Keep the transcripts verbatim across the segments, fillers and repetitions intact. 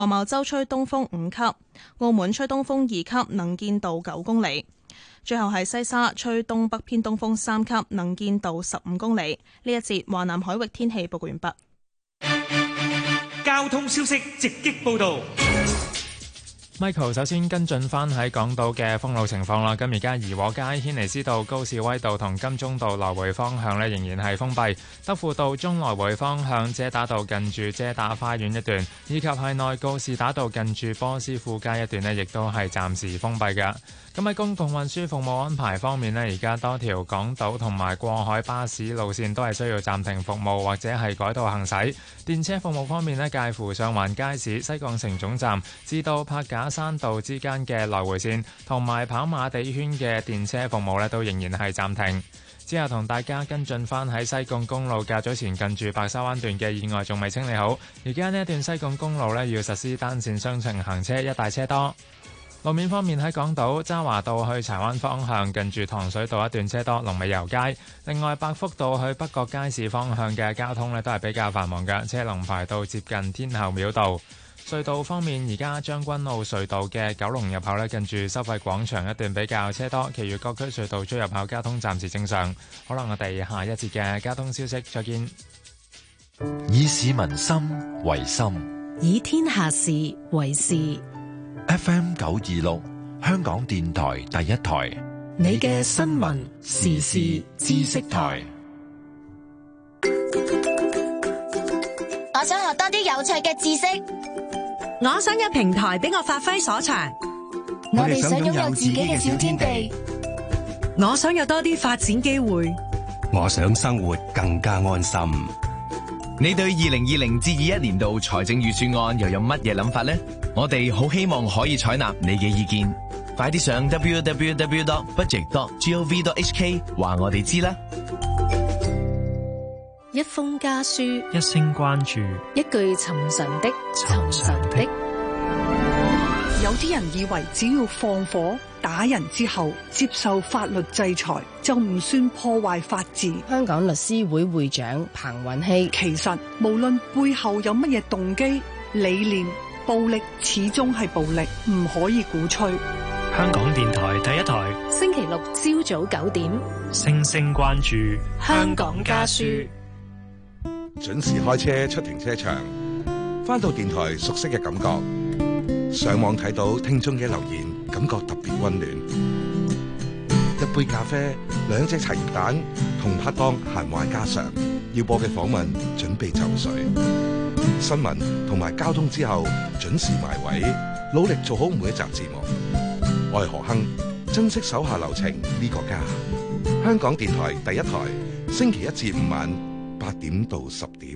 茂洲吹東風五級，澳門吹東風二級，能見度九公里。最後係西沙吹東北偏東風三級，能見度十五公里。呢一節華南海域天氣報告完畢。 交通消息直擊報道。 Michael 首先跟進翻喺港島嘅封路情況啦。咁而家怡和街、軒尼詩道、高士威道同金鐘道來回方向呢，仍然係封閉。德輔道中來回方向遮打道近住遮打花園一段，以及係內告士打道近住波斯富街一段呢，亦都係暫時封閉嘅。咁喺公共運輸服務安排方面呢，而家多條港島同埋過海巴士路線都係需要暫停服務或者係改道行駛。電車服務方面呢，介乎上環街市、西港城總站至到柏架山道之間嘅來回線同埋跑馬地圈嘅電車服務呢，都仍然係暫停。之後同大家跟進返喺西貢公路較早前近住白沙灣段嘅意外仲未清理好，而家呢一段西貢公路呢，要實施單線雙程行車，一大車多。路面方面喺港島渣華道去柴灣方向近住糖水道一段車多，龍尾油街。另外百福道去北角街市方向嘅交通呢，都係比較繁忙嘅，車龍排到接近天后廟道。隧道方面，而家將軍澳隧道嘅九龍入口呢，近住收費廣場一段比較車多，其餘各區隧道出入口交通暫時正常。好啦，我哋下一節嘅交通消息再見。 以市民心為心， 以天下事為事。 F M 九二六，香港電台第一台， 你嘅新聞時事知識台。 我想學多啲有趣嘅知識， 我想有平台俾我發揮所長。 我哋想擁有自己嘅小天地。 我想有多啲發展機會。 我想生活更加安心。 你對二零二零至二一年度財政預算案又有乜嘢諗法呢？我哋好希望可以採納你嘅意見，快啲上 w w w dot budget dot gov dot h k 話我哋知啦。 一封家書， 一聲關注， 一句尋常的尋常的。 有啲人以為只要放火打人之後接受法律制裁就唔算破壞法治。 香港律師會會長彭允熙， 其實無論背後有乜嘢動機理念，暴力始終係暴力，唔可以鼓吹。 香港電台第一台， 星期六朝早九點， 聲聲關注香港家書。 準時開車出停車場，返到電台熟悉嘅感覺。上網睇到聽眾嘅留言，感覺特別溫暖。一杯咖啡，兩隻茶葉蛋，同拍檔閒話家常。要播嘅訪問準備就緒，新聞同埋交通之後準時埋位，努力做好每一集節目。我係何亨，珍惜手下留情呢個家。香港電台第一台，星期一至五晚八點到十點。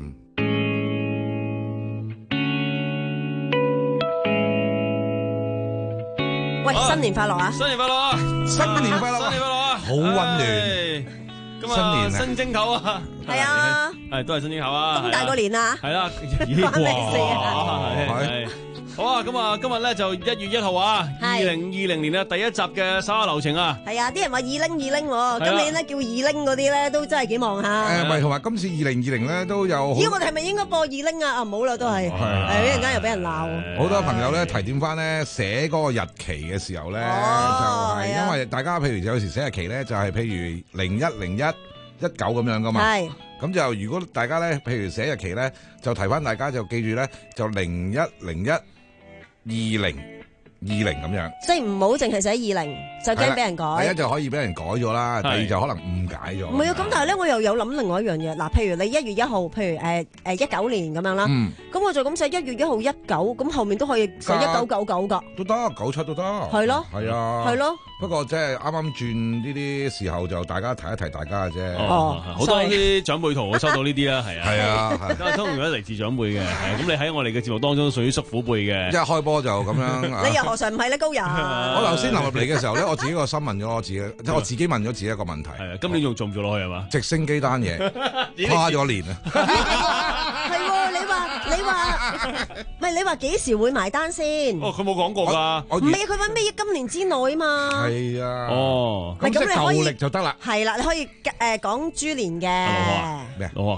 喂，新年快樂啊！ 新年快樂啊！ 新年快樂！ 新年快樂啊！ 好溫暖。 咁啊，新正頭啊！ 係啊， 係都係新正頭啊！ 咁大個年啊！ 係啦， 關咩事啊？ 係好啊！咁啊，今日咧就一月一號啊，二零二零年啊第一集嘅稍下流程啊。 係啊，啲人話二拎二拎，今年咧叫二拎嗰啲咧都真係幾忙下。 誒，咪同埋今次二零二零咧都有。 咦，我哋係咪應該播二拎啊？啊，唔好啦，都係。係，一陣間又俾人鬧。 好多朋友咧提點翻咧寫嗰個日期嘅時候咧，就係因為大家譬如有時寫日期咧，就係譬如零一零一一九咁樣噶嘛。係。咁就如果大家咧，譬如寫日期咧，就提翻大家就記住咧，就零一零一。二零二零咁樣， 即係唔好淨係寫二零，就驚俾人改。第一就可以俾人改咗啦，第二就可能誤解咗。 唔係啊，咁但係咧，我又有諗另外一樣嘢。嗱，譬如你一月一號，譬如誒誒一九年咁樣啦，咁我就咁寫一月一號一九，咁後面都可以寫一九九九噶， 都得九七都得。係咯， 係啊， 係咯。 不過即係啱啱轉呢啲時候，就大家提一提大家嘅啫。 哦，好多啲長輩圖我收到呢啲啦，係啊， 係啊， 係。通常都嚟自長輩嘅，係咁你喺我哋嘅節目當中屬於叔父輩嘅。 一開波就咁樣。 你又何嘗唔係咧，高人？ 我頭先臨入嚟嘅時候咧，我自己個心問咗我自己，即係我自己問咗自己一個問題。 係啊，今年仲做唔做落去係嘛？ 直升機單嘢跨咗年啊！ 係喎，你話你話，唔係你話幾時會埋單先？ 哦，佢冇講過㗎。 唔係佢話咩？今年之內啊嘛。 係啊。 哦。 咁即係舊歷就得啦。 係啦，你可以誒講豬年嘅。 咩？ 老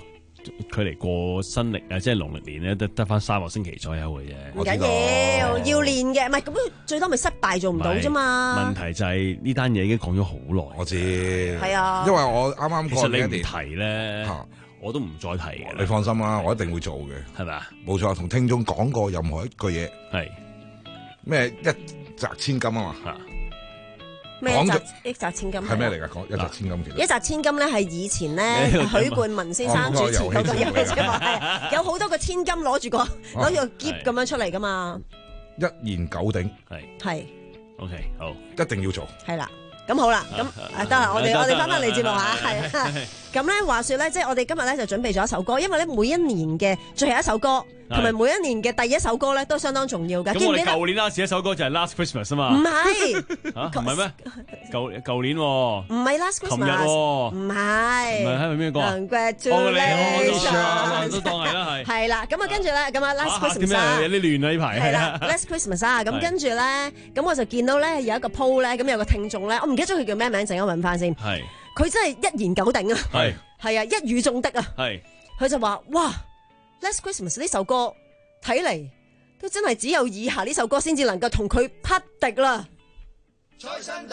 距離過新歷啊，即係農曆年咧，得得翻三個星期左右嘅啫。 唔緊要，要練嘅，唔係咁最多咪失敗做唔到啫嘛。 問題就係呢單嘢已經講咗好耐， 我知。 係啊， 因為我啱啱過年， 一年其實你唔提咧，我都唔再提嘅。 你放心啦，我一定會做嘅， 係咪啊？ 冇錯，同聽眾講過任何一句嘢， 係咩一擲千金啊嘛。 咩一擲一擲千金係咩嚟㗎？講一擲千金其實一擲千金咧係以前咧許冠文先生主持嗰個遊戲節目，係有好多個千金攞住個攞住個篋咁樣出嚟㗎嘛。 一言九鼎係係 OK 好， 一定要做係啦。咁好啦，咁啊得啦，我哋我哋翻返嚟節目嚇，係咁咧話説咧，即係我哋今日咧就準備咗一首歌，因為咧每一年嘅最後一首歌同埋每一年嘅第一首歌咧都相當重要嘅。 咁我哋舊年 last 一首歌就係 Last Christmas 啊嘛。 唔係嚇，唔係咩？舊舊年喎。 唔係 Last Christmas。 琴日喎。 唔係。 唔係係咪咩歌啊 ？Congratulations。 都當係啦，係。 係啦，咁啊跟住咧，咁啊 Last Christmas 啊。 有啲亂啊呢排。 係啦 ，Last Christmas 啊，咁跟住咧，咁我就見到咧有一個 po 咧，咁有個聽眾咧，我唔記得咗佢叫咩名，陣間揾翻先。 係。 佢真係一言九鼎啊！ 係。 係啊，一語中的啊！ 係， 佢就話：哇 ，Last Christmas 呢首歌睇嚟都真係只有以下呢首歌先至能夠同佢匹敵啦。財神到，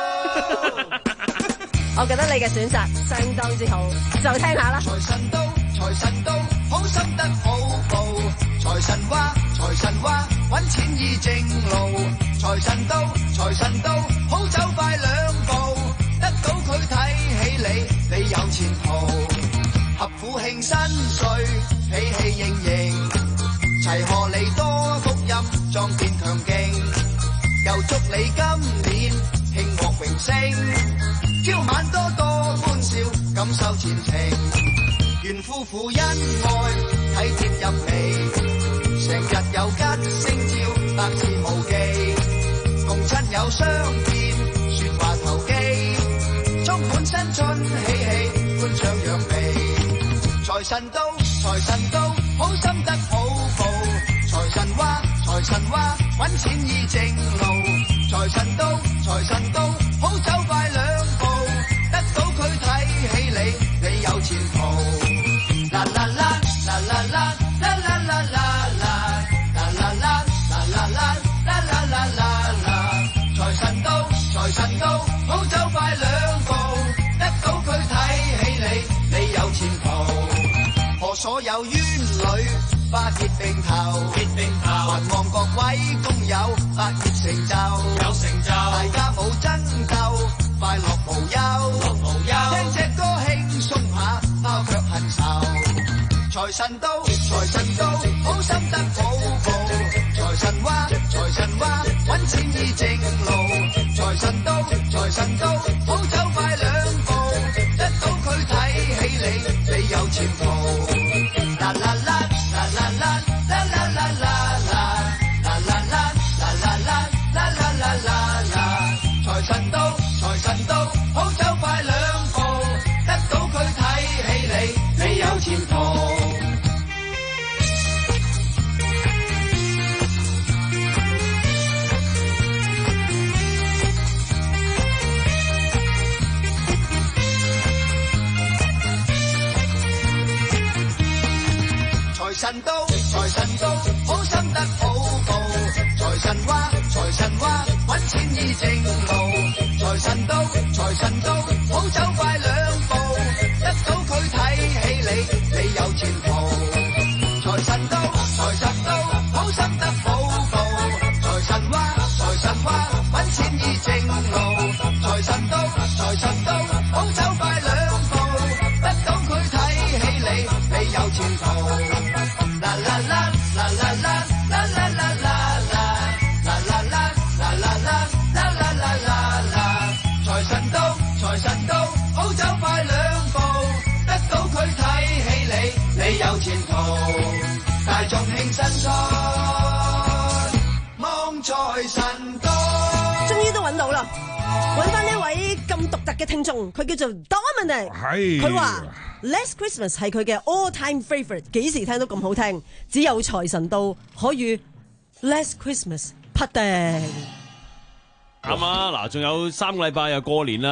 我覺得你嘅選擇相當之好，就聽下啦。 財神到，財神到，好心得好報。財神話，財神話，揾錢易正路。財神到，財神到，好走快兩步。得到佢睇起你，你有前途。合府慶新歲，喜氣盈盈，齊賀你多福音，壯健強勁。又祝你今年慶獲榮升，朝晚多多歡笑，感受前程。願夫婦恩愛，體貼入微，成日有吉星照，百事無忌。共親友相見，説話投機。充滿新春喜氣，歡唱揚眉。財神到，財神到，好心得好報。財神話，財神話，揾錢易正路。財神到，財神到，好走快兩步。得到佢睇起你，你有前途。啦啦啦，啦啦啦，啦啦啦啦啦，啦啦啦，啦啦啦，啦啦啦啦啦。財神到，財神到，好走快兩步。所有冤侶花結並頭，結並頭，還望各位工友百業成就，有成就，大家冇爭鬥，快樂無憂，無憂，聽隻歌輕鬆下，拋卻恨愁。財神到，財神到，好心得好報。財神話，財神話，揾錢易正路。財神到，財神到，好走快兩步，得到佢睇起你，你有前途。啦啦啦，啦啦啦，啦啦啦啦啦，啦啦啦，啦啦啦，啦啦啦啦啦。財神到，財神到，好走快兩步，得到佢睇起你，你有前途。財神到，財神到，好心得好報。財神話，財神話，揾錢易正路。財神到，財神到，好走快兩步，得到佢睇起你，你有前途。財神到，財神到，好心得好報。財神話，財神話，揾錢易正路。財神到，財神到，好走快兩步，得到佢睇起你，你有前途。啦啦啦，啦啦啦，啦啦啦啦啦，啦啦啦，啦啦啦，啦啦啦啦啦。財神到，財神到，好走快兩步，得到佢睇起你，你有前途。大眾慶新春，望財神到。 終於都揾到啦！揾翻呢位咁獨特嘅聽眾，佢叫做 Dominic， 係佢話 Last Christmas 係佢嘅 all time favourite， 幾時聽都咁好聽，只有財神到可以 Last Christmas 匹敵。 啱啊！嗱，仲有三個禮拜又過年啦。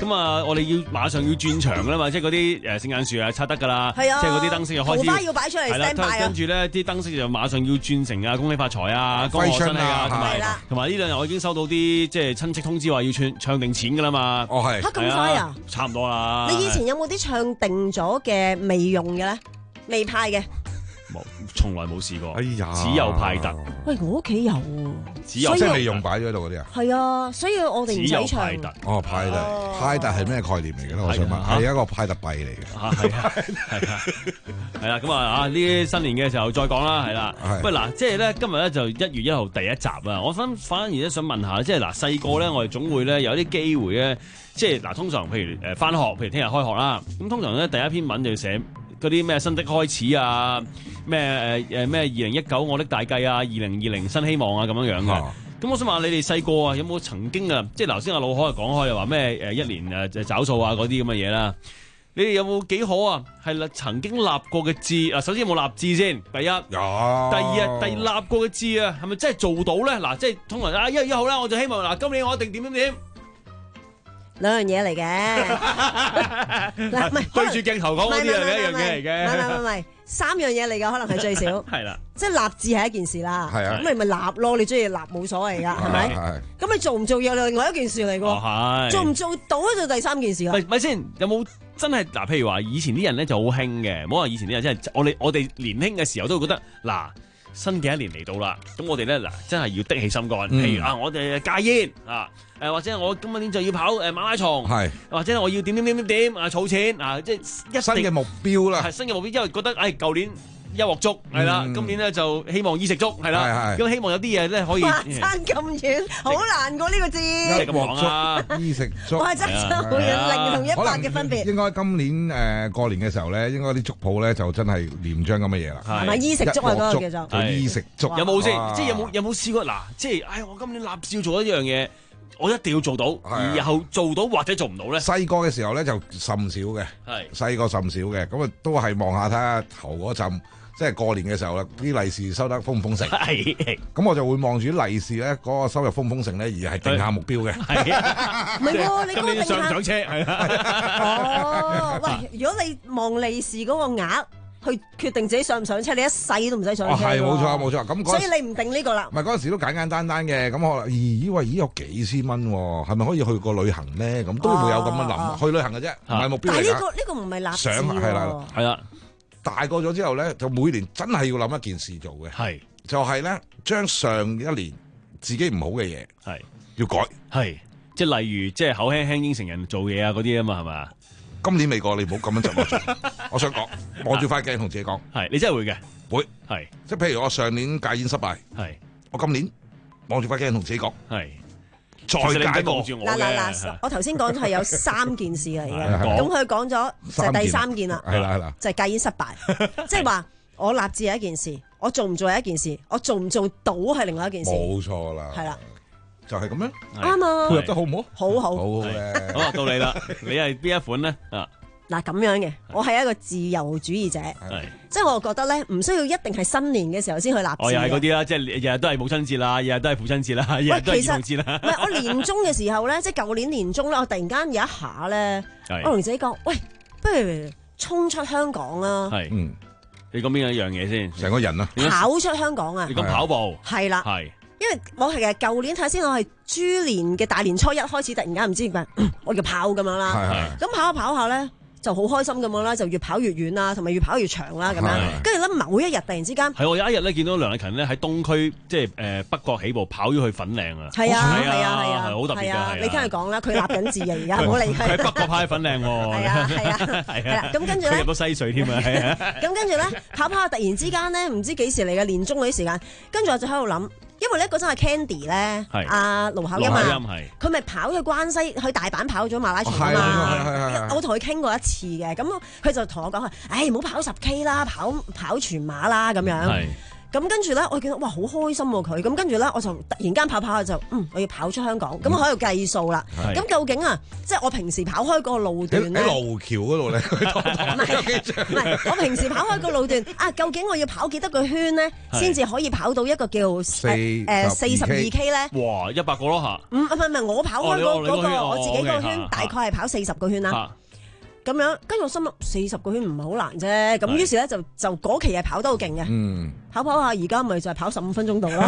咁啊，我哋要馬上要轉場噶啦嘛，即係嗰啲誒聖誕樹啊拆得噶啦， 係啊， 即係嗰啲燈飾就開始桃花要擺出嚟 stand by 啊， 跟住咧啲燈飾就馬上要轉成啊恭喜發財啊，恭賀新禧啊，同埋同埋呢兩日我已經收到啲即係親戚通知話要唱唱定錢噶啦嘛。 哦係， 嚇咁快啊？ 差唔多啦。 你以前有冇啲唱定咗嘅未用嘅咧？未派嘅？ 冇，從來冇試過。 哎呀， 只有派特。 喂，我屋企有喎， 只有即係未用擺咗喺度嗰啲啊？ 係啊，所以我哋唔使唱。 派特。 哦，派特，派特係咩概念嚟嘅咧？我想問，係一個派特幣嚟嘅。 啊，係啊，係啊，係啦。咁啊，啊呢啲新年嘅時候再講啦，係啦。喂，嗱，即係咧今日咧就一月一號第一集啊！我反反而咧想問下，即係嗱細個咧，我哋總會咧有啲機會咧，即係嗱通常譬如誒返學，譬如聽日開學啦，咁通常咧第一篇文就要寫嗰啲咩新的開始啊，咩誒誒咩二零一九我的大計啊，二零二零新希望啊咁樣樣嘅。咁、啊、我想問下你哋細個啊，有冇曾經啊，即係頭先阿老海講開又話咩誒一年誒找數啊嗰啲咁嘅嘢啦？你哋有冇幾可啊？係啦，曾經立過嘅志嗱，首先有冇立志先？第一，有。第二啊，第二立過嘅志啊，係咪真係做到咧？嗱，即係通常啊一月一號咧，我就希望嗱今年我一定點點點。 兩樣嘢嚟嘅，嗱唔係對住鏡頭講嗰啲係一樣嘢嚟嘅， 唔係唔係唔係三樣嘢嚟嘅，可能係最少。係啦，即係立志係一件事啦。係啊，咁你咪立咯，你中意立冇所謂噶，係咪？係。咁你做唔做又另外一件事嚟嘅。哦係。做唔做到咧就第三件事啦。咪咪先，有冇真係嗱？譬如話以前啲人咧就好興嘅，唔好話以前啲人真係我哋我哋年輕嘅時候都會覺得嗱。新嘅一年嚟到啦，咁我哋咧嗱，真係要的起心肝。嗯、譬如啊，我哋戒煙啊，誒或者我今年就要跑誒馬拉松，係或者我要點點點點點啊，儲錢啊，即係一新嘅目標啦。係新嘅目標，因為覺得誒舊年一鑊粥係啦，今年咧就希望衣食足係啦，咁希望有啲嘢咧可以。 差咁遠，好難過呢個字。 一鑊粥，衣食足。 哇！真係會零同一百嘅分別。 應該今年誒過年嘅時候咧，應該啲粥鋪咧就真係連張咁嘅嘢啦。 係咪衣食足啊？嗰個叫做。 衣食足有冇先？即係有冇有冇試過嗱？即係唉，我今年立志要做一樣嘢。我一定要做到，而以後做到或者做唔到咧。細個嘅時候咧就甚少嘅，係細個甚少嘅，咁啊都係望下睇下頭嗰陣，即係過年嘅時候啦，啲利是收得豐唔豐盛。係，咁我就會望住啲利是咧，嗰個收入豐唔豐盛咧，而係定下目標嘅。係啊， 唔係喎，你嗰個定下上唔上車係啊？ 哦，喂，如果你望利是嗰個額。去決定自己上唔上車，你一世都唔使上車。 係冇錯冇錯，咁所以你唔定呢個啦。 唔係嗰陣時都簡簡單單嘅，咁可能咦喂咦有幾千蚊喎，係咪可以去個旅行咧？咁都會有咁樣諗，去旅行嘅啫，唔係目標嚟㗎。 但係呢個呢個唔係立志喎。 想係啦，係啦。大個咗之後咧，就每年真係要諗一件事做嘅，係就係咧將上一年自己唔好嘅嘢係要改， 係即係例如即係口輕輕應承人做嘢啊嗰啲啊嘛係嘛？ 今年未過，你唔好咁樣執我做。我想講，望住塊鏡同自己講， 係你真係會嘅， 會係即係譬如我上年戒煙失敗，係我今年望住塊鏡同自己講，係再戒過。 嗱嗱嗱，我頭先講係有三件事嚟嘅，咁佢講咗就係第三件啦，係啦係啦，就係戒煙失敗，即係話我立志係一件事，我做唔做係一件事，我做唔做到係另外一件事， 冇錯啦， 係啦。 就係咁樣， 啱啊！ 配合得好唔好？ 好好， 好好嘅。 好啊，到你啦，你係邊一款咧？啊， 嗱咁樣嘅，我係一個自由主義者，係，即係我覺得咧，唔需要一定係新年嘅時候先去立志。 我又係嗰啲啦，即係日日都係母親節啦，日日都係父親節啦，日日都係兒童節啦。 唔係我年中嘅時候咧，即係舊年年中咧，我突然間有一下咧，我同自己講，喂，不如衝出香港啊！ 係，嗯，你講邊一樣嘢先？ 成個人啊， 跑出香港啊！ 你講跑步係啦，係。因為我係嘅舊年睇先，我係豬年嘅大年初一開始，突然間唔知點解，我要跑咁樣啦。咁跑下跑下咧，就好開心咁樣啦，就越跑越遠啦，同埋越跑越長啦咁樣。跟住咧，某一日突然之間， 係我有一日咧見到梁麗勤咧喺東區，即係誒北角起步跑咗去粉嶺啊。 係啊係啊係啊， 好特別㗎。 你聽佢講啦，佢立緊志啊，而家唔好理佢。 佢喺北角跑去粉嶺喎。 係啊係啊係啊。咁跟住咧， 入到西隧添啊。 咁跟住咧，跑跑下突然之間咧，唔知幾時嚟嘅年中嗰啲時間，跟住我就喺度諗。因為咧嗰陣係 Candy 咧，阿盧巧音啊，佢咪跑去關西去大阪跑咗馬拉松啊嘛，我同佢傾過一次嘅，咁佢就同我講話，唉唔好跑十 K 啦，跑跑全馬啦咁樣， 咁跟住咧，我見到哇好開心喎佢，咁跟住咧我就突然間跑跑下就嗯我要跑出香港，咁、嗯、我喺度計數啦。咁究竟啊，即係我平時跑開嗰個路段咧， 喺路橋嗰度咧，唔係我平時跑開個路段啊，究竟我要跑幾多個圈咧，先至可以跑到一個叫四誒四十二 K 咧？ 哇，一百個咯嚇！ 唔唔係唔係，我跑開嗰、嗰個、嗰個、我自己個圈、哦 okay, 大概係跑四十個圈啦。啊咁樣，跟住我心諗四十個圈唔係好難啫，咁於是咧就就嗰期係跑得好勁嘅，嗯、跑跑下而家咪就係跑十五分鐘度咯，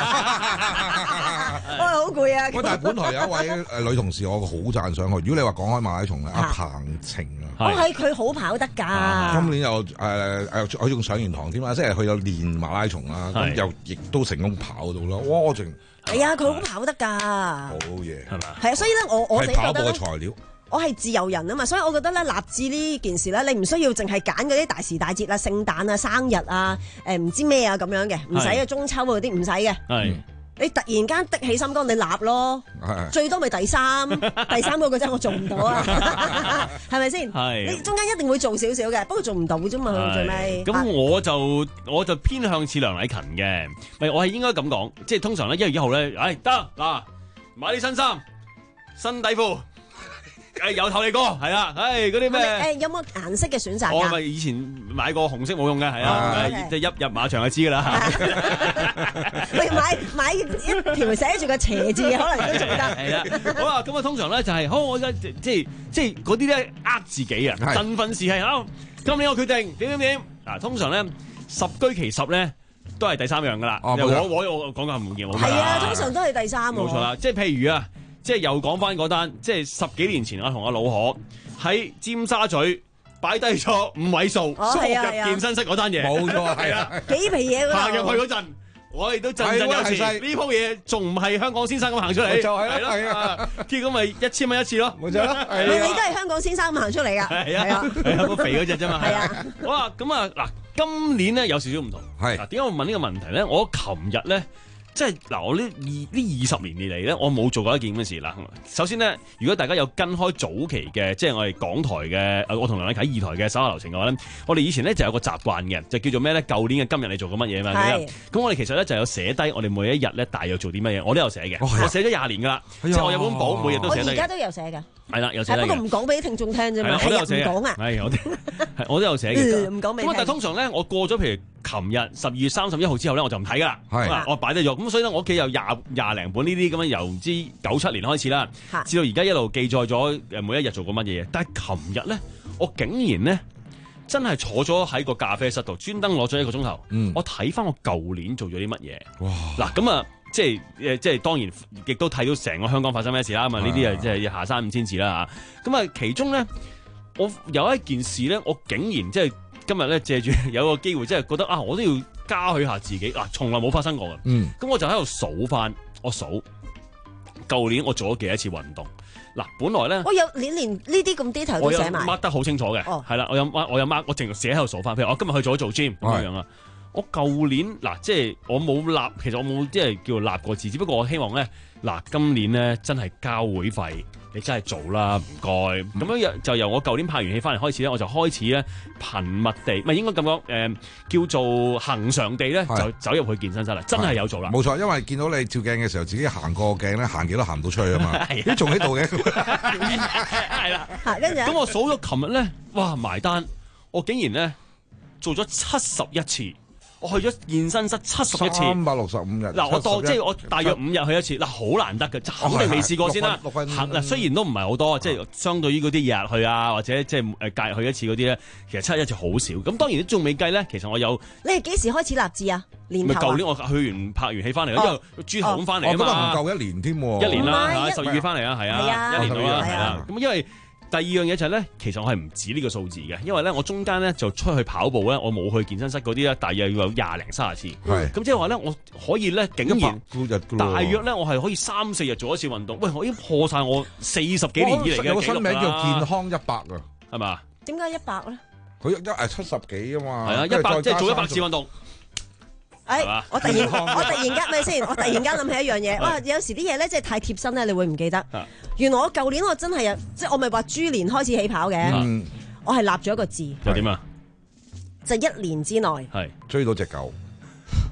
我係好攰啊！ 喂，但係本台有一位誒女同事，我好讚賞佢。如果你話講開馬拉松咧，阿彭晴啊， 我係佢好跑得㗎。今年又誒誒，佢仲上完堂添啦，即係佢有練馬拉松啦，咁又亦都成功跑到啦。哇！我淨係啊，佢好跑得㗎， 好嘢係嘛？ 係啊，所以咧，我我哋跑步嘅材料。 我係自由人啊嘛，所以我覺得咧，立志呢件事咧，你唔需要淨係揀嗰啲大時大節啊、聖誕啊、生日啊、誒唔知咩啊咁樣嘅，唔使嘅，中秋嗰啲唔使嘅。係你突然間的起心肝，你立咯，最多咪第三，第三嗰個真係我做唔到啊，係咪先？係你中間一定會做少少嘅，不過做唔到啫嘛，去到最尾。 咁我就我就偏向似梁禮勤嘅，咪我係應該咁講，即係通常咧一月一號咧，唉得嗱買啲新衫、新底褲。誒由頭嚟過，係啦，誒嗰啲咩？ 誒有冇顏色嘅選擇㗎？ 我咪以前買過紅色冇用嘅，係啊，即係一入馬場就知㗎啦。 喂，買買一條寫住個邪字，可能都做得。 係啦，好啊，咁啊通常咧就係好，我而家即係即係嗰啲咧呃自己啊，振奮士氣啊！今年我決定點點點嗱，通常咧十居其十咧都係第三樣㗎啦。我我我講緊唔見我。 係啊，通常都係第三。 冇錯啦，即係譬如啊。即係又講翻嗰單，即係十幾年前我同阿老何喺尖沙咀擺低咗五位數，縮入健身室嗰單嘢，冇錯，係啊， 幾皮嘢行入去嗰陣，我哋都振振有詞。呢鋪嘢仲唔係香港先生咁行出嚟？就係啦，係啊，結果咪一千蚊一次咯， 冇錯啦。 你你都係香港先生咁行出嚟㗎？ 係啊，係啊，個肥嗰隻啫嘛。係啊，好啊，咁啊嗱，今年咧有少少唔同。係嗱，點解我問呢個問題咧？我琴日咧。即係嗱，我呢二呢二十年以嚟咧，我冇做過一件咁嘅事啦。首先咧，如果大家有跟開早期嘅，即係我哋港台嘅，我同梁禮勤二台嘅手下留情嘅話咧，我哋以前咧就有個習慣嘅，就叫做咩咧？舊年嘅今日你做過乜嘢嘛？係。咁我哋其實咧就有寫低我哋每一日咧大約做啲乜嘢，我都有寫嘅。我寫咗廿年噶啦，即係我有本簿，每日都寫低。 我而家都有寫㗎。 係啦，有寫。不過唔講俾啲聽眾聽啫嘛。 我都有寫。 唔講啊。 係我我都有寫嘅。 唔講俾。 咁但係通常咧，我過咗譬如琴日十二月三十一號之後咧，我就唔睇㗎啦。係。我擺低咗。咁所以咧，我屋企有廿廿零本呢啲咁樣，由唔知九七年開始啦，至到而家一路記載咗誒每一日做過乜嘢。但係琴日咧，我竟然咧真係坐咗喺個咖啡室度，專登攞咗一個鐘頭，嗯、我睇翻我舊年做咗啲乜嘢。哇！嗱咁啊，即係誒，即係當然亦都睇到成個香港發生咩事啦。咁啊，呢啲啊即係下山五千字啦嚇。咁啊，其中咧，我有一件事咧，我竟然即係今日咧借住有個機會，即係覺得啊，我都要嘉許下自己嗱，從來冇發生過嘅。嗯，咁我就喺度數翻，我數舊年我做咗幾多次運動。嗱，本來咧， 我有你連呢啲咁 detail 都寫埋， 我有 mark 得好清楚嘅。哦，係啦，我有 mark，我有 mark，我淨係寫喺度數翻。譬如我今日去做咗做 gym 咁樣樣啦。我舊年嗱，即係我冇立，其實我冇即係叫立過字，只不過我希望咧，嗱，今年咧真係交會費。你真係做啦，唔該。咁樣就由我舊年拍完戲翻嚟開始咧，我就開始咧頻密地，唔係應該咁講，誒、呃、叫做恆常地咧，就走入去健身室啦，真係有做啦。 冇錯，因為見到你照鏡嘅時候，自己行過鏡咧，行幾都行唔到出去啊嘛。你仲喺度嘅， 係啦。跟住咁我數咗琴日咧，哇埋單，我竟然咧做咗七十一次。我去咗健身室七十一次， 三百六十五日。 嗱，我當即係我大約五日去一次，嗱，好難得嘅，肯定未試過先啦。嗱，雖然都唔係好多，即係相對於嗰啲日日去啊，或者即係誒隔日去一次嗰啲咧，其實七日一次好少。咁當然都仲未計咧，其實我有。 你係幾時開始立志啊？年頭啊？ 舊年我去完拍完戲翻嚟，因為豬頭咁翻嚟啊嘛。 唔夠一年添喎。 一年啦，十二月翻嚟啊，係啊，一年到啦，係啦。咁因為。第二樣嘢就係咧，其實我係唔止呢個數字嘅，因為咧我中間咧就出去跑步咧，我冇去健身室嗰啲咧，大約要有廿零三十次。係咁即係話咧，我可以咧竟然大約咧，我係可以三四日做一次運動。喂，我已經破晒我四十幾年以嚟嘅記錄啦。有個新名叫健康一百啊，係嘛？ 點解一百咧？ 佢一誒七十幾啊嘛。係啊， 一百即係做一百次運動。 哎，我突然我突然間咪先，我突然間諗起一樣嘢，哇！有時啲嘢咧，即係太貼身咧，你會唔記得？原來我舊年我真係啊，即係我咪話豬年開始起跑嘅，嗯、我係立咗一個字。 就點啊？ 就一年之內係追到隻狗。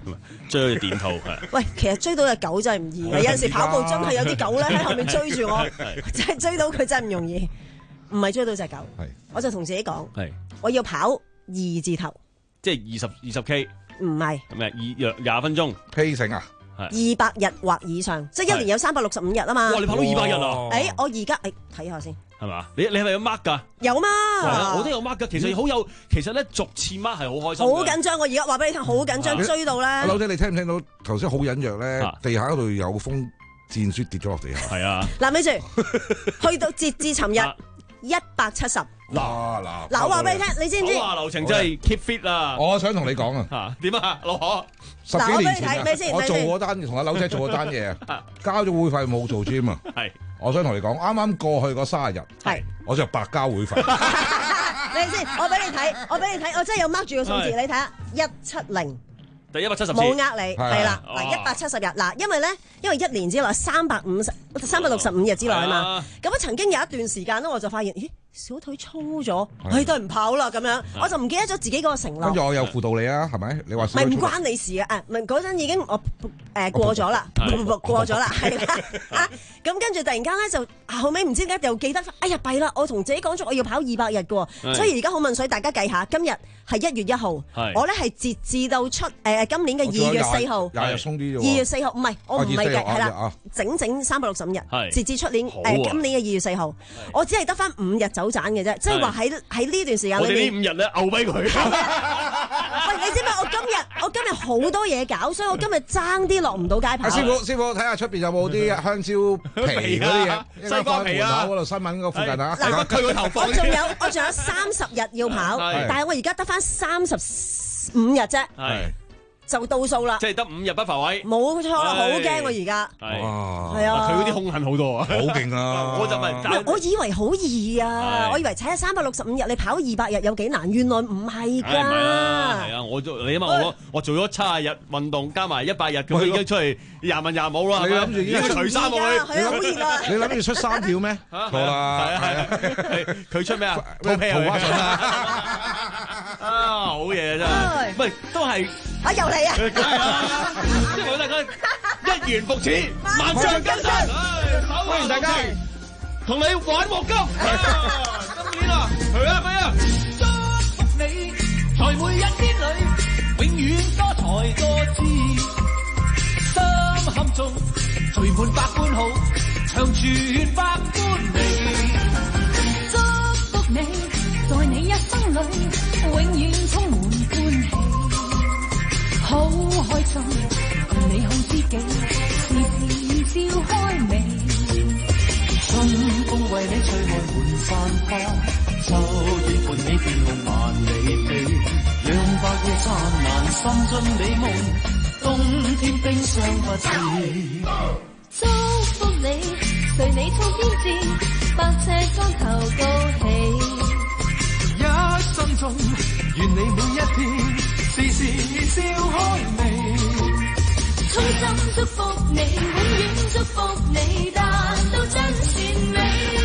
追隻電兔係。 喂，其實追到隻狗真係唔易嘅，有陣時跑步真係有啲狗咧喺後面追住我，真係追到佢真係唔容易。唔係追到隻狗，我就同自己講，我要跑二字頭， 即係二十二十 K， 唔係咁啊，二廿分鐘 P 成啊， 二百日或以上，即係一年有三百六十五日啊嘛。 哇！你跑到二百日啊？ 誒，我而家誒睇下先。 係嘛？你你係咪有 mark 㗎？ 有嘛？ 我都有 mark 㗎。其實好有，其實咧逐次 mark 係好開心。 好緊張！我而家話俾你聽，好緊張，追到咧。 阿劉姐，你聽唔聽到頭先好隱約咧？地下嗰度有風箭雪跌咗落地下。 係啊。 嗱，咪住，去到截至尋日一百七十。 嗱嗱嗱，我話俾你聽，你知唔知？ 講話流程真係 keep fit 啊！ 我想同你講啊。 嚇點啊，老何？ 十幾年前啊，我做嗰單同阿劉姐做嗰單嘢啊，交咗會費冇做 gym 啊。係。我想同你講，啱啱過去嗰三十日，係我就白交會費。 你先，我俾你睇，我俾你睇，我真係有 mark 住個數字，你睇下一七零。 第一百七十冇呃你，係啦，嗱一百七十日，嗱因為咧，因為一年之內三百五十、三百六十五日之內啊嘛，咁啊曾經有一段時間咧，我就發現，咦小腿粗咗，唉都係唔跑啦咁樣，我就唔記得咗自己嗰個承諾。跟住我有輔導你啊，係咪？你話唔係唔關你事啊，誒唔係嗰陣已經我誒過咗啦，過咗啦，係啦啊，咁跟住突然間咧就後尾唔知點解又記得，哎呀弊啦，我同自己講咗我要跑二百日嘅喎，所以而家好問水，大家計下，今日係一月一號，我咧係截至到出誒。今年嘅二月四號， 廿日鬆啲啫。 二月四號唔係，我唔係嘅，係啦，整整三百六十五日，截至出年誒今年嘅二月四號，我只係得翻五日走盞嘅啫，即係話喺喺呢段時間裏面， 我哋呢五日咧摳俾佢。 喂，你知唔知我今日我今日好多嘢搞，所以我今日爭啲落唔到街跑。 師傅師傅，睇下出邊有冇啲香蕉皮嗰啲嘢，西瓜皮啊，嗰度新聞嗰附近啊。 嗱，佢個頭放。我仲有我仲有三十日要跑，但係我而家得翻三十五日啫。就到數啦， 即係得五日不浮位， 冇錯啦，好驚我而家，係啊， 佢嗰啲兇狠好多啊， 好勁啊！ 我就咪， 我以為好易啊，我以為踩下三百六十五日，你跑二百日有幾難，原來唔係㗎。係啊，係啊，我做你啊嘛，我我做咗七十日運動，加埋一百日，咁已經出嚟廿問廿冇啦。 你諗住已經除衫落去， 係啊，好熱啊！ 你諗住出三條咩？錯啦，係啊係啊，佢出咩啊？ 桃花順啊！ 啊，好嘢真係，唔係都係。 啊！又嚟啊！ 即係我大家一元復始，萬象更新。歡迎大家同你玩黃金。今年啊，去啊去啊！祝福你，在每一天裏，永遠多才多姿，心坎中聚滿百般好，長存百般美。 祝福你，在你一生裏，永遠充滿歡喜。好開心，共你好知己，時時笑開眉。春風為你吹開滿山花，秋雨伴你變夢萬里飛。讓白夜燦爛，心中美夢，冬天冰霜不至。祝福你，隨你操天戰，百尺竿頭高起。 一生中，願你每一天，時時笑開眉， 衷心祝福你，永遠祝福你，達到真善美。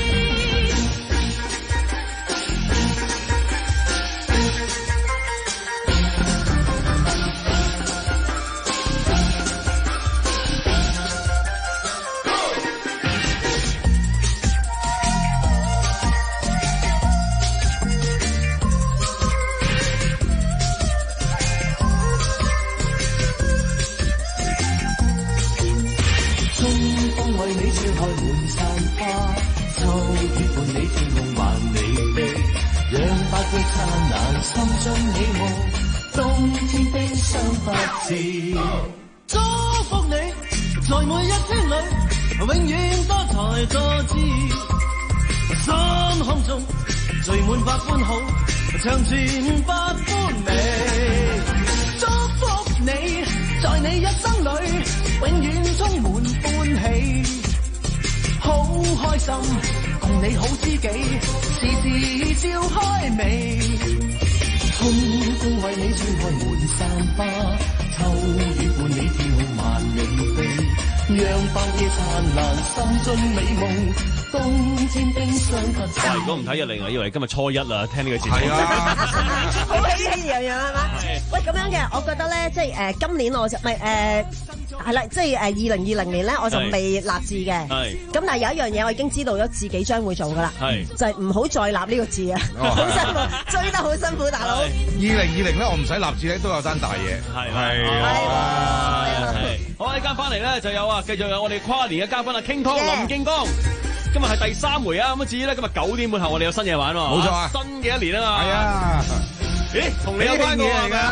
心中美夢，冬天冰霜不至。 祝福你，在每一天裏，永遠多才多姿。心胸中聚滿百般好，長存百般美。祝福你，在你一生裏，永遠充滿歡喜。好開心，共你好知己，時時笑開眉。春風為你吹開滿山花，秋雨伴你跳萬里飛，讓白夜燦爛，心中美夢， 共戰並上及哇！如果唔睇日曆，我以為今日初一啦，聽呢個節目。 係啊，好喜氣洋洋係嘛？喂，咁樣嘅，我覺得咧，即係誒、呃、今年我就唔係誒係啦，即係誒二零二零年咧，我就未立志嘅。係。咁但係有一樣嘢，我已經知道咗自己將會做噶啦。係。就係唔好再立呢個字啊！好、哦、辛苦，追得好辛苦，大佬。二零二零咧，我唔使立志咧，都有單大嘢。係係。 係。好，一間翻嚟咧就有啊，繼續有我哋跨年嘅嘉賓啊，King Kong 林敬剛。今日係第三回啊！咁至於咧，今日九點半後我哋有新嘢玩喎。冇錯啊！新嘅一年啊嘛。係啊。咦？同你有關嘅嚟㗎？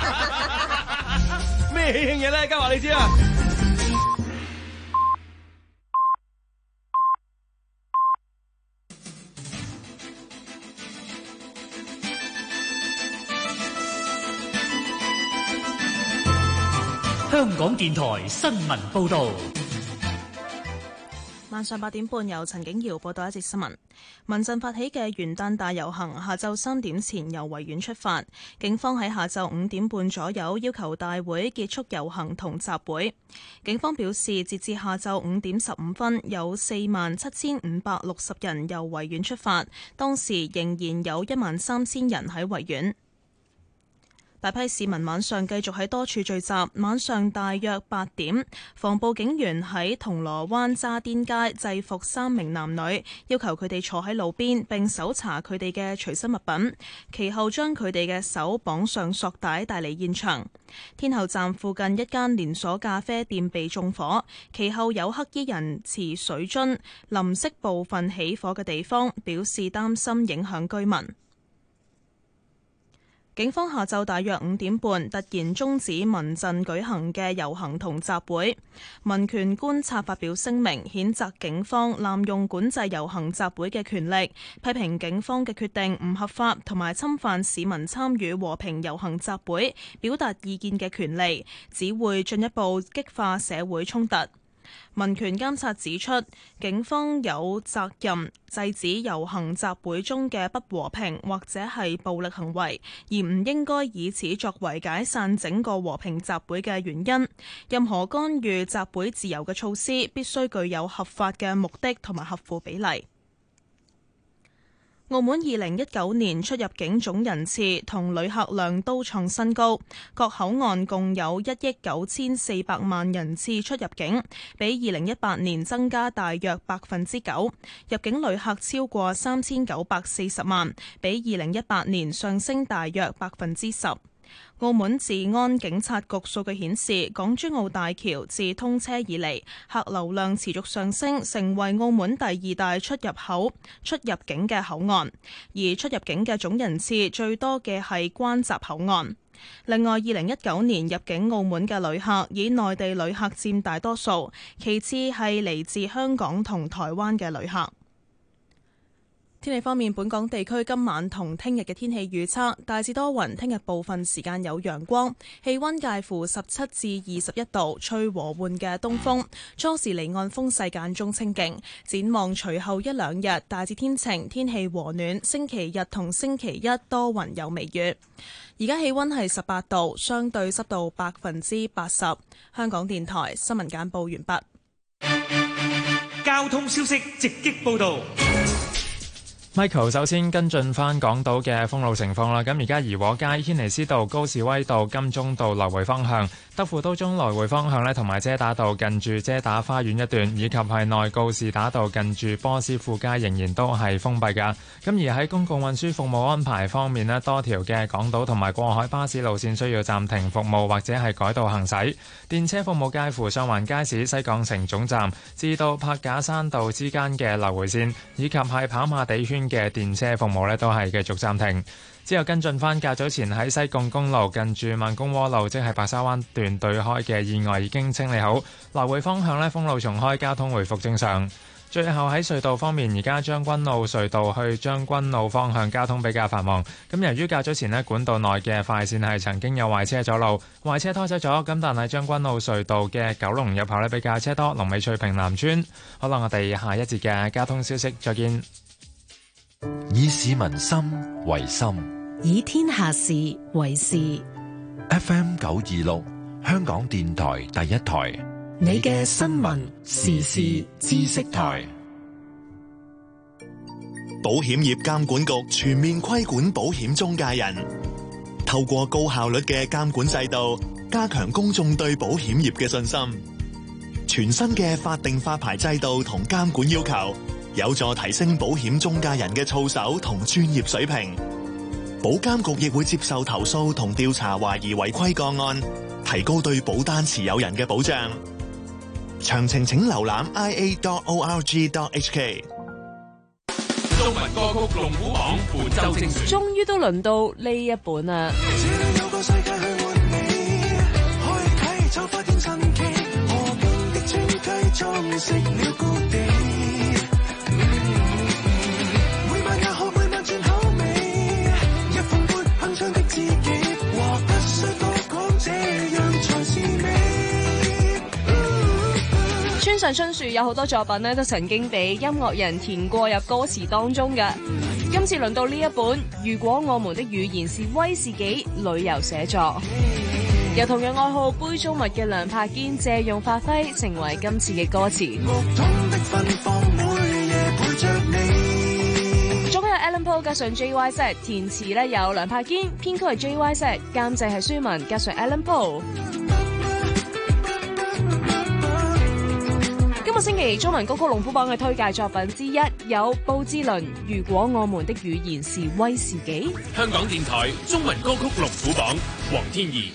咩喜慶嘢咧？家話你知啊！ 香港電台新聞報導。 晚上八點半，由陳景瑤報道一節新聞。民陣發起嘅元旦大遊行，下晝三點前由維園出發。警方喺下晝五點半左右要求大會結束遊行同集會。警方表示，截至下晝五點十五分，有四萬七千五百六十人由維園出發，當時仍然有一萬三千人喺維園。大批市民晚上繼續喺多處聚集。晚上大約八點，防暴警員喺銅鑼灣渣甸街制服三名男女，要求佢哋坐喺路邊並搜查佢哋嘅隨身物品，其後將佢哋嘅手綁上索帶帶嚟現場。天后站附近一間連鎖咖啡店被縱火，其後有黑衣人持水樽淋熄部分起火嘅地方，表示擔心影響居民。警方下晝大約五點半突然終止民陣舉行嘅遊行同集會。民權觀察發表聲明，譴責警方濫用管制遊行集會嘅權力，批評警方嘅決定唔合法，同埋侵犯市民參與和平遊行集會、表達意見嘅權利，只會進一步激化社會衝突。民權監察指出，警方有責任制止遊行集會中嘅不和平或者係暴力行為，而唔應該以此作為解散整個和平集會嘅原因。任何干預集會自由嘅措施必須具有合法嘅目的同埋合乎比例。澳門二零一九年出入境總人次同旅客量都創新高，各口岸共有一億九千四百萬人次出入境，比二零一八年增加大約百分之九。入境旅客超過三千九百四十萬，比二零一八年上升大約百分之十。澳門治安警察局數據顯示，港珠澳大橋自通車以嚟，客流量持續上升，成為澳門第二大出入口、出入境嘅口岸。而出入境嘅總人次最多嘅係關閘口岸。另外，二零一九年入境澳門嘅旅客以內地旅客佔大多數，其次係嚟自香港同台灣嘅旅客。天氣方面，本港地區今晚同聽日嘅天氣預測大致多雲，聽日部分時間有陽光，氣溫介乎十七至二十一度，吹和緩嘅東風，初時離岸風勢間中清勁。展望隨後一兩日大致天晴，天氣和暖，星期日同星期一多雲有微雨。而家氣溫係十八度，相對濕度百分之八十。香港電台新聞簡報完畢。 交通消息直擊報道。 Michael 首先跟進翻港島嘅封路情況啦。咁而家怡和街、軒尼詩道、高士威道、金鐘道來回方向、德輔道中來回方向呢，同埋遮打道近住遮打花園一段，以及係內告士打道近住波斯富街仍然都係封閉㗎。咁而喺公共運輸服務安排方面呢，多條嘅港島同埋過海巴士路線需要暫停服務或者係改道行駛。電車服務介乎上環街市西港城總站至到柏架山道之間嘅來回線，以及係跑馬地圈嘅電車服務呢都係繼續暫停。之後跟進返較早前喺西貢公路近住萬公窩路，即係白沙灣段對開嘅意外已經清理好，來回方向呢封路重開，交通回復正常。最後喺隧道方面，而家將軍澳隧道去將軍澳方向交通比較繁忙。咁由於較早前呢管道內嘅快線係曾經有壞車阻路，壞車拖走咗，咁但係將軍澳隧道嘅九龍入口呢比較車多，龍尾翠屏南村。好啦，我哋下一節嘅交通消息再見。 以市民心為心， 以天下事為事。 F M 九二六，香港電台第一台， 你嘅新聞時事知識台。 保險業監管局全面規管保險中介人，透過高效率嘅監管制度，加強公眾對保險業嘅信心。全新嘅法定發牌制度同監管要求，有助提升保險中介人嘅操守同專業水平。保監局亦會接受投訴同調查懷疑違規個案，提高對保單持有人嘅保障。詳情請瀏覽 i a dot org dot h k。 中文歌曲龍虎榜本周精選， 終於都輪到呢一本啦。村上春樹有好多作品咧，都曾經俾音樂人填過入歌詞當中嘅。今次輪到呢一本《如果我們的語言是威士忌》旅遊寫作，由同樣愛好杯中物嘅梁柏堅借用發揮，成為今次嘅歌詞。總有 Alan Paul 加上 J Y Z， 填詞咧有梁柏堅，編曲係 J Y Z， 監製係舒文加上 Alan Paul。今個星期中文歌曲龍虎榜嘅推介作品之一有布志綸《如果我們的語言是威士忌》。 香港電台中文歌曲龍虎榜，黃天怡。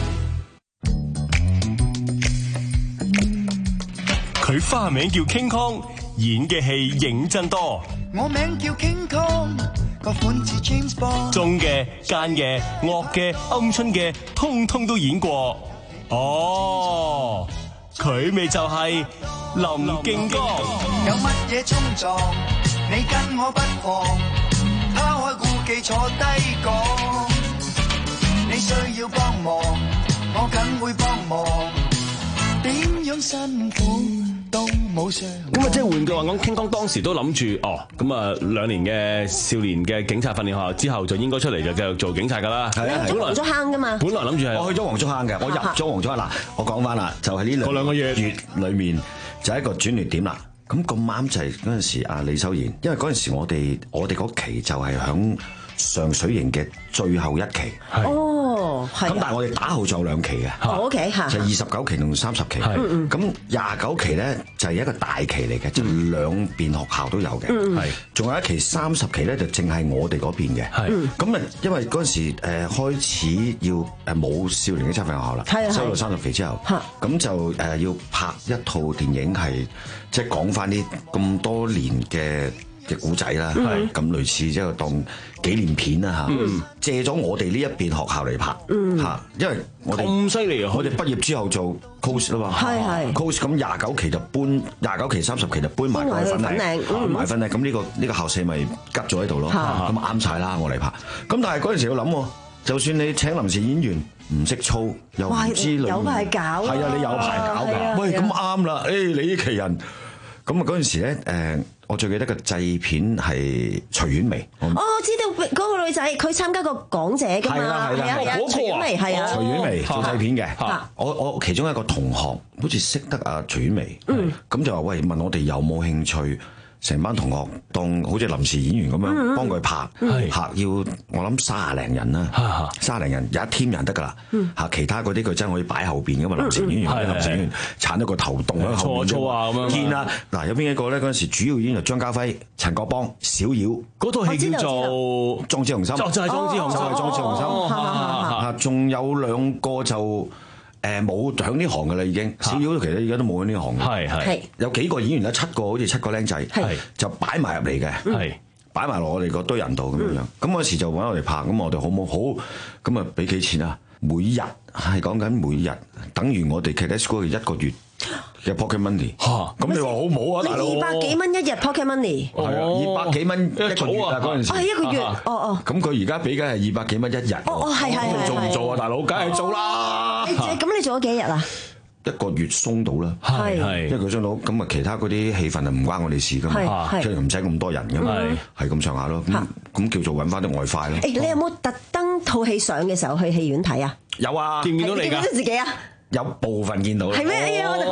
佢花名叫 King Kong， 演嘅戲認真多。 我名叫 King Kong， 個款似 James Bond。 忠嘅、奸嘅、惡嘅、鵪鶉嘅，通通都演過。哦，佢咪就係林敬剛。 有乜嘢衝撞，你跟我不妨拋開顧忌坐低講。你需要幫忙，我梗會幫忙。點樣辛苦都冇上。 咁啊，即係換句話講，King Kong當時都諗住哦，咁啊兩年嘅少年嘅警察訓練學校之後，就應該出嚟就繼續做警察㗎啦。 係啊，入黃竹坑㗎嘛。 本來諗住係我去咗黃竹坑嘅，我入咗黃竹坑嗱，我講翻啦，就係呢兩個月月裏面就係一個轉捩點啦。咁咁啱就係嗰陣時，阿李修賢，因為嗰陣時我哋我哋嗰期就係響上水營嘅最後一期。 哦，係。 咁但係我哋打後仲有兩期嘅。 哦 ，OK 嚇。 就二十九期同三十期。係。咁廿九期咧就係一個大期嚟嘅，即係兩邊學校都有嘅。係。仲有一期三十期咧就淨係我哋嗰邊嘅。係。咁啊，因為嗰陣時誒開始要誒冇少年警察訓練學校啦。係。收到三十期之後。嚇。咁就誒要拍一套電影係即係講翻啲咁多年嘅嘅古仔啦，咁類似即係當紀念片啦嚇，借咗我哋呢一邊學校嚟拍嚇，因為我哋咁犀利啊！ 我哋畢業之後做 course 啦嘛，係係 course 咁廿九期就搬廿九期三十期就搬埋過去粉嶺，搬埋粉嶺，咁呢個呢個校舍咪吉咗喺度咯，咁啱晒啦我嚟拍。咁但係嗰陣時要諗喎，就算你請臨時演員唔識操又唔知有排搞， 係啊你有排搞㗎，喂咁啱啦，誒你呢期人。咁啊嗰陣時咧，誒我最記得個製片係徐婉薇。 哦，我知道嗰個女仔，佢參加過港姐㗎嘛。係啦係啦係啊，徐婉薇係啊。 徐婉薇做製片嘅。我我其中一個同學好似識得阿徐婉薇。嗯。咁就話喂，問我哋有冇興趣？成班同學當好似臨時演員咁樣幫佢拍，拍要我諗卅零人啦，卅零人有一 team 人得㗎啦，嚇其他嗰啲佢真係可以擺後邊㗎嘛，臨時演員嗰啲臨時演員剷咗個頭洞喺後面錯啊咁樣。 見啦，嗱有邊一個咧？嗰陣時主要演員張家輝、陳國邦、小妖， 嗰套戲叫做 《壯志雄心》， 就係《壯志雄心》， 就係《壯志雄心》。嚇仲有兩個就。誒冇喺呢行㗎啦，已經小妖其實而家都冇喺呢行嘅。係係有幾個演員咧，七個好似七個僆仔，就擺埋入嚟嘅，係擺埋落我哋嗰堆人度咁樣樣。咁嗰時就揾我哋拍，咁我哋好冇好咁啊？俾幾錢啊？每日係講緊每日，等於我哋 Cadet School 一個月嘅 pocket money。嚇！咁你話好冇啊，大佬？ 二百幾蚊一日 pocket money。 係啊，二百幾蚊一個月啊嗰陣時。 係一個月，哦哦。 咁佢而家俾緊係二百幾蚊一日。 哦哦，係係係。 做唔做啊，大佬？梗係做啦。 咁你做咗幾日啊？ 一個月鬆到啦， 係係， 因為佢鬆到，咁啊其他嗰啲戲份啊唔關我哋事噶嘛，即係唔使咁多人噶嘛，係咁上下咯。咁咁叫做揾翻啲外快咯。誒， 你有冇特登套戲上嘅時候去戲院睇啊？ 有啊， 見唔見到你㗎？ 見到自己啊？ 有部分見到啦。 係咩？哎呀，我哋可以睇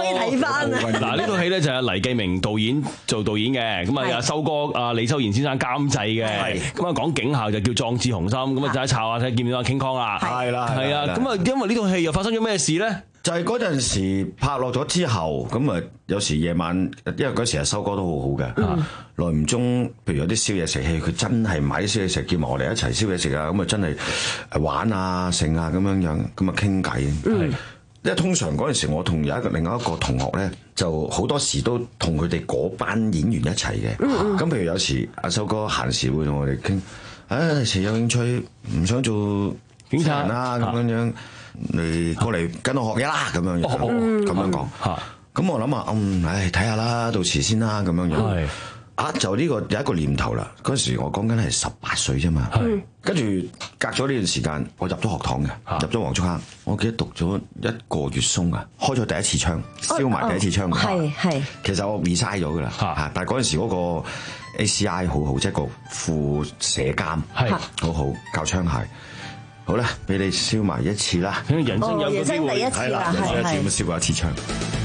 翻啊！ 嗱，呢套戲咧就係黎繼明導演做導演嘅，咁啊阿修哥啊李修賢先生監製嘅，咁啊講警校就叫壯志雄心，咁啊就喺炒下睇見唔見到 King Kong 啦， 係啦， 係啊，咁啊因為呢套戲又發生咗咩事咧？ 就係嗰陣時拍落咗之後，咁啊有時夜晚，因為嗰時阿修哥都好好嘅，耐唔中，譬如有啲宵夜食戲，佢真係買啲宵夜食，叫埋我哋一齊宵夜食啊，咁啊真係玩啊、剩啊咁樣樣，咁啊傾偈。因為通常嗰陣時，我同有一個另外一個同學咧，就好多時都同佢哋嗰班演員一齊嘅。咁譬如有時阿修哥閒時會同我哋傾，唉，時有興趣唔想做警察啦咁樣樣。你過嚟跟我學嘢啦，咁樣樣，咁樣講。咁我諗下，嗯，唉，睇下啦，到時先啦，咁樣樣。啊，就呢個有一個念頭啦。嗰時我講緊係十八歲啫嘛。跟住隔咗呢段時間，我入咗學堂嘅，入咗黃竹坑。我記得讀咗一個月鬆啊，開咗第一次槍，燒埋第一次槍。 係係。其實我 resign 咗噶啦，嚇！但係嗰陣時嗰個 A C I 好好，即係個副社監，係好好教槍械。好啦，俾你燒埋一次啦！ 人生有個機會， 係啦，人生一次咁燒過一次槍。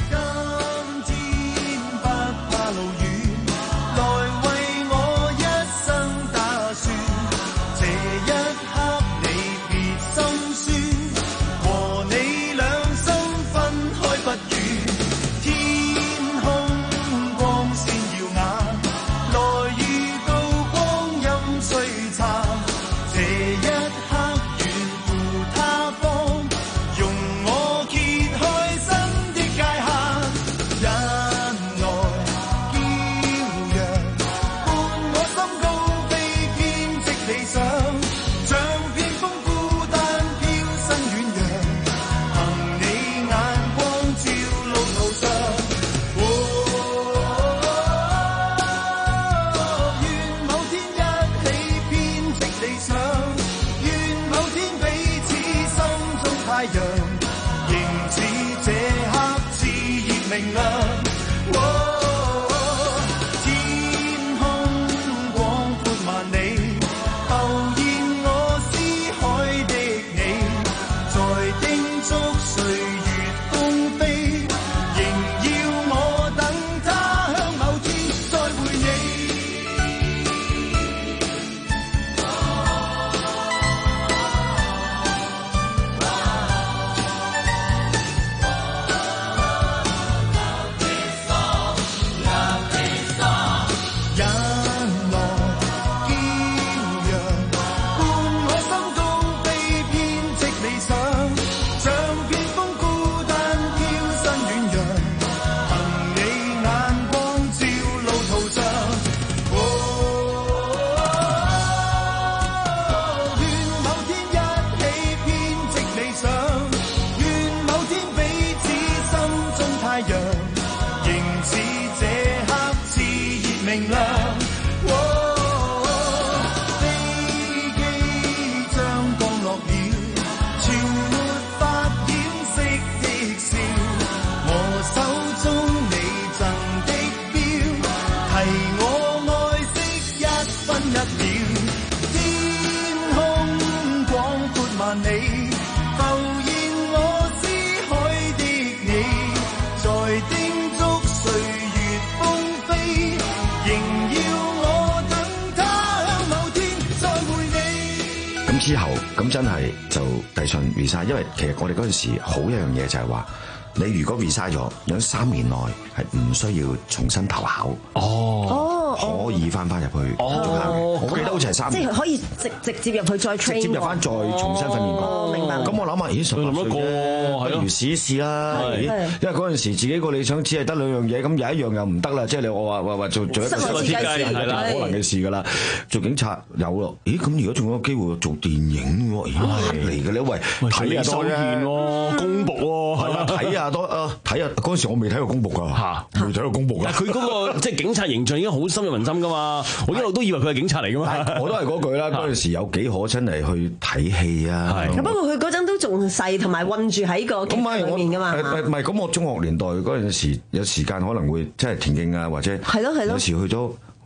之後咁真係就遞信 resign，因為其實我哋嗰陣時好一樣嘢就係話，你如果 resign 咗，有三年內係唔需要重新投考。哦，可以翻翻入去。哦，我記得好似係三年。即係可以直直接入去再 train。直接入翻再重新訓練過。哦，明白。咁我諗下，咦，十八歲啫，不如試一試啦。因為嗰陣時自己個理想只係得兩樣嘢，咁有一樣又唔得啦，即係你我話話話做做一個室內設計係啦，可能嘅事㗎啦。做警察有咯，咦？咁如果仲有機會做電影喎，咦嚟嘅咧？喂，睇下多啫，公僕喎，係啊，睇下多啊，睇下嗰陣時我未睇過公僕㗎，嚇，未睇過公僕㗎。 佢嗰個即係警察形象已經好深入民心㗎嘛，我一路都以為佢係警察嚟㗎嘛。 我都係嗰句啦，嗰陣時有幾可真係去睇戲啊。 不過佢嗰陣都仲細，同埋韞住喺個警裏面㗎嘛。 唔係咁，我中學年代嗰陣時有時間可能會即係田徑啊，或者係咯係咯，有時去咗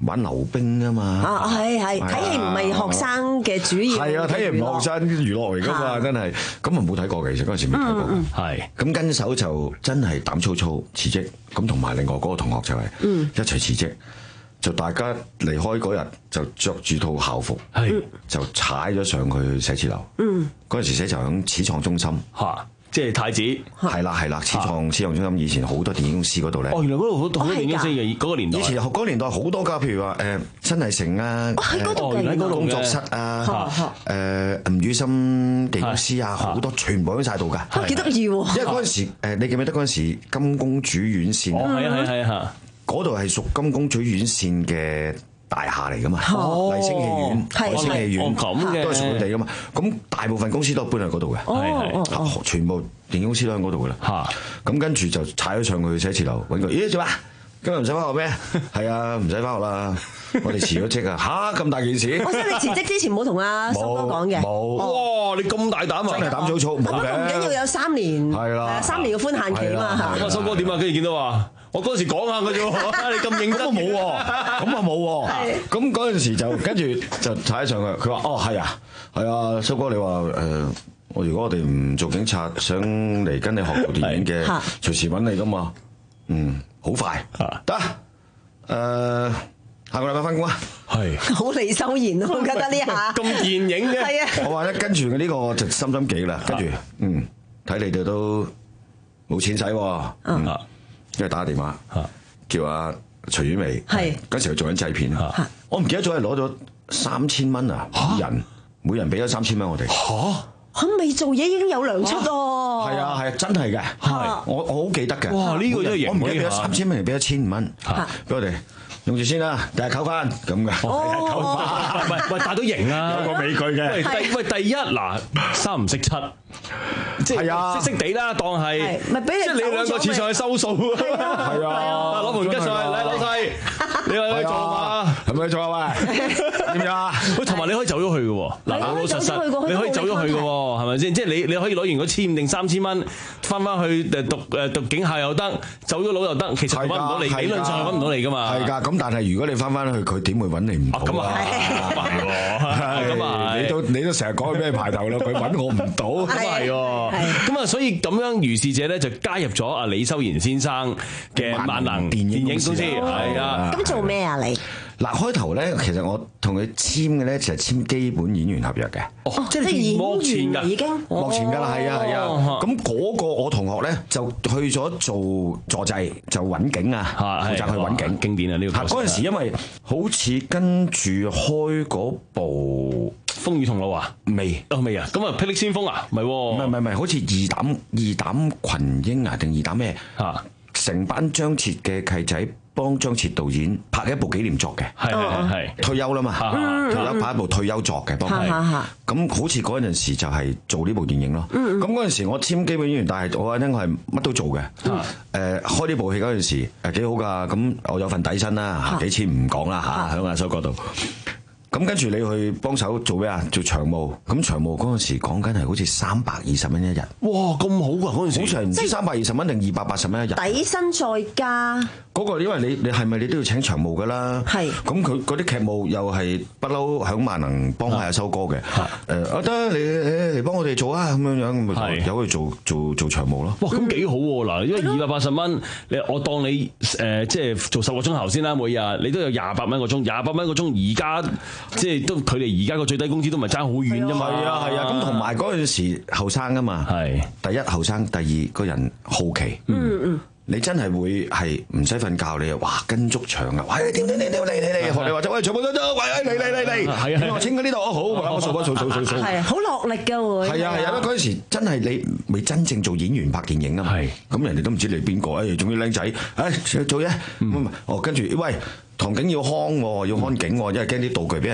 玩溜冰啊嘛。 啊，係係睇戲唔係學生嘅主要。 係啊，睇戲唔係學生娛樂嚟㗎嘛，真係。咁啊冇睇過嘅，其實嗰陣時未睇過。係。咁跟手就真係膽粗粗辭職，咁同埋另外嗰個同學就係一齊辭職。就大家離開嗰日就着住套校服，就踩咗上去寫字樓。嗰陣時寫字樓喺始創中心， 嚇，即係太子。 係啦係啦，始創始創中心以前好多電影公司嗰度咧。 哦，原來嗰度好多電影公司嘅嗰個年代。 以前嗰個年代好多㗎，譬如話誒新藝城啊，喺嗰度工作室啊，誒吳宇森電影公司啊，好多全部喺晒度㗎。 幾得意喎！ 因為嗰陣時誒，你記唔記得嗰陣時金公主院線？ 哦，係啊係啊係啊！ 嗰度係屬金公主院線嘅大廈嚟噶嘛，麗星戲院、海星戲院都係屬佢哋噶嘛。咁大部分公司都搬去嗰度嘅，全部電影公司都喺嗰度噶啦。咁跟住就踩咗上去寫字樓揾佢，咦做咩？今日唔使翻學咩？係啊，唔使翻學啦。我哋辭咗職啊！嚇咁大件事！ 我想你辭職之前冇同阿蘇哥講嘅。 冇。 哇！你咁大膽啊！ 真係膽粗粗冇嘅。 唔緊要，有三年。係啦。三年嘅寬限期啊嘛。 咁阿蘇哥點啊？跟住見到話，我嗰陣時講下嘅啫喎，你咁認真。 咁啊冇喎，咁啊冇喎。咁嗰陣時就跟住就踩上去。佢話：哦係啊，係啊，蘇哥你話誒，我如果我哋唔做警察，想嚟跟你學做電影嘅，隨時揾你噶嘛。嗯，好快得誒。下個禮拜翻工啊！係好李修賢啊，我覺得呢下咁電影嘅。 係啊！ 我話咧，跟住呢個就心心幾啦。跟住，嗯，睇你哋都冇錢使喎。嗯，因為打電話叫阿徐婉薇。係嗰時佢做緊製片。我唔記得咗係攞咗三千蚊啊！人每人俾咗三千蚊我哋。嚇！ 佢未做嘢已經有糧出喎。 係啊係啊，真係嘅。係我我好記得嘅。 哇！呢個真係型。 我唔記得俾咗三千蚊，俾咗千五蚊俾我哋。用住先啦，第日扣翻咁嘅， 扣翻，喂喂，但都型啊， 有個美句嘅。 喂第喂第一嗱，三唔識七，即係識識地啦，當係，即係你兩個次上去收數，係啊，攞盤吉上去，嚟老細，你話你做嘛？係咪做啊？喂，點樣啊？喂，同埋你可以走咗去嘅喎，嗱老老實實，你可以走咗去嘅喎，係咪先？即係你你可以攞完嗰千五定三千蚊，翻翻去誒讀誒讀警校又得，走咗佬又得，其實揾唔到你，理論上係揾唔到你㗎嘛。 係㗎。咁但係如果你翻翻去，佢點會揾你唔到啊？咁啊係，咁啊你都你都成日講佢咩牌頭啦，佢揾我唔到，咁啊係喎。 咁啊，所以咁樣如是者咧就加入咗阿李修賢先生嘅萬能電影公司，係啊。 咁做咩啊你？ 嗱開頭咧，其實我同佢簽嘅咧就係簽基本演員合約嘅。 哦，即係目前㗎已經， 目前㗎啦，係啊係啊。咁嗰個我同學咧就去咗做助製，就揾景啊，負責去揾景。 經典啊呢個。 嗰陣時因為好似跟住開嗰部 《風雨同路》啊， 未哦未啊，咁啊《霹靂先鋒》啊，唔係喎， 唔係唔係唔係，好似二膽二膽群英啊定二膽咩嚇？成班張徹嘅契仔幫張徹導演拍一部紀念作嘅， 係係係退休啦嘛，退休拍一部退休作嘅幫佢。咁好似嗰陣時就係做呢部電影咯。咁嗰陣時我簽基本演員，但係我聽我係乜都做嘅。誒開呢部戲嗰陣時誒幾好㗎，咁我有份底薪啦，幾錢唔講啦嚇，喺阿修嗰度。咁跟住你去幫手做咩啊？做長務，咁長務嗰陣時講緊係好似三百二十蚊一日。 哇，咁好啊！嗰陣時好似係唔知三百二十蚊定二百八十蚊一日。 底薪再加嗰個，因為你你係咪你都要請長務㗎啦？係。咁佢嗰啲劇務又係不嬲響萬能幫下阿修哥嘅。誒，啊得你誒嚟幫我哋做啊，咁樣樣咪由佢做做做長務咯。 哇，咁幾好喎！嗱，因為二百八十蚊，你我當你誒即係做十個鐘頭先啦，每日你都有廿八蚊個鐘，廿八蚊個鐘而家。即係都佢哋而家個最低工資都唔係爭好遠啫嘛。 係啊係啊，咁同埋嗰陣時後生啊嘛。係第一後生，第二個人好奇。嗯嗯。你真係會係唔使瞓覺，你啊哇跟足場啊！喂點點點點嚟嚟嚟學你話齋，喂全部都得，喂嚟嚟嚟嚟。係啊。你話清嗰呢度好，我數一數數數數。係啊，好落力㗎會。 係啊係啊，嗰陣時真係你未真正做演員拍電影啊嘛。係。咁人哋都唔知你邊個，誒仲要靚仔，誒做嘢。嗯。哦，跟住喂。唐景要看喎，要看景喎，因為驚啲道具俾人哋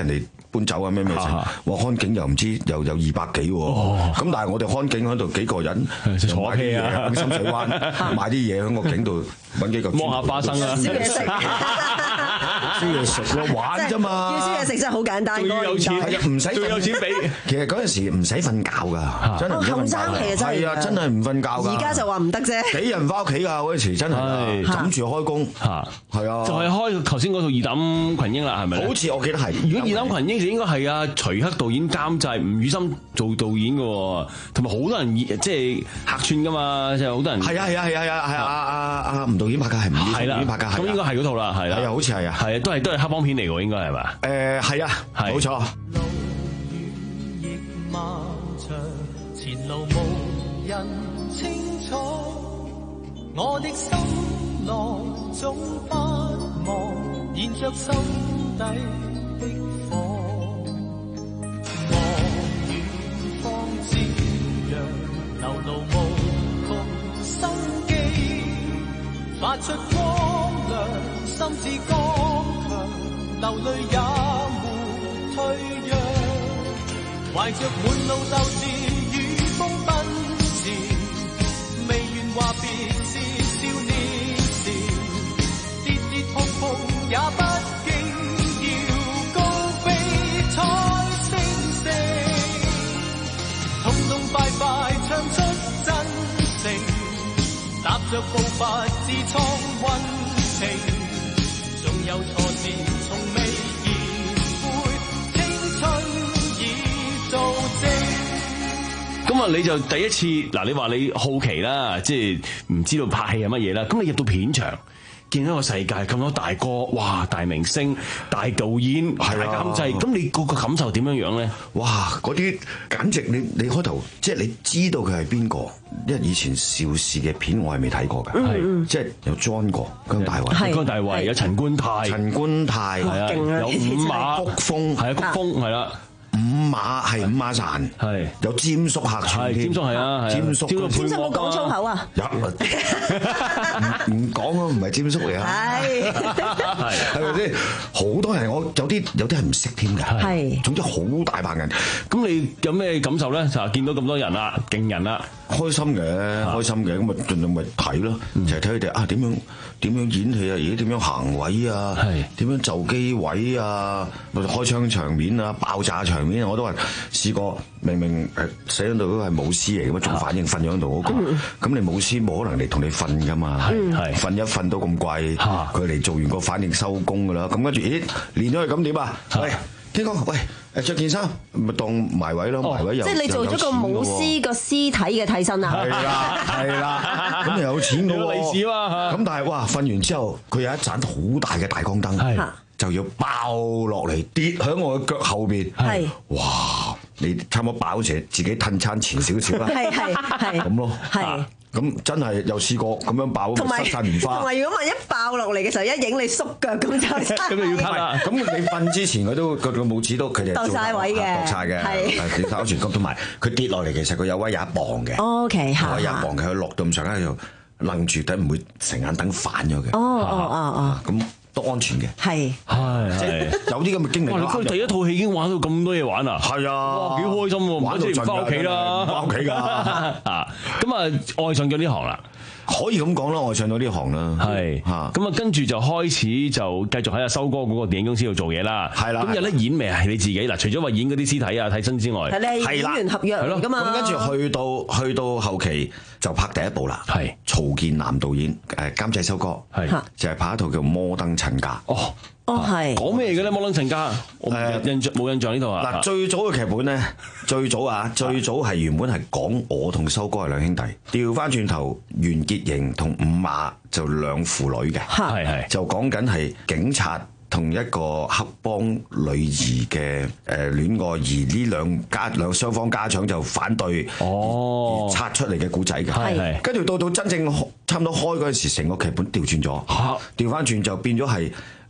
搬走啊咩咩成，話看景又唔知又有二百幾喎，咁但係我哋看景喺度幾個人坐買啲嘢啊喺深水灣買啲嘢喺個景度揾幾個摸下花生啊， 燒嘢食， 燒嘢食咯，玩啫嘛。 要燒嘢食真係好簡單。 最有錢係啊，唔使最有錢俾。 其實嗰陣時唔使瞓覺㗎，真係唔使瞓覺。 後生期啊真係。 係啊，真係唔瞓覺㗎。 而家就話唔得啫。 幾人翻屋企㗎嗰陣時真係枕住開工嚇， 係啊， 就係開頭先嗰套二膽群英啦，係咪？ 好似我記得係。 如果二膽群英就應該係啊徐克導演監製，吳宇森做導演嘅喎，同埋好多人即係客串㗎嘛，即係好多人。 係啊係啊係啊係啊係啊！阿阿阿吳導演拍嘅係吳宇森導演拍嘅， 咁應該係嗰套啦，係啦， 係啊，好似係啊， 係啊，都係都係黑幫片嚟㗎，應該係嘛？ 誒係啊，冇錯。 前路無人清楚，我的心內總不忘燃着心底的火，望遠方知陽流露無窮生機，發出光亮，心智剛強，流淚也沒退讓，懷着滿路鬥志與風奔馳，未願話別是少年時，跌跌碰碰也不驚，要高飛才升升，痛痛快快唱出真情，踏着步伐自創溫情，縱有挫折從未言悔，青春已做證。 咁啊，你就第一次嗱，你話你好奇啦，即係唔知道拍戲係乜嘢啦。咁你入到片場，見到個世界咁多大哥，哇，大明星、大導演、大監製，咁你個個感受點樣樣咧？ 哇！嗰啲簡直你你開頭即係你知道佢係邊個，因為以前邵氏嘅片我係未睇過嘅， 係即係有 John 哥、姜大衛、 姜大衛，有陳冠泰、 陳冠泰， 係啊，有五馬、 谷峰， 係啊，谷峰係啦。 五馬係五馬賺，係有詹叔客串添， 詹叔係啊， 詹叔， 詹叔冇講粗口啊， 有唔唔講咯，唔係詹叔嚟啊，係係咪先？好多人我有啲有啲係唔識添㗎，係總之好大班人。 咁你有咩感受咧？就係見到咁多人啦，勁人啦， 開心嘅，開心嘅，咁咪盡量咪睇咯，就係睇佢哋啊點樣點樣演戲啊，而家點樣行位啊，點樣就機位啊，開槍場面啊，爆炸場面啊，我都話試過，明明誒死喺度嗰個係武師嚟嘅嘛，仲反應瞓咗喺度嗰個，咁你武師冇可能嚟同你瞓噶嘛，瞓一瞓都咁貴，佢嚟做完個反應收工噶啦，咁跟住咦練咗佢咁點啊？喂，天哥，喂誒著件衫咪當埋位咯，埋位又即係你做咗個武師個屍體嘅替身啊？ 係啦係啦，咁又有錢嘅喎，利是嘛，咁但係哇瞓完之後，佢有一盞好大嘅大光燈。就要爆落嚟跌喺我嘅腳後邊，係哇！你差唔多爆時自己褪餐前少少啦，係係係咁咯，係咁真係又試過咁樣爆， 同埋失散棉花。 同埋如果萬一爆落嚟嘅時候，一影你縮腳咁就咁就要拍啦。咁你瞓之前佢都個個拇指都佢哋度晒位嘅， 度晒嘅，係點晒安全感，同埋佢跌落嚟其實佢有威有一磅嘅 ，OK 嚇， 有一磅佢落到咁上下就愣住，等唔會成眼燈反咗嘅。 哦哦哦哦， 咁。都安全嘅， 係係即係有啲咁嘅經歷。 哇！你佢第一套戲已經玩到咁多嘢玩啊！ 係啊， 哇，幾開心喎！ 玩到唔翻屋企啦， 翻屋企㗎啊！咁啊，愛上咗呢行啦。 可以咁講啦，我上到呢行啦， 係嚇，咁啊跟住就開始就繼續喺阿修哥嗰個電影公司度做嘢啦，係啦。咁有得演未啊？你自己嗱，除咗話演嗰啲屍體啊、替身之外， 係你係演員合約嚟㗎嘛？ 咁跟住去到去到後期就拍第一部啦，係曹健南導演誒監製修哥，係就係拍一套叫《摩登親家》。哦。 哦，係講咩嘅咧？《摩登親家》我印象冇印象呢套啊！ 嗱，最早嘅劇本咧，最早啊，最早係原本係講我同修哥係兩兄弟，調翻轉頭，袁潔瑩同五馬就兩父女嘅，係係就講緊係警察同一個黑幫女兒嘅誒戀愛，而呢兩家兩雙方家長就反對，哦，拆出嚟嘅故仔嘅，係係跟住到到真正差唔多開嗰陣時，成個劇本調轉咗，調翻轉就變咗係。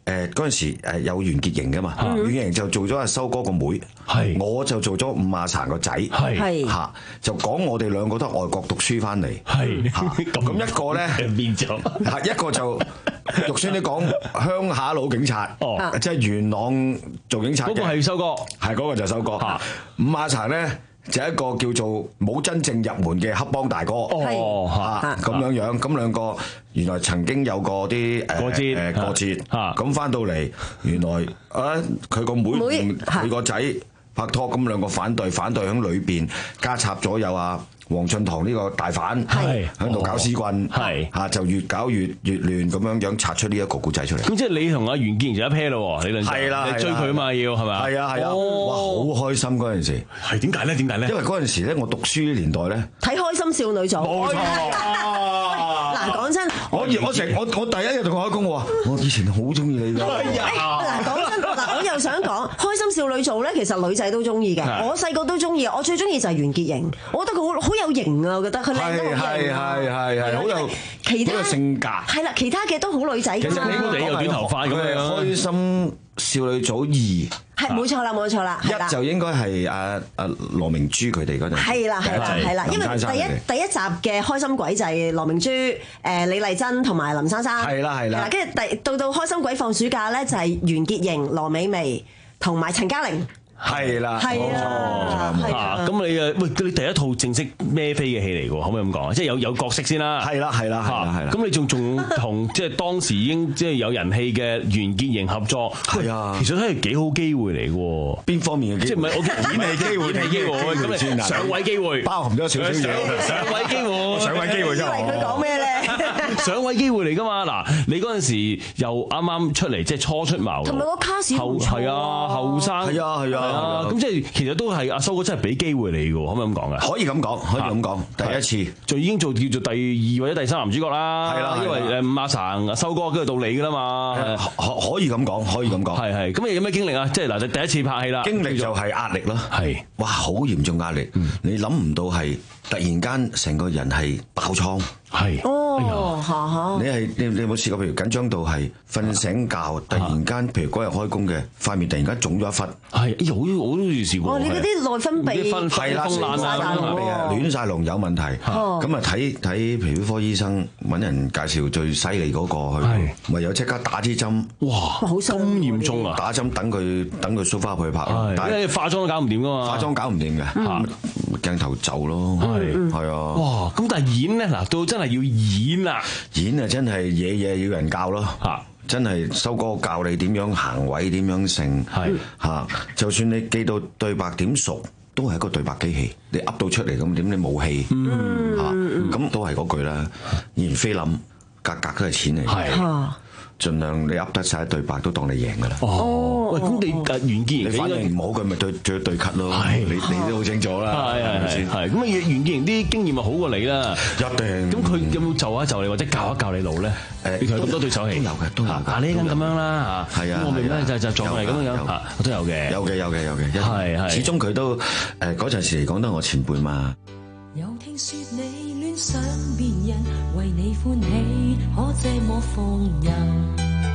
誒嗰陣時誒有袁潔瑩㗎嘛， 嗯袁潔瑩就做咗阿修哥個妹， 係我就做咗伍亞殘個仔， 係嚇就講我哋兩個都係外國讀書翻嚟， 係嚇咁一個咧變咗， 係一個就肉酸啲講鄉下老警察， 哦即係元朗做警察嘅， 嗰個係修哥， 係嗰個就係修哥，伍亞殘咧。就一個叫做冇真正入門嘅黑幫大哥， 哦嚇咁樣樣，咁兩個原來曾經有過啲誒過節誒過節，咁翻到嚟原來啊佢個妹同佢個仔拍拖，咁兩個反對，反對喺裏邊加插咗有啊黃俊棠呢個大反喺度搞屎棍， 係嚇就越搞越越亂咁樣樣拆出呢一個故仔出嚟。 咁即係你同阿袁潔瑩就一 pair 咯，理論上係啦， 你追佢啊嘛要係咪？ 係啊係啊，哇好開心嗰陣時。 係點解咧？點解咧？ 因為嗰陣時咧，我讀書年代咧， 睇開心少女組。 冇錯。 嗱講真， 我我成我我第一日同佢開工，我話我以前好中意你㗎。 嗱講真，嗱我又想講開心少女組咧，其實女仔都中意嘅。我細個都中意，我最中意就係袁潔瑩，我覺得佢好好有型啊，我覺得佢靚得好型啊。 係係係好有其他性格。 係啦，其他嘅都好女仔㗎嘛。 其實你有短頭髮咁樣。 開心少女組二。 係冇錯啦，冇錯啦， 一就應該係阿阿羅明珠佢哋嗰陣。係啦，係啦，係啦，因為第一第一集嘅開心鬼就係羅明珠、誒李麗珍同埋林珊珊。係啦，係啦。跟住第到到開心鬼放暑假咧，就係袁潔瑩、羅美薇同埋陳嘉玲。 係啦， 係啊， 嚇！咁你誒喂，你第一套正式孭飛嘅戲嚟喎，可唔可以咁講啊？即係有有角色先啦。 係啦，係啦，係啦，係啦。 咁你仲仲同即係當時已經即係有人氣嘅袁潔瑩合作。係啊，其實都係幾好機會嚟喎。 邊方面嘅機會？ 即係唔係我演戲機會？演戲機會咁你上位機會， 包含咗少少嘢。 上位機會， 上位機會啫。 以為佢講咩咧？ 上位機會嚟㗎嘛？嗱，你嗰陣時又啱啱出嚟，即係初出茅廬。 同埋個卡士唔錯。 係啊，後生。係啊，係啊。係啊，咁即係其實都係阿修哥真係俾機會你嘅，可唔可以咁講啊？ 可以咁講，可以咁講。第一次就已經做叫做第二或者第三男主角啦。 係啦， 因為誒伍亞殘、阿修哥跟住到你㗎啦嘛。 可可以咁講，可以咁講。 係係。咁你有咩經歷啊？即係嗱，第一次拍戲啦。 經歷就係壓力咯。 係。哇， 好嚴重壓力。你諗唔到係突然間成個人係爆瘡。 係。 哦，嚇嚇。 你係你你有冇試過？譬如緊張到係瞓醒覺，突然間，譬如嗰日開工嘅塊面突然間腫咗一忽。 係，好我都試過。 哦，你嗰啲內分泌係啦， 亂晒大龍， 亂晒龍有問題。咁啊睇睇皮膚科醫生，揾人介紹最犀利嗰個去，咪有即刻打支針。 哇，好咁嚴重啊！ 打針等佢等佢蘇翻去拍， 因為化妝都搞唔掂噶嘛。 化妝搞唔掂嘅，鏡頭就咯。係係啊。 哇！咁但係演咧，嗱到真係要演啦， 演啊真係嘢嘢要人教咯。嚇！真係修哥教你點樣行位，點樣成係嚇。就算你記到對白點熟，都係一個對白機器。你噏到出嚟咁點？你冇戲嚇，咁都係嗰句啦。演菲林格格都係錢嚟，係盡量你噏得晒對白都當你贏噶啦。 哦，喂，咁你誒袁潔瑩， 你反應唔好，佢咪對對對咳咯。你你都好清楚啦。 係係係係。咁啊，袁潔瑩啲經驗咪好過你啦。 一定。咁佢有冇就一就你，或者教一教你路咧？誒，你同佢咁多對手戲都有嘅，都有嘅。 啊，呢間咁樣啦嚇。係啊。咁我明咧就就撞嚟咁樣嚇，我都有嘅。 有嘅有嘅有嘅。 係係。 始終佢都誒嗰陣時嚟講都係我前輩嘛。 又聽說你戀上別人，為你歡喜，可這麼放任？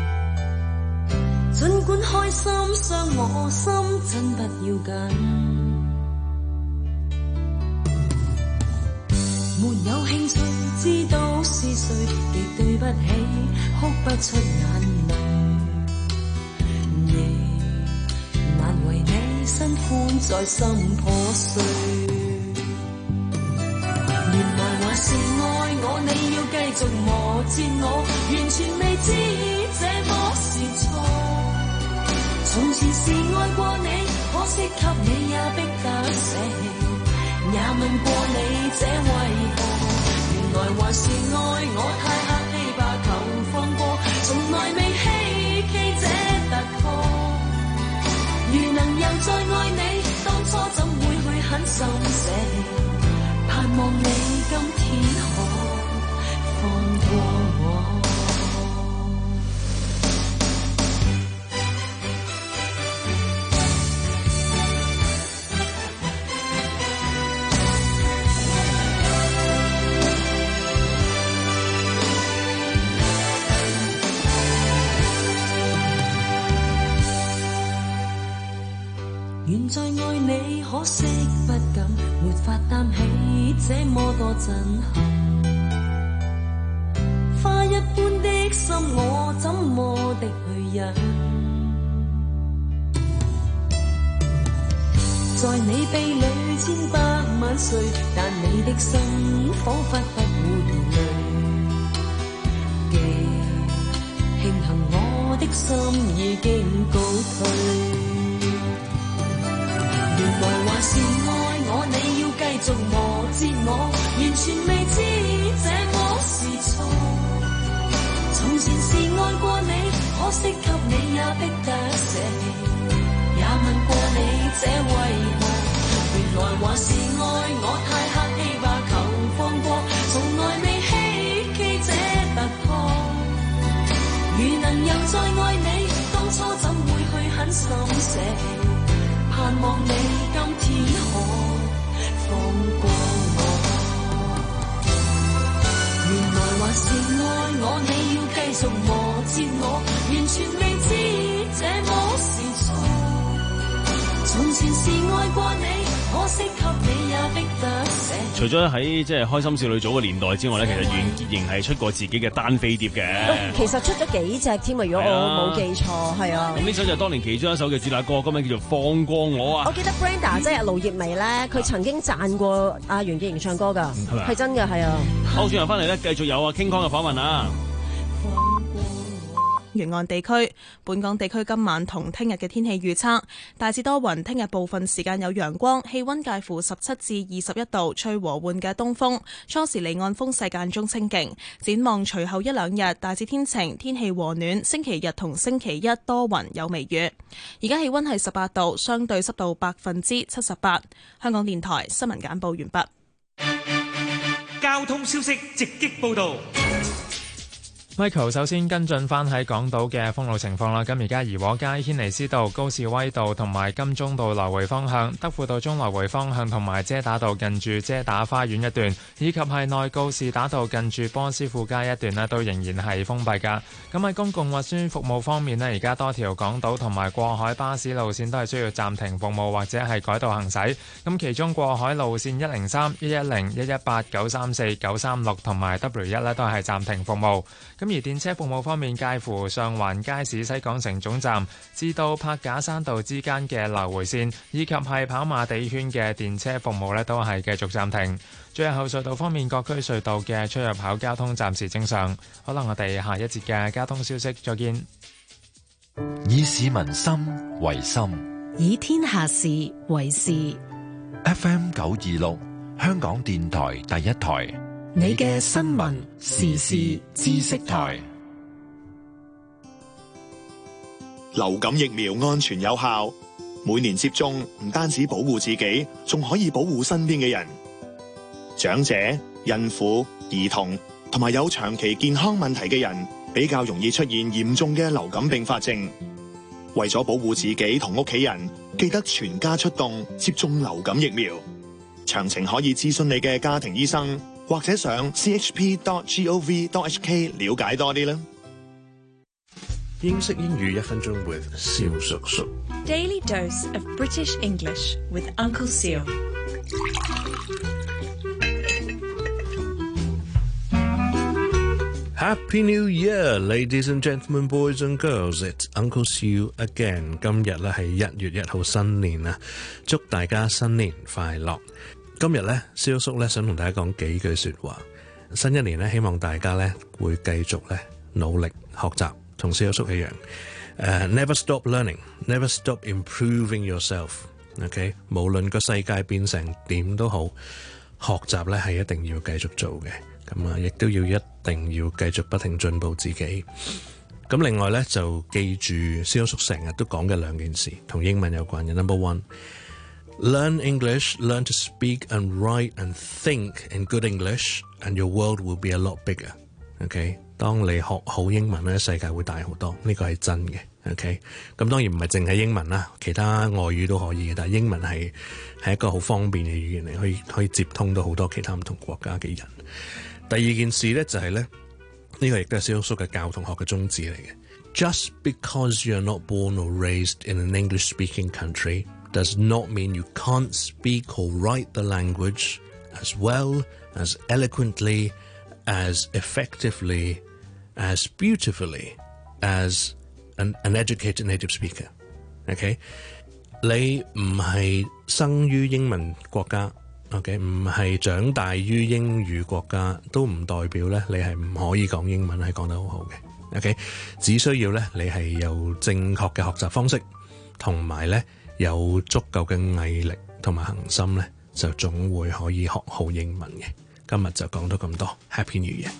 儘管開心傷我心，真不要緊。沒有興趣知道是誰，亦對不起，哭不出眼淚。亦難為你新歡在心破碎。原來還是愛我，你要繼續磨折我，完全未知這麼是錯。從前是愛過你，可惜給你也逼得捨棄，也問過你這為何？原來還是愛我，太客氣吧，求放過，從來未希冀這突破。如能又再愛你，當初怎會去狠心捨棄？盼望你今天可放過我。 可惜不敢，沒法擔起這麼多震撼。花一般的心，我怎麼的去忍？在你臂裏千百萬歲，但你的心彷彿不會累。極慶幸我的心已經告退。原來還是愛我，你要繼續磨折我，完全未知這麼是錯。從前是愛過你，可惜給你也逼得捨棄，也問過你這為何？原來還是愛我太客氣吧，求放過，從來未希冀這突破。如能又再愛你，當初怎會去狠心捨棄？盼望你今天可放過我。原來還是愛我，你要繼續磨折我，完全未知這麼是錯。從前是愛過你，可惜給你也逼得捨。 除咗喺即係開心少女組嘅年代之外咧，其實袁潔瑩係出過自己嘅單飛碟嘅。 其實出咗幾隻添啊，如果我冇記錯，係啊。 咁呢首就係當年其中一首嘅主打歌，歌名叫做《放過我》啊。 我記得 Brenda 即係盧業薇咧，佢曾經讚過阿袁潔瑩唱歌㗎，係真嘅，係啊。 好，轉頭翻嚟咧，繼續有啊 King Kong 嘅訪問啊。 沿岸地區，本港地區今晚同聽日嘅天氣預測大致多雲，聽日部分時間有陽光，氣溫介乎十七至二十一度，吹和緩嘅東風，初時離岸風勢間中清勁。展望隨後一兩日大致天晴，天氣和暖，星期日同星期一多雲有微雨。而家氣溫係十八度，相對濕度百分之七十八。香港電台新聞簡報完畢。 交通消息直擊報道。 Michael 首先跟進翻喺港島嘅封路情況啦。咁而家怡和街、軒尼詩道、高士威道同埋金鐘道來回方向、德輔道中來回方向同埋遮打道近住遮打花園一段，以及係內告士打道近住波斯富街一段呢，都仍然係封閉㗎。咁喺公共運輸服務方面呢，而家多條港島同埋過海巴士路線都係需要暫停服務或者係改道行駛。咁其中過海路線一零三、一一零、一一八、九三四、九三六同埋 W 一呢，都係暫停服務。咁而電車服務方面，介乎上環街市西港城總站至到柏架山道之間嘅來回線，以及係跑馬地圈嘅電車服務呢，都係繼續暫停。最後隧道方面，各區隧道嘅出入口交通暫時正常。可能我哋下一節嘅交通消息再見。 以市民心為心， 以天下事為事。 F M 九二六，香港電台第一台。 你嘅新聞時事知識台。 流感疫苗安全有效，每年接種唔單止保護自己，仲可以保護身邊嘅人。長者、孕婦、兒童同埋有長期健康問題嘅人，比較容易出現嚴重嘅流感併發症。為咗保護自己同屋企人，記得全家出動接種流感疫苗。詳情可以諮詢你嘅家庭醫生，或者上 c h p dot gov dot h k 了解多啲啦。 英式英語一分鐘 with 蕭叔叔。 Daily dose of British English with Uncle Seal。 Happy New Year, ladies and gentlemen, boys and girls. It's Uncle Seal again. 今日咧係一月一號新年啊，祝大家新年快樂。今日咧，蕭叔咧想同大家講幾句說話。新一年咧，希望大家咧會繼續咧努力學習，同蕭叔一樣。Uh, never stop learning, never stop improving yourself. OK， 無論個世界變成點都好，學習咧係一定要繼續做嘅。咁啊，亦都要一定要繼續不停進步自己。咁另外咧，就記住蕭叔成日都講嘅兩件事，同英文有關嘅。Number one。Learn English, learn to speak and write and think in good English, and your world will be a lot bigger. OK， 當你學好英文咧，世界會大好多，呢個係真嘅。OK， 咁當然唔係淨係英文啦，其他外語都可以嘅，但係英文係係一個好方便嘅語言嚟，可以可以接通到好多其他唔同國家嘅人。第二件事咧就係咧，呢個亦都係蕭叔嘅教同學嘅宗旨嚟嘅。Just because you are not born or raised in an English-speaking country does not mean you can't speak or write the language as well, as eloquently, as effectively, as beautifully as an, an educated native speaker. OK， 你唔係生於英文國家 ，OK， 唔係長大於英語國家，都唔代表咧你係唔可以講英文係講得好好嘅。OK， 只需要咧你係有正確嘅學習方式，同埋咧有足夠嘅毅力同埋恒心咧，就總會可以學好英文嘅。今日就講到咁多 ，Happy New Year！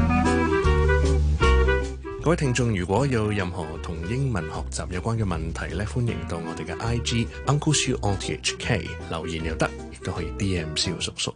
各位聽眾，如果有任何同英文學習有關嘅問題咧，歡迎到我哋嘅 I G Uncle Siu on T H K 留言又得，亦都可以 D M 蕭叔叔。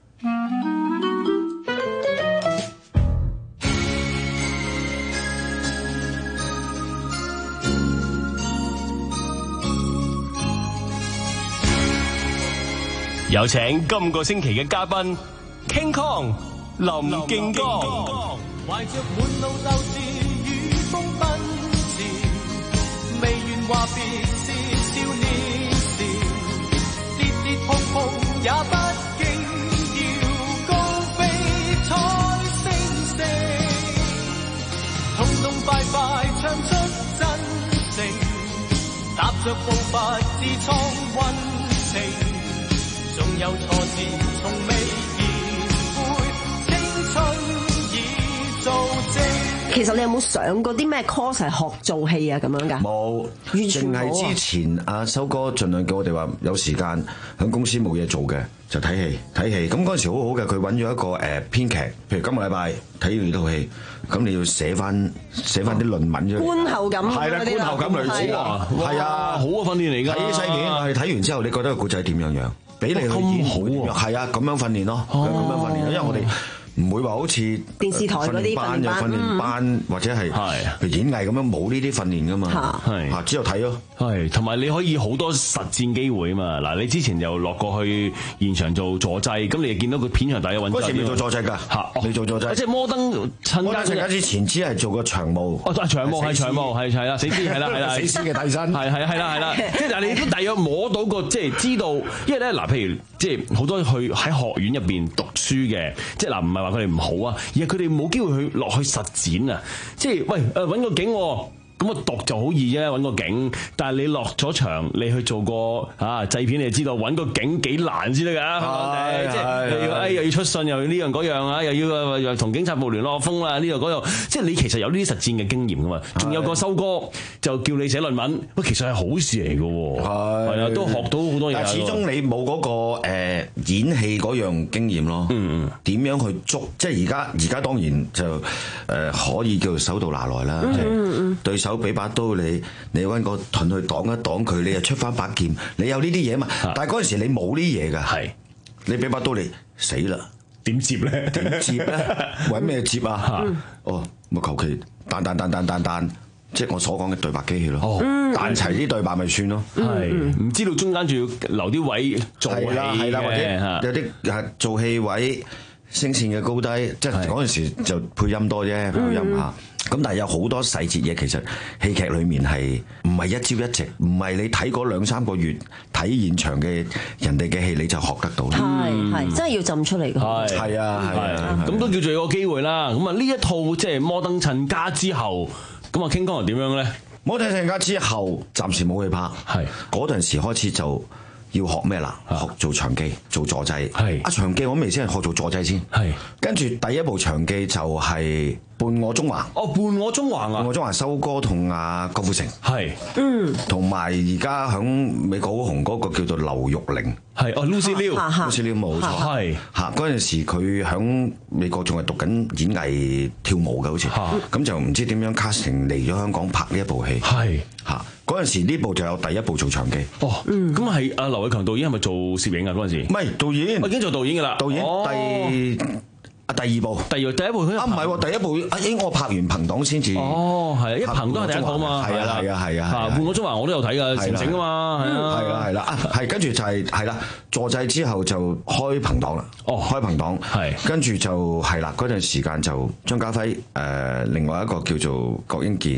有請今個星期嘅嘉賓 King Kong 林敬剛。 懷着滿路鬥志與風奔馳，未願話別是少年時，跌跌碰碰也不驚，要高飛彩星星，痛痛快快唱出真情，踏着步伐自創溫情。縱有挫折，從未言悔，青春已做證。 其實你有冇上過啲咩 course 係學做戲啊咁樣㗎？ 冇，淨係之前阿修哥盡量叫我哋話有時間喺公司冇嘢做嘅就睇戲睇戲。咁嗰陣時好好嘅，佢揾咗一個誒編劇，譬如今個禮拜睇完呢套戲，咁你要寫翻寫翻啲論文出嚟。 觀後感係啦，觀後感類似啊，係啊， 好嘅訓練嚟㗎。 睇西片，我哋睇完之後，你覺得個故仔點樣樣？俾你去演好啊，係啊，咁樣訓練咯，咁樣訓練咯，因為我哋唔會話好似電視台嗰啲班有訓練班或者係譬如演藝咁樣冇呢啲訓練噶嘛，係嚇之後睇咯， 係同埋你可以好多實戰機會啊嘛。嗱，你之前又落過去現場做助製，咁你又見到個片場大家揾嗰時未做助製㗎，嚇未做助製， 即係摩登趁摩登趁家之前只係做個長務， 哦長務係長務係係啦，死屍係啦係啦， 死屍嘅替身係係係啦係啦，即係但係你都大約摸到個即係知道，因為咧嗱，譬如即係好多去喺學院入邊讀書嘅，即係嗱唔係話佢哋唔好啊，而係佢哋冇機會去落去實踐啊！即係喂誒揾個景喎。咁啊讀就好易啫，揾個景。但係你落咗場，你去做個啊製片，你就知道揾個景幾難先得㗎。即係又要誒又要出信，又要呢樣嗰樣啊，又要又同警察部聯絡風啦，呢度嗰度。即係你其實有呢啲實戰嘅經驗㗎嘛。仲有個修哥就叫你寫論文，喂，其實係好事嚟㗎喎。係啊，都學到好多嘢。 但係始終你冇嗰個誒演戲嗰樣經驗咯。嗯嗯。點樣去捉？即係而家而家當然就誒可以叫做手到拿來啦。嗯嗯。對手俾把刀你，你揾個盾去擋一擋佢，你又出翻把劍，你有呢啲嘢嘛？但係嗰陣時你冇呢嘢㗎，係你俾把刀你死啦， 點接咧？ 點接咧？揾咩接啊？哦，咪求其彈彈彈彈彈彈，即係我所講嘅對白機器咯。哦，彈齊啲對白咪算咯。 係唔知道中間仲要留啲位做戲係啦，或者有啲係做戲位聲線嘅高低，即係嗰陣時就配音多啫，配音嚇。咁但係有好多細節嘢，其實戲劇裏面係唔係一朝一夕，唔係你睇嗰兩三個月睇現場嘅人哋嘅戲你就學得到。 係係真係要浸出嚟㗎。 係係啊係啊， 咁都叫做有個機會啦。咁啊呢一套即係摩登趁家之後，咁啊 King Kong又點樣咧？ 摩登趁家之後暫時冇去拍，係嗰陣時開始就要學咩啦？學做場記，做助製。係啊，場記我未先係學做助製先。係跟住第一部場記就係伴我中環。 哦，伴我中環啊！ 伴我中環修哥同阿郭富城。 係嗯，同埋而家響美國好紅嗰個叫做劉玉玲。 係哦 ，Lucy Liu，Lucy Liu 冇錯。係嚇嗰陣時佢響美國仲係讀緊演藝跳舞嘅好似，咁就唔知點樣 casting 嚟咗香港拍呢一部戲。係嚇嗰陣時呢部就有第一部做場記。 哦，咁係阿劉偉強導演係咪做攝影啊？嗰陣時唔係導演， 我已經做導演㗎啦。 導演第啊第二部， 第二第一部啊唔係喎， 第一部啊應我拍完朋黨先至。 哦，係，因為朋黨係第一套嘛。 係啊係啊係啊。嚇， 伴我中環我都有睇㗎，成成啊嘛。係啊係啦係啦啊係，跟住就係係啦，助製之後就開朋黨啦。哦，開朋黨係，跟住就係啦，嗰陣時間就張家輝誒，另外一個叫做郭英健。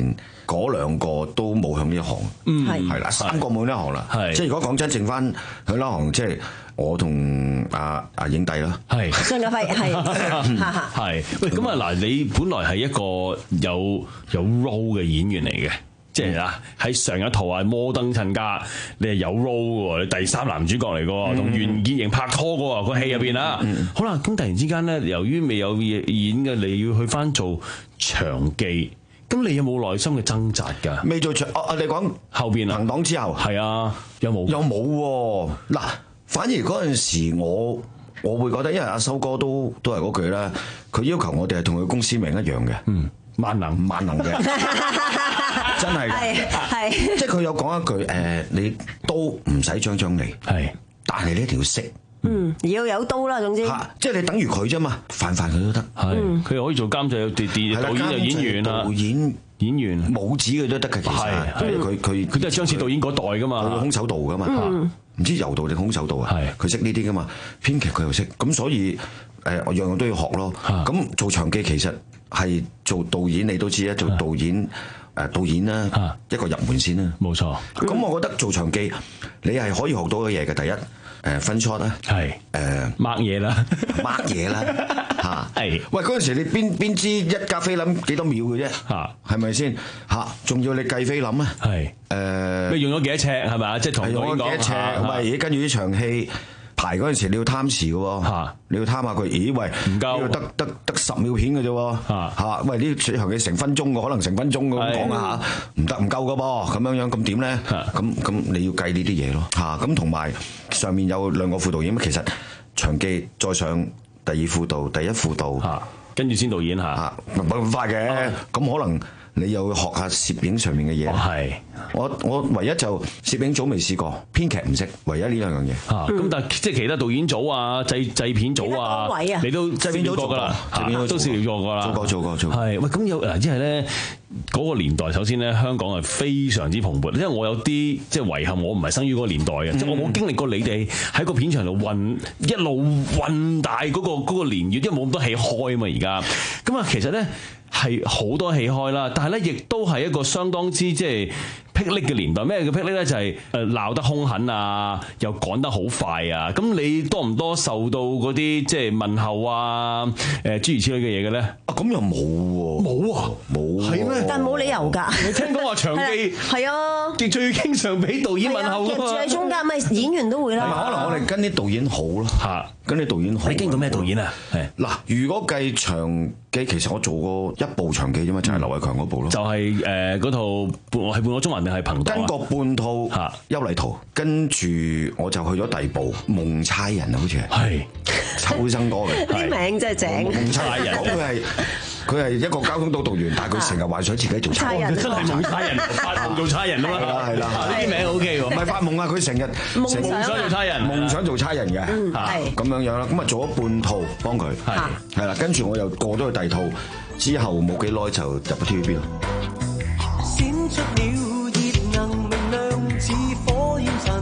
嗰兩個都冇向呢一行， 嗯係啦，三個冇呢一行啦， 係即係如果講真，剩翻向呢一行，即係我同阿阿影帝啦， 係張家輝係係喂咁啊嗱，你本來係一個有有 role 嘅演員嚟嘅。即係啊！喺上一套啊《摩登親家》，你係有 role 喎，你第三男主角嚟嘅喎，同袁潔瑩拍拖嘅喎，個戲入邊啊。好啦，咁突然之間咧，由於未有演嘅，你要去翻做場記，咁你有冇內心嘅掙扎㗎？ 未做場，我哋講後邊啊， 行黨之後係啊，有冇？ 有冇喎？嗱，反而嗰陣時我我會覺得，因為阿修哥都都係嗰句啦，佢要求我哋係同佢公司名一樣嘅， 嗯，萬能萬能嘅。真係，係，即係佢有講一句誒，你刀唔使張張利， 係， 但係你一定要識， 嗯，要有刀啦，總之， 即係你等於佢啫嘛，泛泛佢都得， 係，佢可以做監製、有電電導演、有演員啊， 導演、 演員、 武指佢都得嘅，其實，係佢佢佢都係張徹導演嗰代噶嘛， 佢空手道噶嘛，唔知柔道定空手道啊，佢識呢啲噶嘛，編劇佢又識，咁所以誒，我樣樣都要學咯，咁做場記其實係做導演，你都知啦，做導演。誒導演啦，啊、一個入門先啦， 冇錯。 咁我覺得做場記，你係可以學到嘅嘢嘅。第一，誒分 shot 啦，係誒掹嘢啦， 掹嘢啦，嚇係。喂，嗰陣時你邊邊知一格菲林幾多秒嘅啫？嚇係咪先？嚇仲要你計菲林啊？係誒， 你用咗幾多尺係咪啊？即係同用咗幾多尺？喂，而跟住啲場戲。排嗰陣時你要貪時嘅喎，你要貪下佢，咦喂，唔夠，得得得十秒片嘅啫喎，嚇，喂呢場戲成分鐘嘅，可能成分鐘咁講下，唔得唔夠嘅噃，咁樣樣咁點咧？咁咁你要計呢啲嘢咯，嚇，咁同埋上面有兩個副導演，其實場記再上第二副導、第一副導， 跟住先導演嚇， 唔係咁快嘅，咁可能。你又要學下攝影上面嘅嘢，係、哦、我我唯一就攝影組未試過，編劇唔識，唯一呢兩樣嘢。 嚇、嗯，咁但係即係其他導演組啊、製製片組啊，啊你都製片組做㗎啦，都試過做過啦， 做過做過做過。 係喂，咁有嗱，即係咧嗰個年代，首先咧香港係非常之蓬勃，因為我有啲即係遺憾，我唔係生於嗰個年代嘅，即係、嗯、我冇經歷過你哋喺個片場度運一路運大嗰、嗰個嗰、嗰個年月，因為冇咁多戲開啊嘛，而家咁啊，其實咧。係好多戲開啦，但係咧亦都係一個相當之即係霹靂嘅年代。咩叫霹靂咧？就係誒鬧得兇狠啊，又趕得好快啊。咁你多唔多受到嗰啲即係問候啊？誒諸如此類嘅嘢嘅咧？ 啊咁又冇喎， 冇啊， 冇係咩？ 但冇理由㗎。 你聽講話場記係啊， 最經常俾導演問候㗎嘛。 住喺中間，咪演員都會啦。 可能我哋跟啲導演好咯，嚇，跟啲導演好。 你經過咩導演啊？係嗱，如果計場記，其實我做過一部場記啫嘛，就係劉偉強嗰部咯。 就係誒嗰套半係半個中環定係彭導啊？ 跟過半套《優麗圖》，跟住我就去咗第二部《夢差人》啊，好似係。係秋生哥嘅。 啲名真係正。 夢差人講佢係。佢係一個交通督導員，但係佢成日幻想自己做差人， 真係夢差人，發夢做差人啊嘛！ 係啦係啦， 呢啲名 O K 喎， 唔係發夢啊！佢成日夢想做差人， 夢想做差人嘅，係咁樣樣啦。咁啊做咗半套幫佢，係係啦，跟住我又過咗去第二套，之後冇幾耐就入咗 T V B 咯。 閃出了熱能，明亮似火焰神，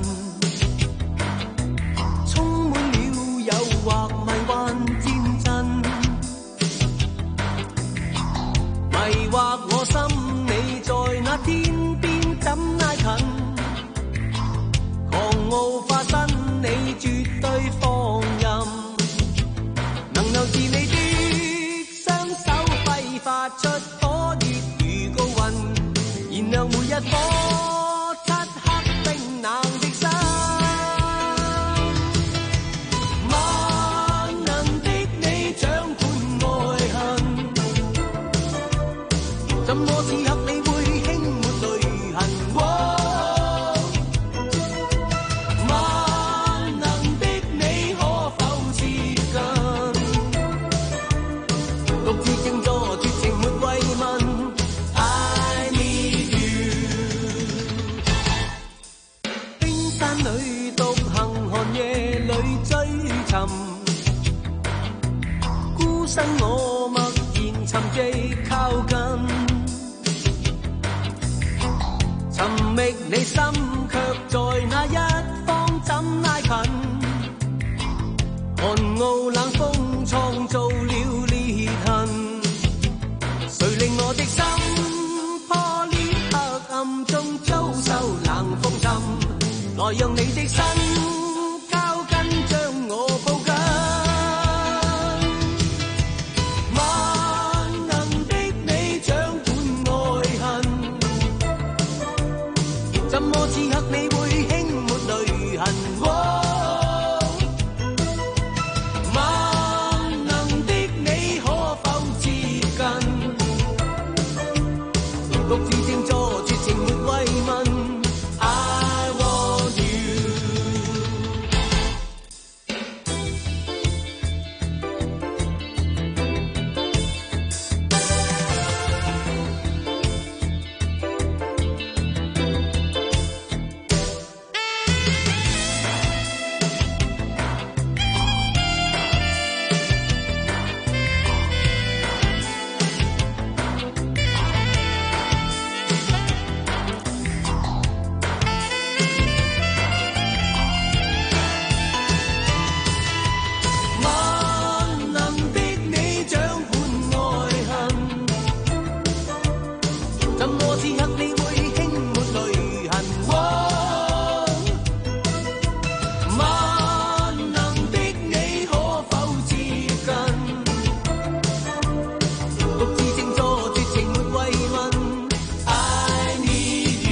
充滿了誘惑迷幻戰陣。迷惑我心，你在那天邊怎拉近？狂傲化身，你絕對放任，能留住你的雙手揮發出火熱如高溫，燃亮每一顆漆黑冰冷的心。萬能的你掌管愛恨。怎麼此刻你會輕抹淚痕？萬能的你可否接近？獨自靜坐，絕情沒慰問。I need you。冰山裏獨行，寒夜裏追尋，孤身我默然沉寂靠近。尋覓你心，卻在那一方怎拉近？寒傲冷風創造了裂痕，誰令我的心破裂中遭受冷風侵，來讓你的身交跟將我抱緊。萬能的你掌管愛恨，怎麼此刻你會輕抹淚痕？萬能的你可否接近？獨自靜坐絕情沒慰問。I want you。萬能的你掌管愛恨，怎麼此刻你會輕抹淚痕？萬能的你可否接近？獨自靜坐絕情沒慰問。I need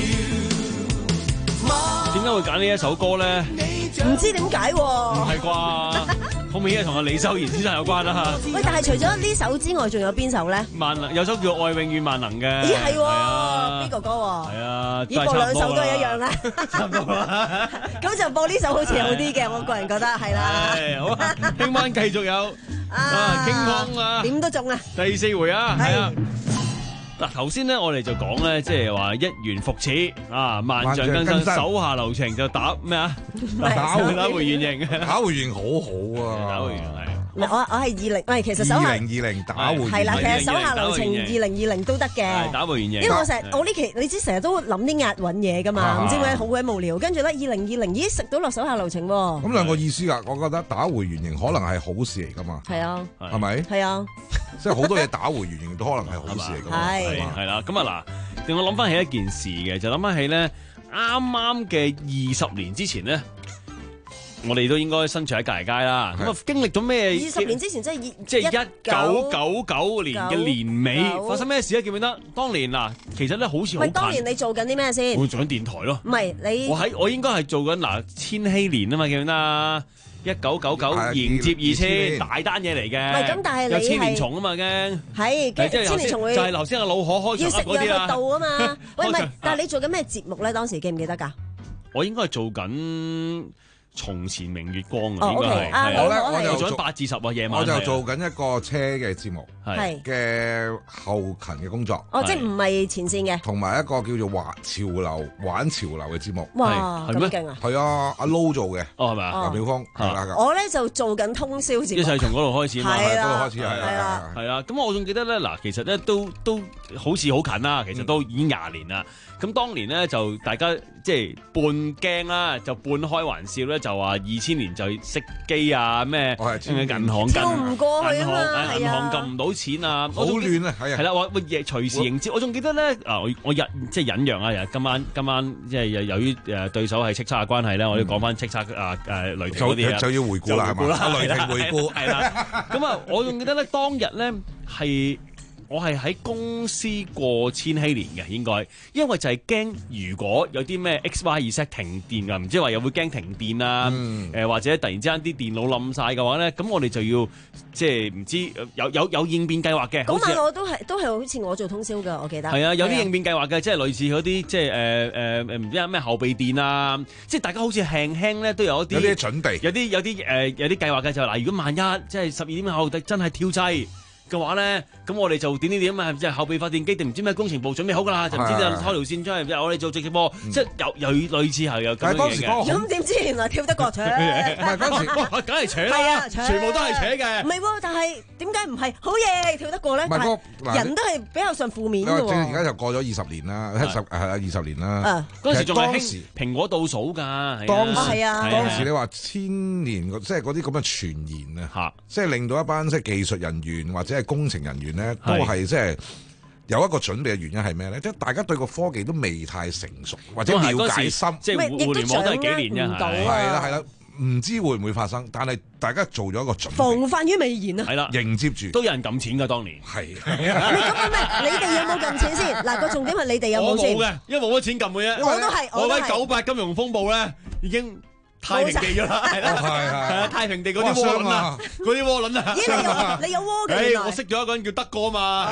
you。 點解會揀呢一首歌咧？ 唔知點解喎？ 唔係啩？好明顯係同阿李秀賢先生有關啦。 喂，但係除咗呢首之外，仲有邊首咧？ 萬能有首叫《愛永遠萬能》嘅。 咦係喎， 啊邊個歌喎？ 係啊， 咦，播兩首都係一樣啊！ 差唔多啦。 咁就播呢首好似好啲嘅，我個人覺得係啦。 係好啊，聽晚繼續有啊，傾康啊， 點都中啊！ 第四回啊，係啊。嗱，頭先咧，我哋就講咧，即係話一元復始啊，萬象更新，手下留情就打咩啊？打回打回原形， 打回原形好好啊！ 打回原形係。 唔係我我係二零，喂，其實手下二零二零打回原形係啦，其實手下留情二零二零都得嘅， 打回原形。 因為我成日我呢期你知成日都諗啲押韻嘢噶嘛，唔知點解好鬼無聊。跟住咧，二零二零咦食到落手下留情喎。 咁兩個意思㗎，我覺得打回原形可能係好事嚟㗎嘛。 係啊， 係咪？ 係啊， 即係好多嘢打回原形都可能係好事嚟㗎嘛。 係係啦，咁啊嗱，令我諗翻起一件事嘅，就諗翻起咧啱啱嘅二十年之前咧。我哋都應該身處喺隔離街啦，咁啊經歷咗咩？ 二十年之前即係即係一九九九年嘅年尾發生咩事咧？記唔記得？當年嗱，其實咧好似好喂，當年你做緊啲咩先？ 我做緊電台咯。 唔係你， 我喺我應該係做緊嗱千禧年啊嘛，記唔記得啊？一九九九迎接二千大單嘢嚟嘅。 唔係咁，但係你有千年蟲啊嘛，驚係千年蟲會就係頭先阿老可開要食嗰啲藥去到啊嘛。喂，唔係，但係你做緊咩節目咧？當時記唔記得㗎？ 我應該係做緊。從前明月光啊， 哦應該係。 我咧我就做緊八至十啊，夜晚。 我就做緊一個車嘅節目， 係嘅後勤嘅工作。 哦，即係唔係前線嘅。 同埋一個叫做玩潮流玩潮流嘅節目。 哇，咁勁啊！ 係啊，阿 Low 做嘅。 哦，係咪啊？ 林曉峰係啦。 我咧就做緊通宵節目。 一齊從嗰度開始嘛， 係嗰度開始係係啦， 係啦。咁我仲記得咧，嗱，其實咧都都好似好近啦，其實都已經廿年啦。咁當年咧就大家即係半驚啦，就半開玩笑咧，就話二千年就熄機啊咩？ 我係銀行跳唔過去啊嘛， 銀行撳唔到錢啊， 好亂啊，係啊， 係啦，話喂隨時迎接。我仲記得咧，啊我我日即係隱陽啊，今晚今晚即係由於誒對手係叱咤嘅關係咧，我要講翻叱咤啊誒雷霆嗰啲啊， 就要回顧啦，係嘛？雷霆回顧係啦。咁啊，我仲記得咧，當日咧係。我係喺公司過千禧年嘅，應該，因為就係驚如果有啲咩 X Y Z 停電㗎，唔知話又會驚停電啊，誒、嗯呃、或者突然之間啲電腦冧晒嘅話咧，咁我哋就要即係唔知有有有應變計劃嘅。 嗰晚我都係都係好似我做通宵㗎，我記得。 係啊，有啲應變計劃嘅，即係類似嗰啲即係誒誒誒唔知咩後備電啊，即係大家好似輕輕咧都有一啲有啲準備， 有啲有啲誒、呃、有啲計劃嘅就嗱、是，如果萬一即係十二點後真係跳掣嘅話咧，咁我哋就點點點啊，即係後備發電機定唔知咩工程部準備好㗎啦，就唔知就拖條線出嚟，我哋做直接播，即係有有類似係有咁樣嘅。 咁點知原來跳得過扯？唔係嗰時， 梗係扯啦，全部都係扯嘅。 唔係喎，但係點解唔係好嘢跳得過咧？ 唔係嗰人都係比較上負面嘅喎。 而家就過咗二十年啦，十係啊二十年啦。 嗰時仲係興蘋果倒數㗎。 當時係啊， 當時你話千年即係嗰啲咁嘅傳言啊，即係令到一班即係技術人員或者係工程人員咧，都係即係有一個準備嘅原因係咩咧？即係大家對個科技都未太成熟，或者了解深， 即係互聯網都係幾年啫，係啦係啦，唔知會唔會發生，但係大家做咗一個準備， 防範於未然啊！ 係啦， 迎接住都有人撳錢㗎，當年係。 咁啊咩？你哋有冇撳錢先？嗱，個重點係你哋有冇先？ 我冇嘅，因為冇乜錢撳嘅啫。 我都係， 我喺九八金融風暴咧已經。太平地咗啦，係啦，係啊，太平地嗰啲窩輪啊，嗰啲窩輪啊， 咦，你有你有窩嘅？ 我識咗一個人叫德哥啊嘛，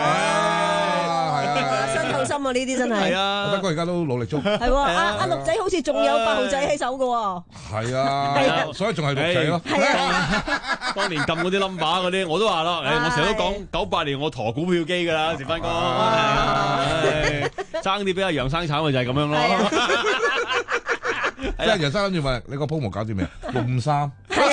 傷透心啊！呢啲真係。 係啊， 德哥而家都努力中。 係喎，阿阿陸仔好似仲有八號仔喺手嘅喎。 係啊，所以仲係陸仔咯。 係啊， 當年撳嗰啲 number 嗰啲，我都話咯，誒，我成日都講九八年我陀股票機㗎啦，時分哥，爭啲俾阿楊生炒嘅就係咁樣咯。 即係楊生諗住問你個鋪模搞掂未？六五三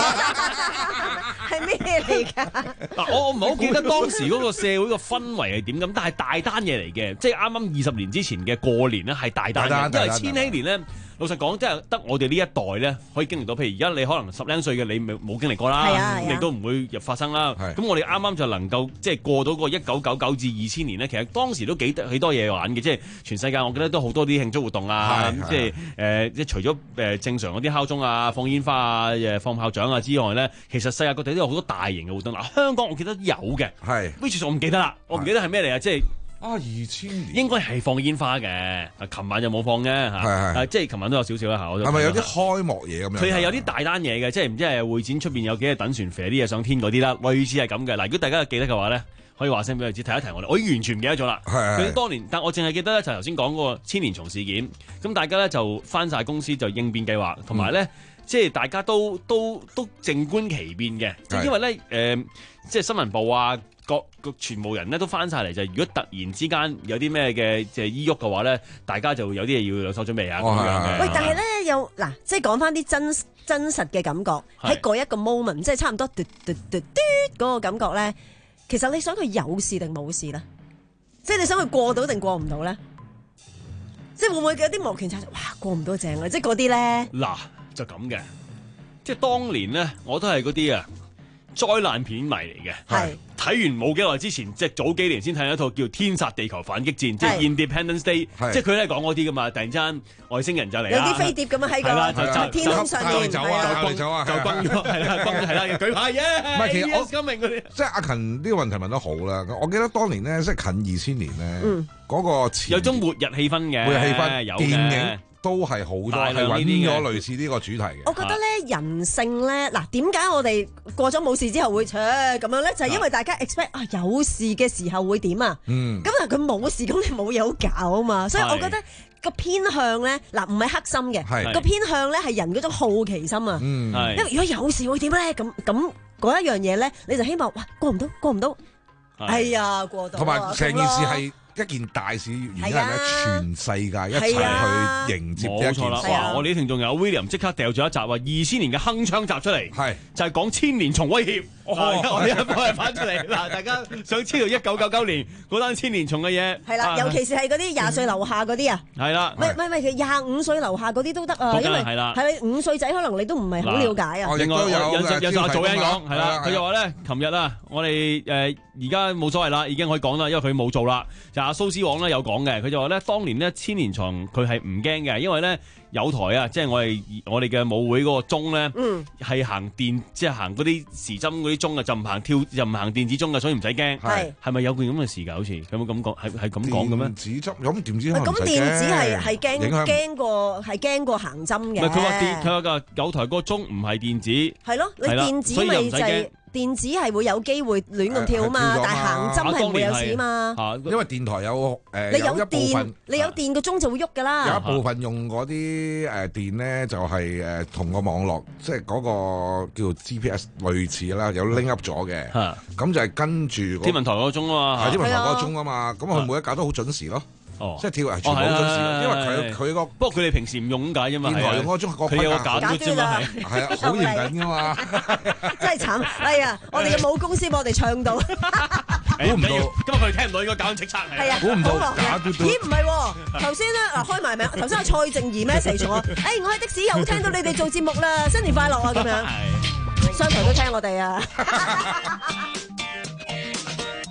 係咩嚟㗎？ 嗱，我我唔係好記得當時嗰個社會個氛圍係點咁，但係大單嘢嚟嘅，即係啱啱二十年之前嘅過年咧係大單嘅，因為千禧年咧。老實講，即係得我哋呢一代咧，可以經歷到。譬如而家你可能十零歲嘅，你冇經歷過啦，咁你都唔會發生啦。咁我哋啱啱就能夠即係過到個一九九九至二千年咧，其實當時都幾幾多嘢玩嘅，即係全世界我記得都好多啲慶祝活動啊，即係誒即係除咗誒正常嗰啲敲鐘啊、放煙花啊、誒放炮仗啊之外咧，其實世界各地都有好多大型嘅活動。嗱，香港我記得有嘅，係 which 我唔記得啦，我唔記得係咩嚟啊，即係。 啊！二千年應該係放煙花嘅，啊，琴晚就冇放嘅嚇，係係，即係琴晚都有少少啦嚇。係咪有啲開幕嘢咁樣？ 佢係有啲大單嘢嘅，即係唔知係會展出邊有幾隻等船飛啲嘢上天嗰啲啦，類似係咁嘅。嗱，如果大家記得嘅話咧，可以話聲俾佢知，提一提我哋。我已經完全唔記得咗啦。佢當年，但我淨係記得咧，就頭先講嗰個千年蟲事件，咁大家咧就翻晒公司就應變計劃，同埋咧即係大家都都都靜觀其變嘅，即係因為咧誒、呃，即係新聞部啊。各個全部人咧都翻晒嚟，就如果突然之間有啲咩嘅即係醫喐嘅話咧，大家就有啲嘢要有所準備啊咁、哦、樣嘅。 喂，但係咧有嗱，即係講翻啲真真實嘅感覺喺嗰一個 moment，即係差唔多嘟嘟嘟嘟嗰個感覺咧，其實你想佢有事定冇事咧？即係你想佢過到定過唔到咧？即係會唔會有啲摩拳擦掌？哇，過唔到正啊！即係嗰啲咧， 嗱就咁嘅，即係當年咧我都係嗰啲啊。災難片迷嚟嘅，係睇完冇幾耐之前，即係早幾年先睇一套叫《天煞地球反擊戰》，即係 Independence Day，即係佢都係講嗰啲噶嘛。突然之間外星人就嚟啦， 有啲飛碟咁啊喺個天空上面， 就崩走啊， 就崩咗，係啦，崩係啦，舉牌耶！ 唔係，其實我今明嗰啲， 即係阿勤呢個問題問得好啦。我記得當年咧，即係近二千年咧，嗰個有種末日氣氛嘅， 末日氣氛有電影。都係好多係揾咗類似呢個主題嘅。 我覺得咧人性咧，嗱點解我哋過咗冇事之後會咁樣咧？就係、是、因為大家 expect 啊有事嘅時候會點啊？嗯。咁但係佢冇事，咁你冇嘢好搞啊嘛。所以我覺得個偏向咧，嗱唔係黑心嘅，個偏向咧係人嗰種好奇心啊。嗯。因為如果有事會點咧？咁咁嗰一樣嘢咧，你就希望哇過唔到，過唔到。哎呀，過到。 同埋成件事係。一件大事原因係咧，全世界一齊去迎接一件事。冇錯啦！ 哇！我哋啲聽眾有 William 即刻掉咗一集啊，二千年嘅鏗鏘集出嚟，係就係講千年蟲威脅。我我一波係翻出嚟嗱，大家想知道一九九九年嗰單千年蟲嘅嘢係啦，尤其是係嗰啲廿歲樓下嗰啲啊， 係啦， 唔係唔係，其實廿五歲樓下嗰啲都得啊，因為係啦，係五歲仔可能你都唔係好了解啊。 另外有有有阿祖恩講係啦，佢就話咧，琴日啊，我哋誒而家冇所謂啦，已經可以講啦，因為佢冇做啦。就阿蘇斯王咧有講嘅，佢就話咧，當年咧千年蟲佢係唔驚嘅，因為咧有台啊，即係我哋我哋嘅舞會嗰個鐘咧，係行電，即係行嗰啲時針嗰啲鐘啊，就唔行跳，就唔行電子鐘嘅，所以唔使驚。係係咪有件咁嘅事㗎？好似有冇咁講？係係咁講嘅咩？ 電子針咁電子咁電子係係驚驚過係驚過行針嘅。 唔係佢話電，佢話㗎有台嗰個鐘唔係電子。 係咯，你電子咪就係。電子係會有機會亂咁跳啊嘛，但係行針係唔會有事啊嘛。 因為電台有誒， 你有電，你有電個鐘就會喐㗎啦。 有一部分用嗰啲誒電咧，就係誒同個網絡，即係嗰個叫做 G P S 類似啦，有 link up 咗嘅。咁就係跟住天文台嗰個鐘啊嘛， 係天文台嗰個鐘啊嘛。咁佢每一格都好準時咯。哦，即係跳係全部好準時，因為佢佢個不過佢哋平時唔用咁解啫嘛。電台用嗰個鐘個佢有個假端啫嘛， 係啊，好嚴謹噶嘛。 真係慘，哎呀！我哋嘅母公司幫我哋唱到， 估唔到， 今日佢哋聽唔到應該搞緊叱咤係啊， 估唔到假端。 咦？唔係喎，頭先咧嗱開埋名，頭先阿蔡靜儀 message 我，誒我喺的士又聽到你哋做節目啦，新年快樂啊咁樣，商台都聽我哋啊。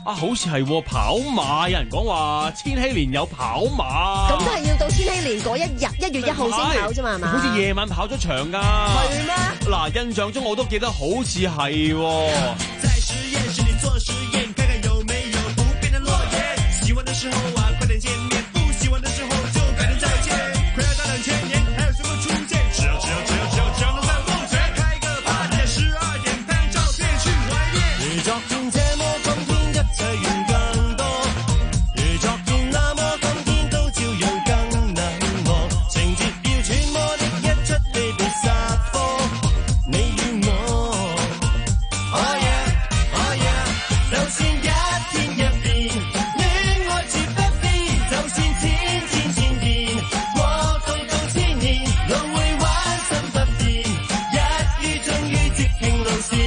啊，好似係跑馬，有人講話千禧年有跑馬， 咁都係要到千禧年嗰一日一月一號先跑啫嘛，係嘛？ 好似夜晚跑咗場㗎。 係咩？ 嗱，印象中我都記得好似係喎。 在實驗室裡做實驗，看看有沒有不變的諾言。希望的時候啊，快點見面；不希望的時候就改天再見。快要到兩千年，還有什麼出現？只要只要只要只要只要能在夢前開個 party，十二點拍照片去懷念。宇宙中這麼公平，一切遠更多。宇宙中那麼公平，都照樣更冷漠。情節要揣摩的一出未被殺科，你與我。Oh yeah, oh yeah，就算一天一變，戀愛絕不變，就算千千千變，過渡到千年，路會彎心不變，一於終於直徑路線。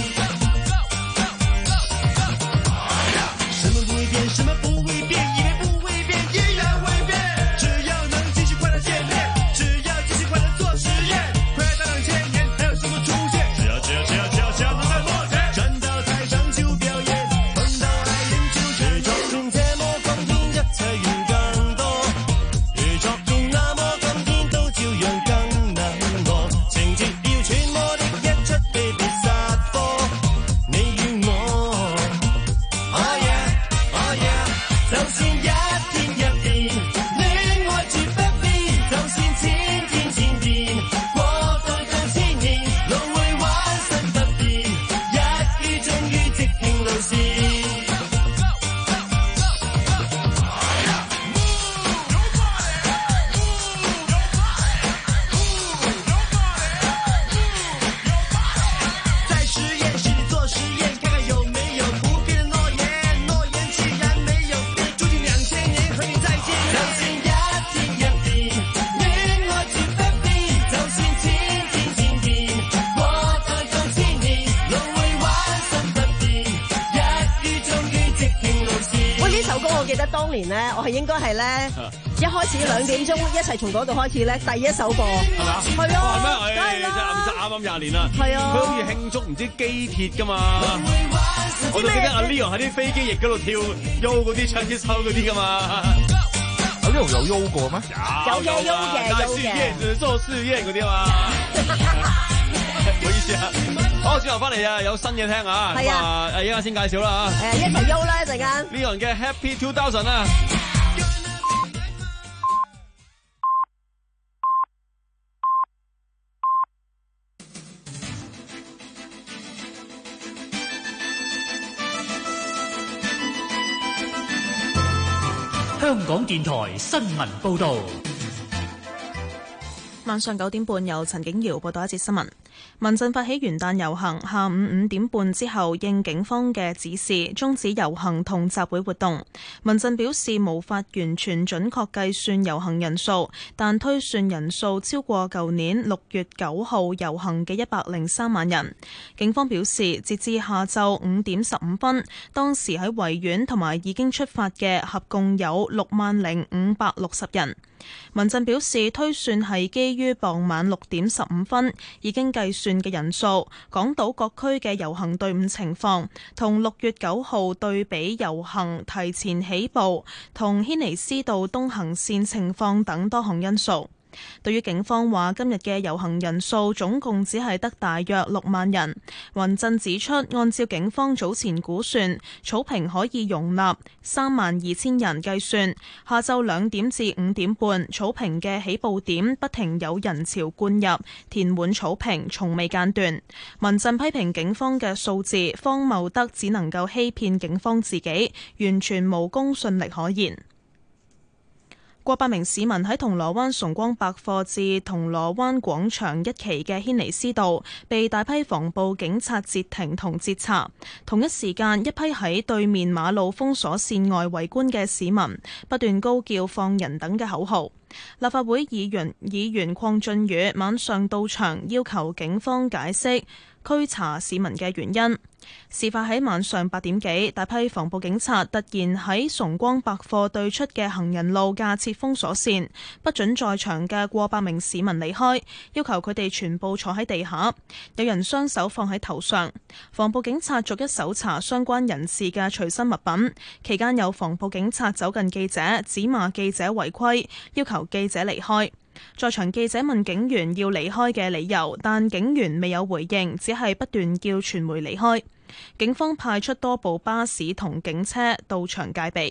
什麼不會變，什麼不會變，以為不會變，依然會變。只要能繼續快樂見面，只要繼續快樂做實驗，快到兩千年，還有什麼出現？只要只要只要只要只要能在夢前站到台上就表演，碰到愛人就承諾。宇宙中這麼公平，一切遠更多。宇宙中那麼公平，都照樣更冷漠。情節要揣摩的一出未被殺科，你與我。Oh yeah, oh yeah，就算一天一變，戀愛絕不變，就算千天千變，過渡到千年，路會彎身不變，一於終於直徑路線。在實驗室裡做實驗，看看有沒有不變的諾言。諾言既然沒有變，究竟兩千年和你再見面。就算一天一變，戀愛絕不變，就算千天千變，過渡到千年，路會彎心不變，一於終於直徑路線。喂，呢首歌我記得當年咧，我係應該係咧一開始兩點鐘一齊從嗰度開始咧，第一首播係嘛？ 係啊哇係咩？ 梗係啦誒真係唔啱啱廿年啦。 係啊佢好似慶祝唔知機鐵㗎嘛。我就記得阿 Leo 喺啲飛機翼嗰度跳 Yo 嗰啲唱啲收嗰啲㗎嘛。 阿 Leo 有 U 過咩？ 有嘅有 U 嘅但係 U 試嘅驗做試驗嗰啲啊嘛。唔好意思啊。好，轉頭翻嚟啊，有新嘢聽啊。 係啊咁啊，誒依家先介紹啦嚇。 誒一齊休啦一陣間。 呢個人嘅 Happy Two Thousand 啊。 香港電台新聞報導。 晚上九點半，由陳景瑤報道一節新聞。民陣發起元旦遊行，下午五點半之後應警方嘅指示終止遊行同集會活動。民陣表示無法完全準確計算遊行人數，但推算人數超過舊年六月九號遊行嘅一百零三萬人。警方表示，截至下晝五點十五分，當時喺維園同埋已經出發嘅合共有六萬零五百六十人。民陣表示，推算係基於傍晚六點十五分已經計算嘅人數，港島各區嘅遊行隊伍情況，同六月九號對比遊行提前起步，同軒尼詩道東行線情況等多項因素。對於警方話今日嘅遊行人數總共只係得大約六萬人，民陣指出，按照警方早前估算，草坪可以容納三萬二千人計算，下晝兩點至五點半，草坪嘅起步點不停有人潮灌入，填滿草坪，從未間斷。民陣批評警方嘅數字荒謬得只能夠欺騙警方自己，完全無公信力可言。過百名市民喺銅鑼灣崇光百貨至銅鑼灣廣場一期嘅軒尼詩道被大批防暴警察截停同截查。同一時間，一批喺對面馬路封鎖線外圍觀嘅市民不斷高叫放人等嘅口號。 立法會議員議員鄺俊宇晚上到場要求警方解釋驅查市民嘅原因。事發喺晚上八點幾，大批防暴警察突然喺崇光百貨對出嘅行人路架設封鎖線，不准在場嘅過百名市民離開，要求佢哋全部坐喺地下，有人雙手放喺頭上。防暴警察逐一搜查相關人士嘅隨身物品，期間有防暴警察走近記者，指罵記者違規，要求記者離開。在場記者問警員要離開嘅理由，但警員未有回應，只係不斷叫傳媒離開。警方派出多部巴士同警車到場戒備。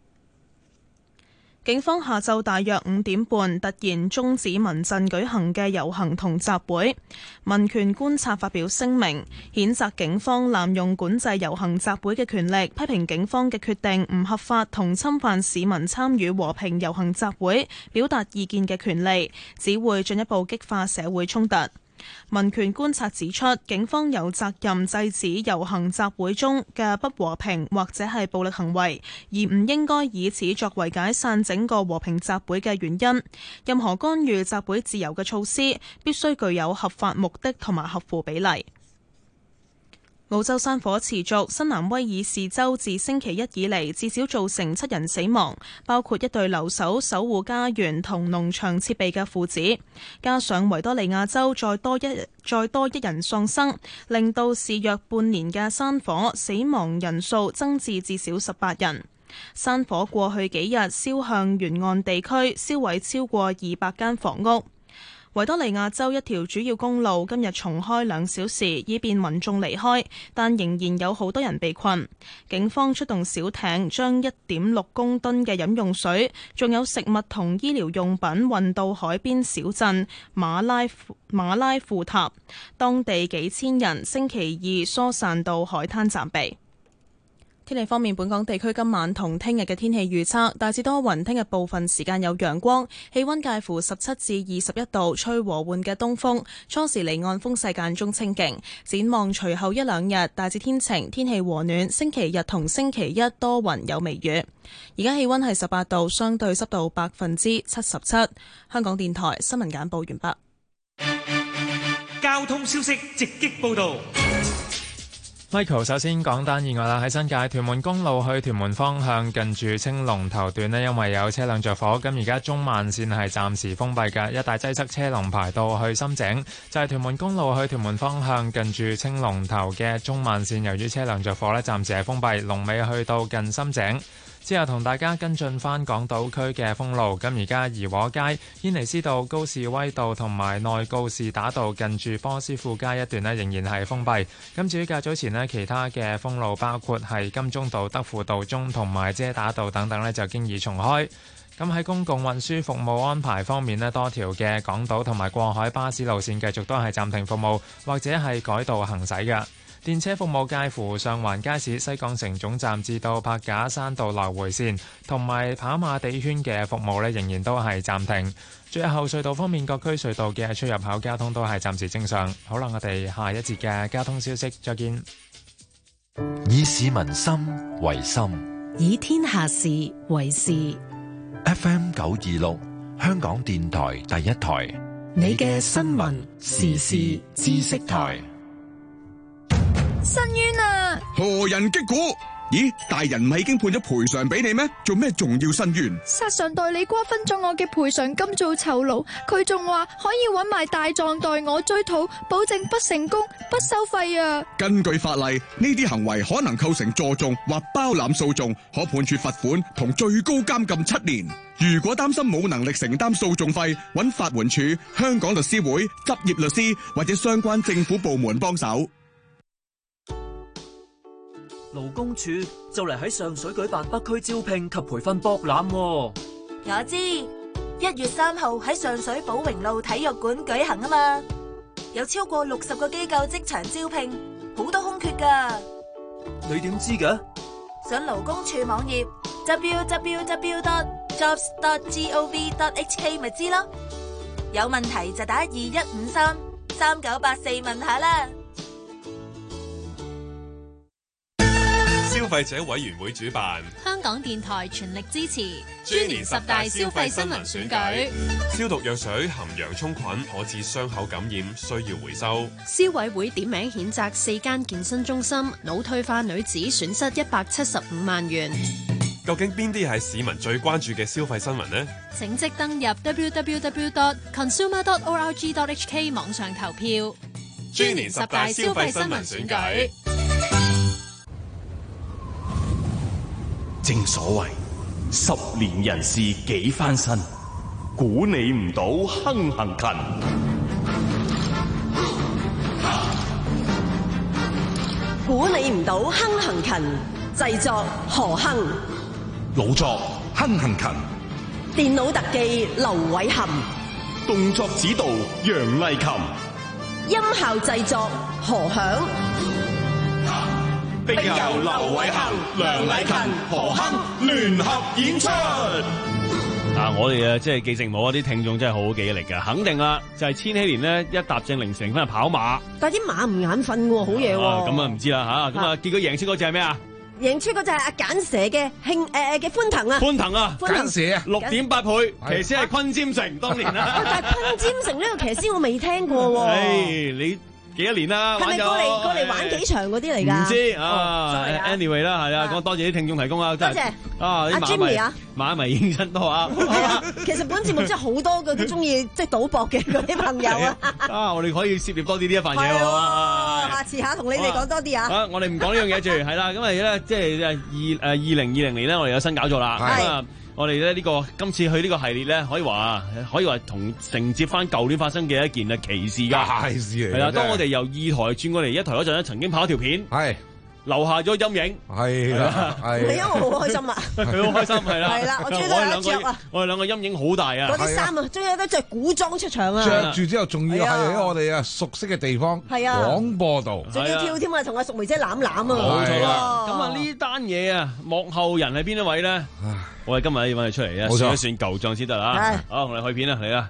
警方下晝大約五點半突然終止民陣舉行嘅遊行同集會。民權觀察發表聲明，譴責警方濫用管制遊行集會嘅權力，批評警方嘅決定唔合法同侵犯市民參與和平遊行集會、表達意見嘅權利，只會進一步激化社會衝突。民權觀察指出，警方有責任制止遊行集會中嘅不和平或者係暴力行為，而唔應該以此作為解散整個和平集會嘅原因。任何干預集會自由嘅措施必須具有合法目的同埋合乎比例。澳洲山火持續，新南威爾士州自星期一以嚟至少造成七人死亡，包括一對留守守護家園同農場設備嘅父子，加上維多利亞州再多一再多一人喪生，令到肆虐半年嘅山火死亡人數增至至少十八人。山火過去幾日燒向沿岸地區，燒毀超過二百間房屋。維多利亞州一條主要公路今日重開兩小時，以便民眾離開，但仍然有好多人被困。警方出動小艇，將一點六公噸嘅飲用水，仲有食物同醫療用品運到海邊小鎮馬拉馬拉庫塔，當地幾千人星期二疏散到海灘暫避。天氣方面，本港地區今晚同聽日嘅天氣預測大致多雲，聽日部分時間有陽光，氣温介乎十七至二十一度，吹和緩嘅東風，初時離岸風勢間中清勁。展望隨後一兩日大致天晴，天氣和暖，星期日同星期一多雲有微雨。而家氣温係十八度，相對濕度百分之七十七。香港電台新聞簡報完畢。 交通消息直擊報導。 Michael 首先講單意外啦，喺新界屯門公路去屯門方向近住青龍頭段呢，因為有車輛着火，咁而家中慢線係暫時封閉嘅，一帶擠塞，車龍排到去深井。就係、是、屯門公路去屯門方向近住青龍頭嘅中慢線，由於車輛着火呢，暫時係封閉，龍尾去到近深井。之後同大家跟進返港島區嘅封路，咁而家怡和街、軒尼詩道、高士威道同埋內告士打道近住波斯富街一段呢，仍然係封閉。咁至於較早前呢，其他嘅封路包括係金鐘道、德輔道中同埋遮打道等等呢，就經已重開。咁喺公共運輸服務安排方面呢，多條嘅港島同埋過海巴士路線繼續都係暫停服務或者係改道行駛嘅。電車服務介乎上環街市西港城總站至到柏架山道來回線，同埋跑馬地圈嘅服務呢，仍然都係暫停。最後隧道方面，各區隧道嘅出入口交通都係暫時正常。好啦，我哋下一節嘅交通消息再見。 以市民心為心， 以天下事為事。 F M 九二六，香港電台第一台， 你嘅新聞時事知識台。 申冤啊！ 何人擊鼓？咦，大人唔係已經判咗賠償俾你咩？做咩仲要申冤？ 殺上代理瓜分咗我嘅賠償金做酬勞，佢仲話可以搵埋大狀代我追討，保證不成功不收費啊！ 根據法例，呢啲行為可能構成助訟或包攬訴訟，可判處罰款同最高監禁七年。如果擔心冇能力承擔訴訟費，搵法援署、香港律師會、執業律師或者相關政府部門幫手。 勞工處就嚟喺上水舉辦北區招聘及培訓博覽， 我知一月三號喺上水寶榮路體育館舉行啊嘛，有超過六十個機構即場招聘，好多空缺噶。 你點知嘅？ 上勞工處網頁 double-u double-u double-u dot jobs dot gov dot h k 咪知咯。有問題就打二一五三三九八四問下啦。 消費者委員會主辦， 香港電台全力支持豬年十大消費新聞選舉。 消毒藥水含洋蔥菌，可致傷口感染，需要回收。 消委會點名譴責四間健身中心，腦退化女子損失一百七十五萬元。 究竟邊啲係市民最關注嘅消費新聞呢？ 請即登入 w w w dot consumer dot org dot h k 網上投票。 豬年十大消費新聞選舉。 正所謂十年人事幾番新，估你唔到亨行勤。 估你唔到亨行勤，製作何亨， 老作亨行勤， 電腦特技劉偉含， 動作指導楊麗琴， 音效製作何響， 並由劉偉含、梁麗勤、何亨聯合演出。 啊！我哋啊，即係記性冇啊，啲聽眾真係好好記憶力㗎，肯定啦，就係千禧年呢，一踏正凌晨翻去跑馬。 但係啲馬唔眼瞓喎，好嘢喎。 咁啊唔知啦嚇，咁啊結果贏出嗰隻係咩啊？ 贏出嗰隻係阿簡蛇嘅興誒誒嘅歡騰啊！ 歡騰啊！ 簡蛇啊！ 六點八倍，騎師係昆占成當年啦。 但係昆占成呢個騎師我未聽過喎。 誒你。幾多年啦？ 係咪過嚟過嚟玩幾場嗰啲嚟㗎？ 唔知啊 ，anyway 啦，係啊，講多謝啲聽眾提供啊， 多謝啊， 阿 Jimmy 啊， 馬迷認真多啊。 係啊，其實本節目真係好多嘅中意即係賭博嘅嗰啲朋友啊。 啊，我哋可以涉獵多啲呢一份嘢喎。 下次下同你哋講多啲啊。 啊，我哋唔講呢樣嘢住，係啦，咁啊咧，即係二誒二零二零年咧，我哋有新搞作啦。係。我哋咧呢個今次去呢個系列咧，可以話可以話同承接翻舊年發生嘅一件啊奇事㗎， 大事嚟。 係啦，當我哋由二台轉過嚟一台嗰陣咧，曾經拍一條片， 係留下咗陰影。 係啦，係。 因為我好開心啊！ 佢好開心係啦。 係啦，我最多有着啊！ 我哋兩個陰影好大啊！ 嗰啲衫啊，仲有得着古裝出場啊！ 着住之後，仲要係喺我哋啊熟悉嘅地方， 係啊， 廣播度， 仲要跳添啊，同阿淑梅姐攬攬啊！ 冇錯啦。咁啊呢單嘢啊，幕後人係邊一位咧？我哋今日要揾佢出嚟咧，算一算舊賬先得啦。好，我哋去片啦，嚟啦！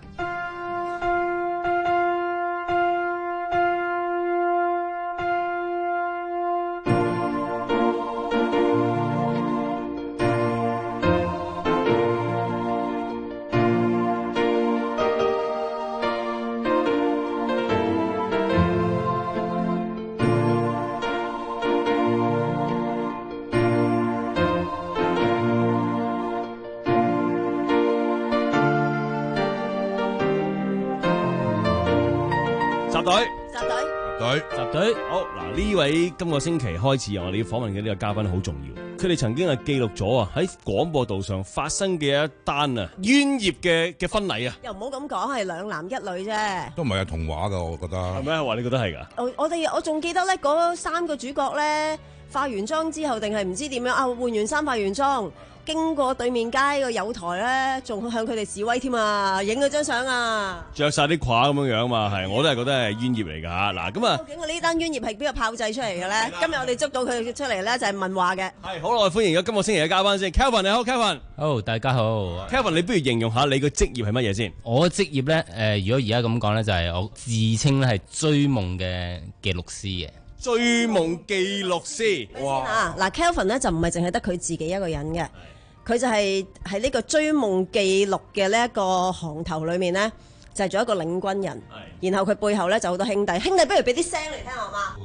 隊，集隊，集隊，集隊。好嗱，呢位今個星期開始我哋要訪問嘅呢個嘉賓好重要。佢哋曾經係記錄咗啊喺廣播道上發生嘅一單啊冤孽嘅嘅婚禮啊。 又唔好咁講，係兩男一女啫。 都唔係係童話噶，我覺得。 係咩話？你覺得係噶？ 我我哋我仲記得咧，嗰三個主角咧化完妝之後，定係唔知點樣啊？換完衫化完妝。經過對面街個友台咧，仲向佢哋示威添啊！影咗張相啊！ 着晒啲褂咁樣樣嘛，係我都係覺得係冤孽嚟㗎嚇。嗱咁啊， 究竟我呢單冤孽係邊個炮製出嚟嘅咧？今日我哋捉到佢出嚟咧，就係問話嘅。 係好耐歡迎咗今個星期嘅嘉賓先 ，Kelvin 你好 ，Kelvin。 好，大家好。 Kelvin 你不如形容下你個職業係乜嘢先？ 我嘅職業咧，誒、呃，如果而家咁講咧，就係、是、我自稱咧係追夢嘅記錄師嘅。 追夢記錄師。 哇！啊，嗱 Kelvin 咧就唔係淨係得佢自己一個人嘅。佢就係喺呢個追夢記錄嘅呢一個行頭裏面咧，就係、是、做一個領軍人。然後佢背後咧就好多兄弟，兄弟不如俾啲聲嚟聽好嘛？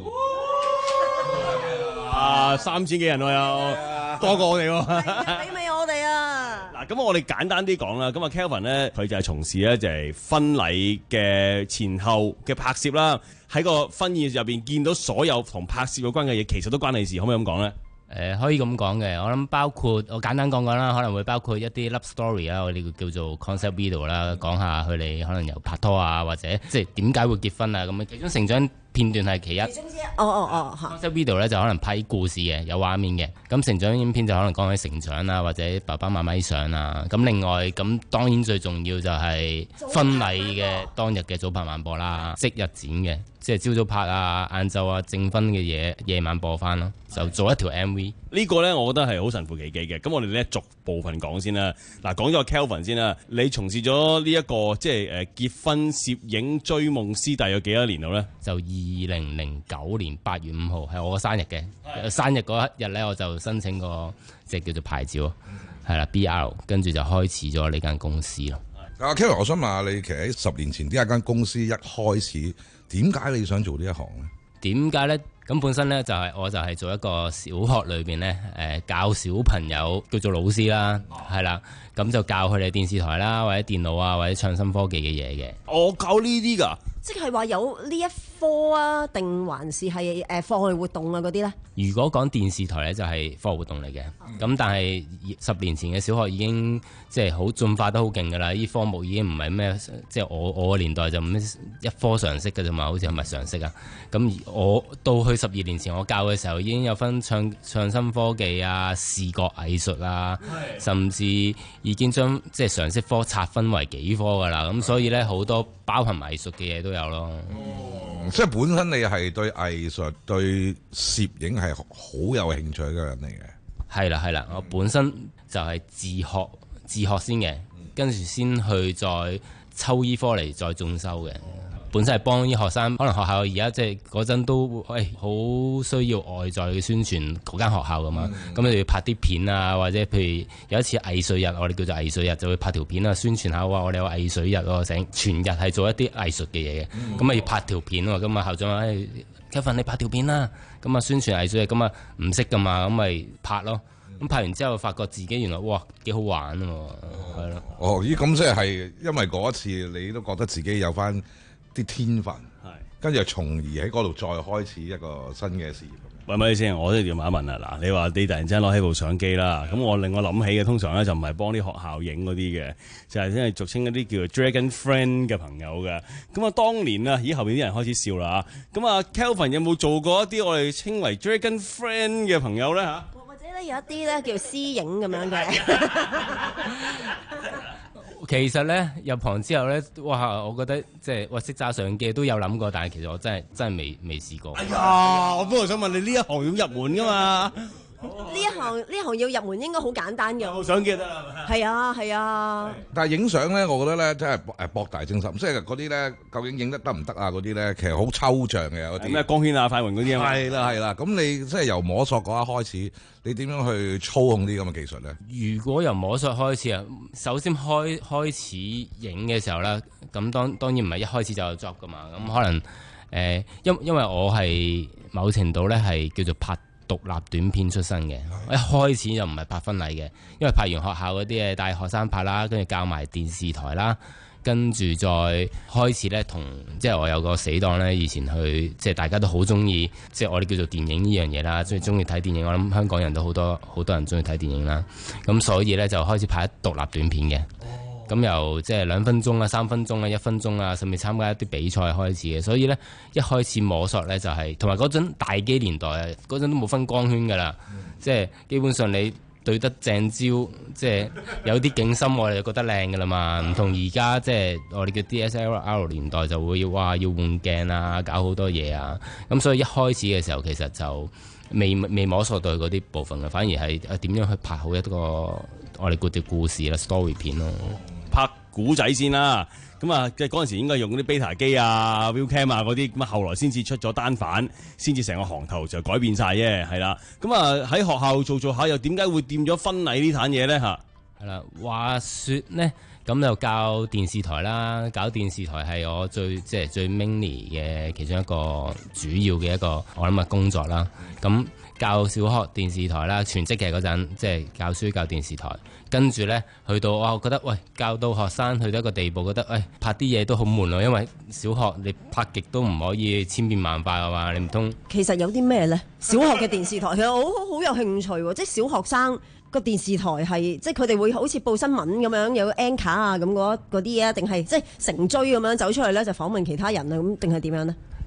啊，三千幾人喎又，多過我哋喎， 俾咪我哋啊！ 嗱，咁我哋簡單啲講啦。咁啊 Kelvin 咧，佢就係從事咧就係婚禮嘅前後嘅拍攝啦。喺個婚宴入邊見到所有同拍攝有關嘅嘢，其實都關你事，可唔可以咁講咧？ 誒、呃、可以咁講嘅，我諗包括我簡單講講啦，可能會包括一啲 love story 啦，我哋叫做 concept video 啦，講下佢哋可能由拍拖啊，或者即係點解會結婚啊咁樣，其中成長片段係其一。其中之一。哦哦哦。concept video 咧就可能拍故事嘅，有畫面嘅。咁成長影片就可能講起成長啊，或者爸爸媽媽啲相啊。咁另外咁當然最重要就係婚禮嘅當日嘅早拍晚播啦，即日剪嘅。 即係朝早拍啊，晏晝啊證婚嘅嘢，夜晚播翻咯，就做一條 M V。 呢個呢，我覺得係好神乎其技嘅。咁我哋呢逐部分講先啦。嗱，講咗 Kelvin 先啦，你從事咗呢一個即係誒結婚攝影追夢師弟有幾多年度呢？ 就二零零九年八月五號係我嘅生日嘅，生日嗰一日呢，我就申請個即係叫做牌照，係啦 B R， 跟住就開始咗呢間公司咯。 阿 Kelvin，我想問下你，其實喺十年前呢一間公司一開始，點解你想做呢一行呢？ 點解呢？咁本身呢，就係、是、我就係做一個小學裏邊呢，誒、呃、教小朋友叫做老師啦，係啦，咁就教佢哋電視台啦，或者電腦啊，或者創新科技嘅嘢嘅。 我教呢啲㗎， 即係話有呢一科啊，定還是係誒課外活動啊嗰啲呢？ 如果講電視台呢，就係課外活動嚟嘅。咁、嗯、但係十年前嘅小學已經即係好進化得好勁㗎啦，呢科目已經唔係咩，即係我我嘅年代就唔一科常識㗎啫嘛，好似係咪常識啊？咁我到去十二年前我教嘅時候已經有分創創新科技啊、視覺藝術啊，甚至已經將即係常識科拆分為幾科㗎啦。咁所以呢，好多包含藝術嘅嘢都有咯。 嗯、即係本身你係對藝術、對攝影係好有興趣嘅人嚟嘅。 係啦係啦，我本身就係自學自學先嘅，跟住先去再抽醫科嚟再進修嘅。本身係幫啲學生，可能學校而家即係嗰陣都誒好需要外在嘅宣傳嗰間學校噶嘛，咁、嗯、你要拍啲片啊，或者譬如有一次藝術日，我哋叫做藝術日，就會拍條片啊，宣傳下話我哋有藝術日喎，成全日係做一啲藝術嘅嘢嘅，咁啊、嗯、要拍條片喎，咁啊校長話誒 Kelvin 你拍條片啦，咁啊宣傳藝術日，咁啊唔識噶嘛，咁咪拍咯。咁拍完之後，發覺自己原來哇幾好玩喎，係咯。 哦，咦咁即係因為嗰一次你都覺得自己有翻啲天分，係跟住從而喺嗰度再開始一個新嘅事業。 喂，咪先，我都要問一問啦。嗱，你話你突然之間攞起部相機啦，咁我令我諗起嘅通常咧就唔係幫啲學校影嗰啲嘅，就係真係俗稱一啲叫做 Dragon Friend 嘅朋友嘅。咁啊，當年啊，咦後邊啲人開始笑啦嚇。咁啊 Kelvin 有冇做過一啲我哋稱為 Dragon Friend 嘅朋友咧嚇？ 有一啲咧叫私影咁樣嘅， 其實咧入行之後咧，哇！我覺得即係哇識揸相機都有諗過，但係其實我真係真係未未試過。 哎呀，我本來想問你呢一行要入門噶嘛？ 呢一行呢一行要入門應該好簡單嘅， 有相機得啦， 係啊係啊。 但係影相咧，我覺得咧真係誒博大精深，即係嗰啲咧究竟影得得唔得啊？嗰啲咧其實好抽象嘅，有啲咩光圈啊、快門嗰啲啊。 係啦係啦，咁你即係由摸索嗰一開始，你點樣去操控啲咁嘅技術咧？ 如果由摸索開始啊，首先開開始影嘅時候咧，咁當當然唔係一開始就有 job 噶嘛，咁可能誒、呃，因因為我係某程度咧係叫做拍獨立短片出身嘅，我一開始就唔係拍婚禮嘅，因為拍完學校嗰啲嘢帶學生拍啦，跟住教埋電視台啦，跟住再開始咧同即係我有個死黨咧，以前去即係大家都好中意，即係我哋叫做電影呢樣嘢啦，最中意睇電影，我諗香港人都好多好多人中意睇電影啦，咁所以咧就開始拍獨立短片嘅。咁由即係兩分鐘啊、三分鐘啊、一分鐘啊，甚至參加一啲比賽開始嘅，所以咧一開始摸索咧就係同埋嗰陣大機年代啊，嗰陣都冇分光圈噶啦，嗯、即係基本上你對得正焦，即係有啲景深我哋就覺得靚噶啦嘛，唔同而家即係我哋叫 D S L R 年代就會要哇要換鏡啊，搞好多嘢啊，咁所以一開始嘅時候其實就未未摸索到嗰啲部分嘅，反而係誒點樣去拍好一個我哋嗰啲故事啦 story 片咯。 拍古仔先啦，咁啊，即係嗰陣時應該用嗰啲 beta 機啊、view cam 啊嗰啲，咁啊後來先至出咗單反，先至成個行頭就改變晒啫，係啦。咁啊喺學校做做下，又點解會掂咗婚禮呢壇嘢咧？吓， 係啦，話說咧，咁就教電視台啦，搞電視台係我最即係最 mini 嘅其中一個主要嘅一個我諗嘅工作啦。咁教小學電視台啦，全職嘅嗰陣，即係教書教電視台。跟住咧，去到我覺得喂，教到學生去到一個地步，覺得喂拍啲嘢都好悶咯，因為小學你拍極都唔可以千變萬化嘅嘛，你唔通？ 其實有啲咩咧？小學嘅電視台其實我好好有興趣喎，即係小學生個電視台係即係佢哋會好似報新聞咁樣有 anchor 啊咁嗰啲啊，定係即係成追咁樣走出去咧就訪問其他人啊咁，定係點樣呢？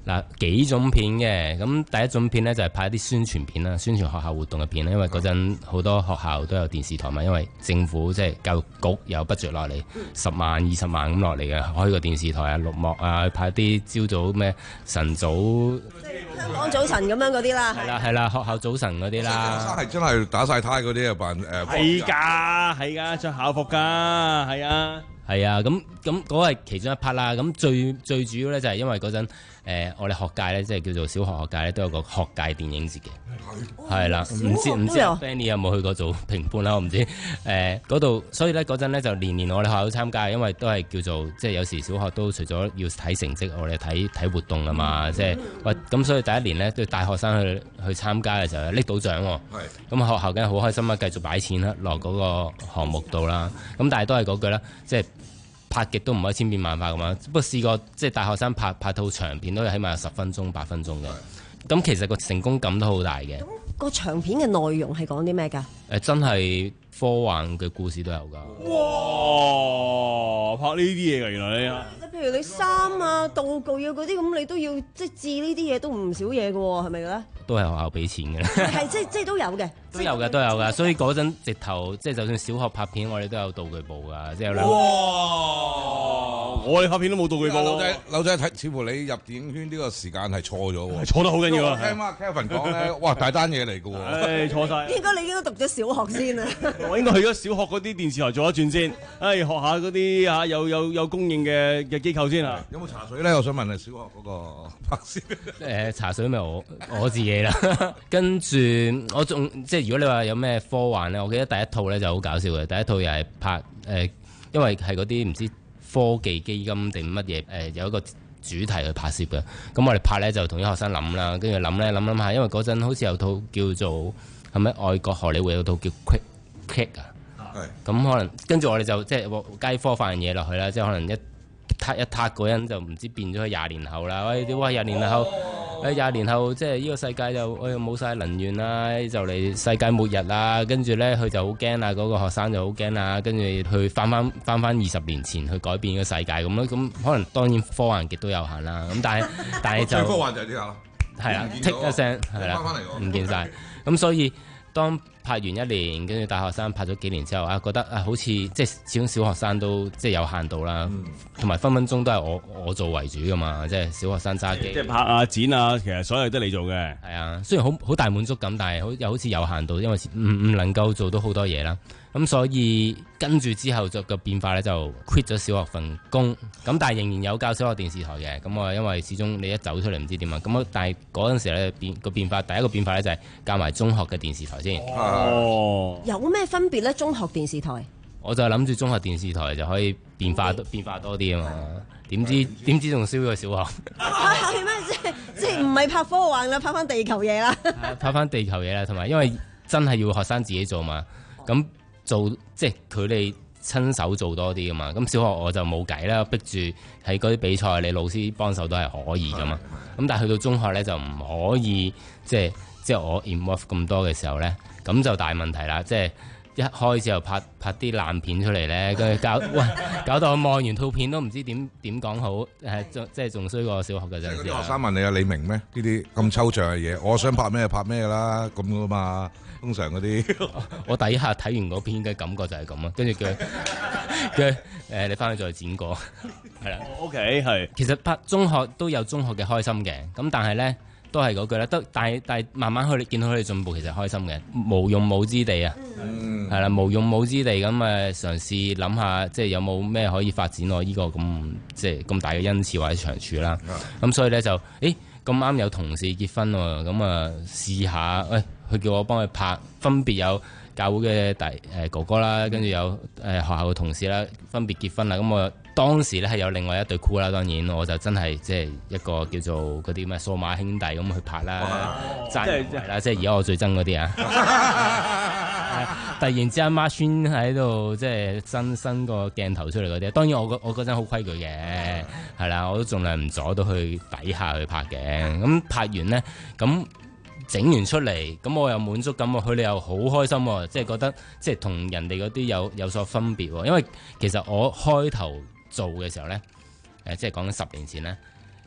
嗱幾種片嘅，咁第一種片呢，就係拍一啲宣傳片啦，宣傳學校活動嘅片啦，因為嗰陣好多學校都有電視台嘛，因為政府即係教育局有 budget 落嚟，十萬二十萬咁落嚟嘅，開個電視台啊、綠幕啊，拍啲朝早咩晨早， 香港早晨咁樣嗰啲啦。 係啦係啦，學校早晨嗰啲啦。 係真係打晒呔嗰啲啊，扮誒。 係㗎係㗎，着校服㗎，係啊。 係啊，咁咁嗰個係其中一 part 啦。咁最最主要咧就係因為嗰陣誒我哋學界咧，即係叫做小學學界咧，都有個學界電影節嘅，係啦。唔知唔知 Benny 有冇去過做評判啦？我唔知誒嗰度，所以咧嗰陣咧就年年我哋學校都參加，因為都係叫做即係有時小學都除咗要睇成績，我哋睇睇活動啊嘛，即係喂咁，所以第一年咧都大學生去去參加嘅時候拎到獎喎。咁學校梗係好開心啊，繼續擺錢落嗰個項目度啦。咁但係都係嗰句啦，即係。拍極都唔可以千變萬化咁樣，不過試過即係大學生拍拍套長片都起碼有十分鐘、八分鐘嘅，咁其實個成功感都好大嘅。 咁個長片嘅內容係講啲咩㗎？誒、 呃，真係科幻嘅故事都有㗎。 哇！拍呢啲嘢㗎，原來你啊！ 譬如你衫啊、道具啊嗰啲咁，你都要即係置呢啲嘢都唔少嘢㗎喎，係咪咧？ 都係學校俾錢嘅。 係即係即係都有嘅。 都有嘅，都有嘅，所以嗰陣直頭即係就算小學拍片，我哋都有道具部㗎，即係有兩。 哇！我哋拍片都冇道具部。 劉仔，劉仔睇，似乎你入電影圈呢個時間係錯咗喎。 錯得好緊要啊！ 聽阿 Kevin 講咧，哇，大單嘢嚟㗎喎。 唉，錯晒。 應該你應該讀咗小學先啊。 我應該去咗小學嗰啲電視台做一轉先，唉，學下嗰啲嚇有有有供應嘅嘅機構先啊。 有冇茶水咧？我想問下小學嗰個拍攝。 誒茶水咪我我自己啦，跟住我仲即係如果你話有咩科幻咧，我記得第一套咧就好搞笑嘅，第一套又係拍誒、呃，因為係嗰啲唔知科技基金定乜嘢誒，有一個主題去拍攝嘅。咁我哋拍咧就同啲學生諗啦，跟住諗咧諗諗下，因為嗰陣好似有套叫做係咪外國荷里活有套叫 Quick Click 啊，係咁可能跟住我哋就即係加啲科幻嘢落去啦，即係可能一撻一撻嗰人就唔知變咗去廿年後啦，喂啲哇廿年後。誒廿年後即係呢個世界就誒冇晒能源啦，就嚟世界末日啦，跟住咧佢就好驚啦，嗰、那個學生就好驚啦，跟住去翻翻翻翻二十年前去改變個世界咁咯，咁可能當然科幻極都有限啦，咁但係但係就科幻就係啲啦， 係啦，剔一聲係啦，唔見晒，咁所以當拍完一年，跟住大學生拍咗幾年之後啊，覺得啊好似即係始終小學生都即係有限度啦，同埋、嗯、分分鐘都係我我做為主噶嘛，即係小學生揸機， 即係拍啊剪啊，其實所有都係你做嘅。 係啊，雖然好好大滿足感，但係好又好似有限度，因為唔唔能夠做到好多嘢啦。咁所以跟住之後就個變化咧就 quit 咗小學份工，咁但係仍然有教小學電視台嘅。咁我因為始終你一走出嚟唔知點啊，咁但係嗰陣時咧變個變化，第一個變化咧就係教埋中學嘅電視台先。 哦，有咩分別咧？中學電視台， 我就諗住中學電視台就可以變化多變化多啲啊嘛。點知點知仲燒過小學？ 係咩？即係即係唔係拍科幻啦，拍翻地球嘢啦。 拍翻地球嘢啦，同埋因為真係要學生自己做嘛，咁。做即係佢哋親手做多啲噶嘛，咁小學我就冇計啦，逼住喺嗰啲比賽，你老師幫手都係可以噶嘛。咁但係去到中學咧就唔可以，即係即係我 involve 咁多嘅時候咧，咁就大問題啦。即係一開始就拍拍啲爛片出嚟咧，跟住搞喂搞到我望完套片都唔知點點講好，誒即係仲衰過小學嘅陣時。 啲學生問你啊，你明咩？呢啲咁抽象嘅嘢，我想拍咩拍咩啦，咁噶嘛。通常嗰啲， 我底下睇完嗰篇嘅感覺就係咁啊，跟住佢佢誒你翻去再剪過，係啦。 OK 係。 其實拍中學都有中學嘅開心嘅，咁但係咧都係嗰句啦，都但係但係慢慢去見到佢哋進步，其實開心嘅，無用武之地啊， 嗯， 係啦，無用武之地咁誒嘗試諗下，即係有冇咩可以發展我呢個咁即係咁大嘅恩賜或者長處啦。咁、嗯、所以咧就誒咁啱有同事結婚喎，咁啊試下喂。佢叫我幫佢拍，分別有教會嘅弟誒哥哥啦，跟住有誒、呃、學校嘅同事啦，分別結婚啦。咁我當時咧係有另外一對คู่啦，當然我就真係即係一個叫做嗰啲咩數碼兄弟咁去拍啦，即係係啦，即係而家我最憎嗰啲啊！突然之間 Martin 喺度即係伸伸個鏡頭出嚟嗰啲，當然我我嗰陣好規矩嘅，係啦，我都盡量唔阻到去底下去拍嘅。咁拍完咧，咁。整完出嚟，咁我又滿足感喎，佢哋又好開心喎，即係覺得即係同人哋嗰啲有有所分別喎。因為其實我開頭做嘅時候咧，誒即係講緊十年前咧，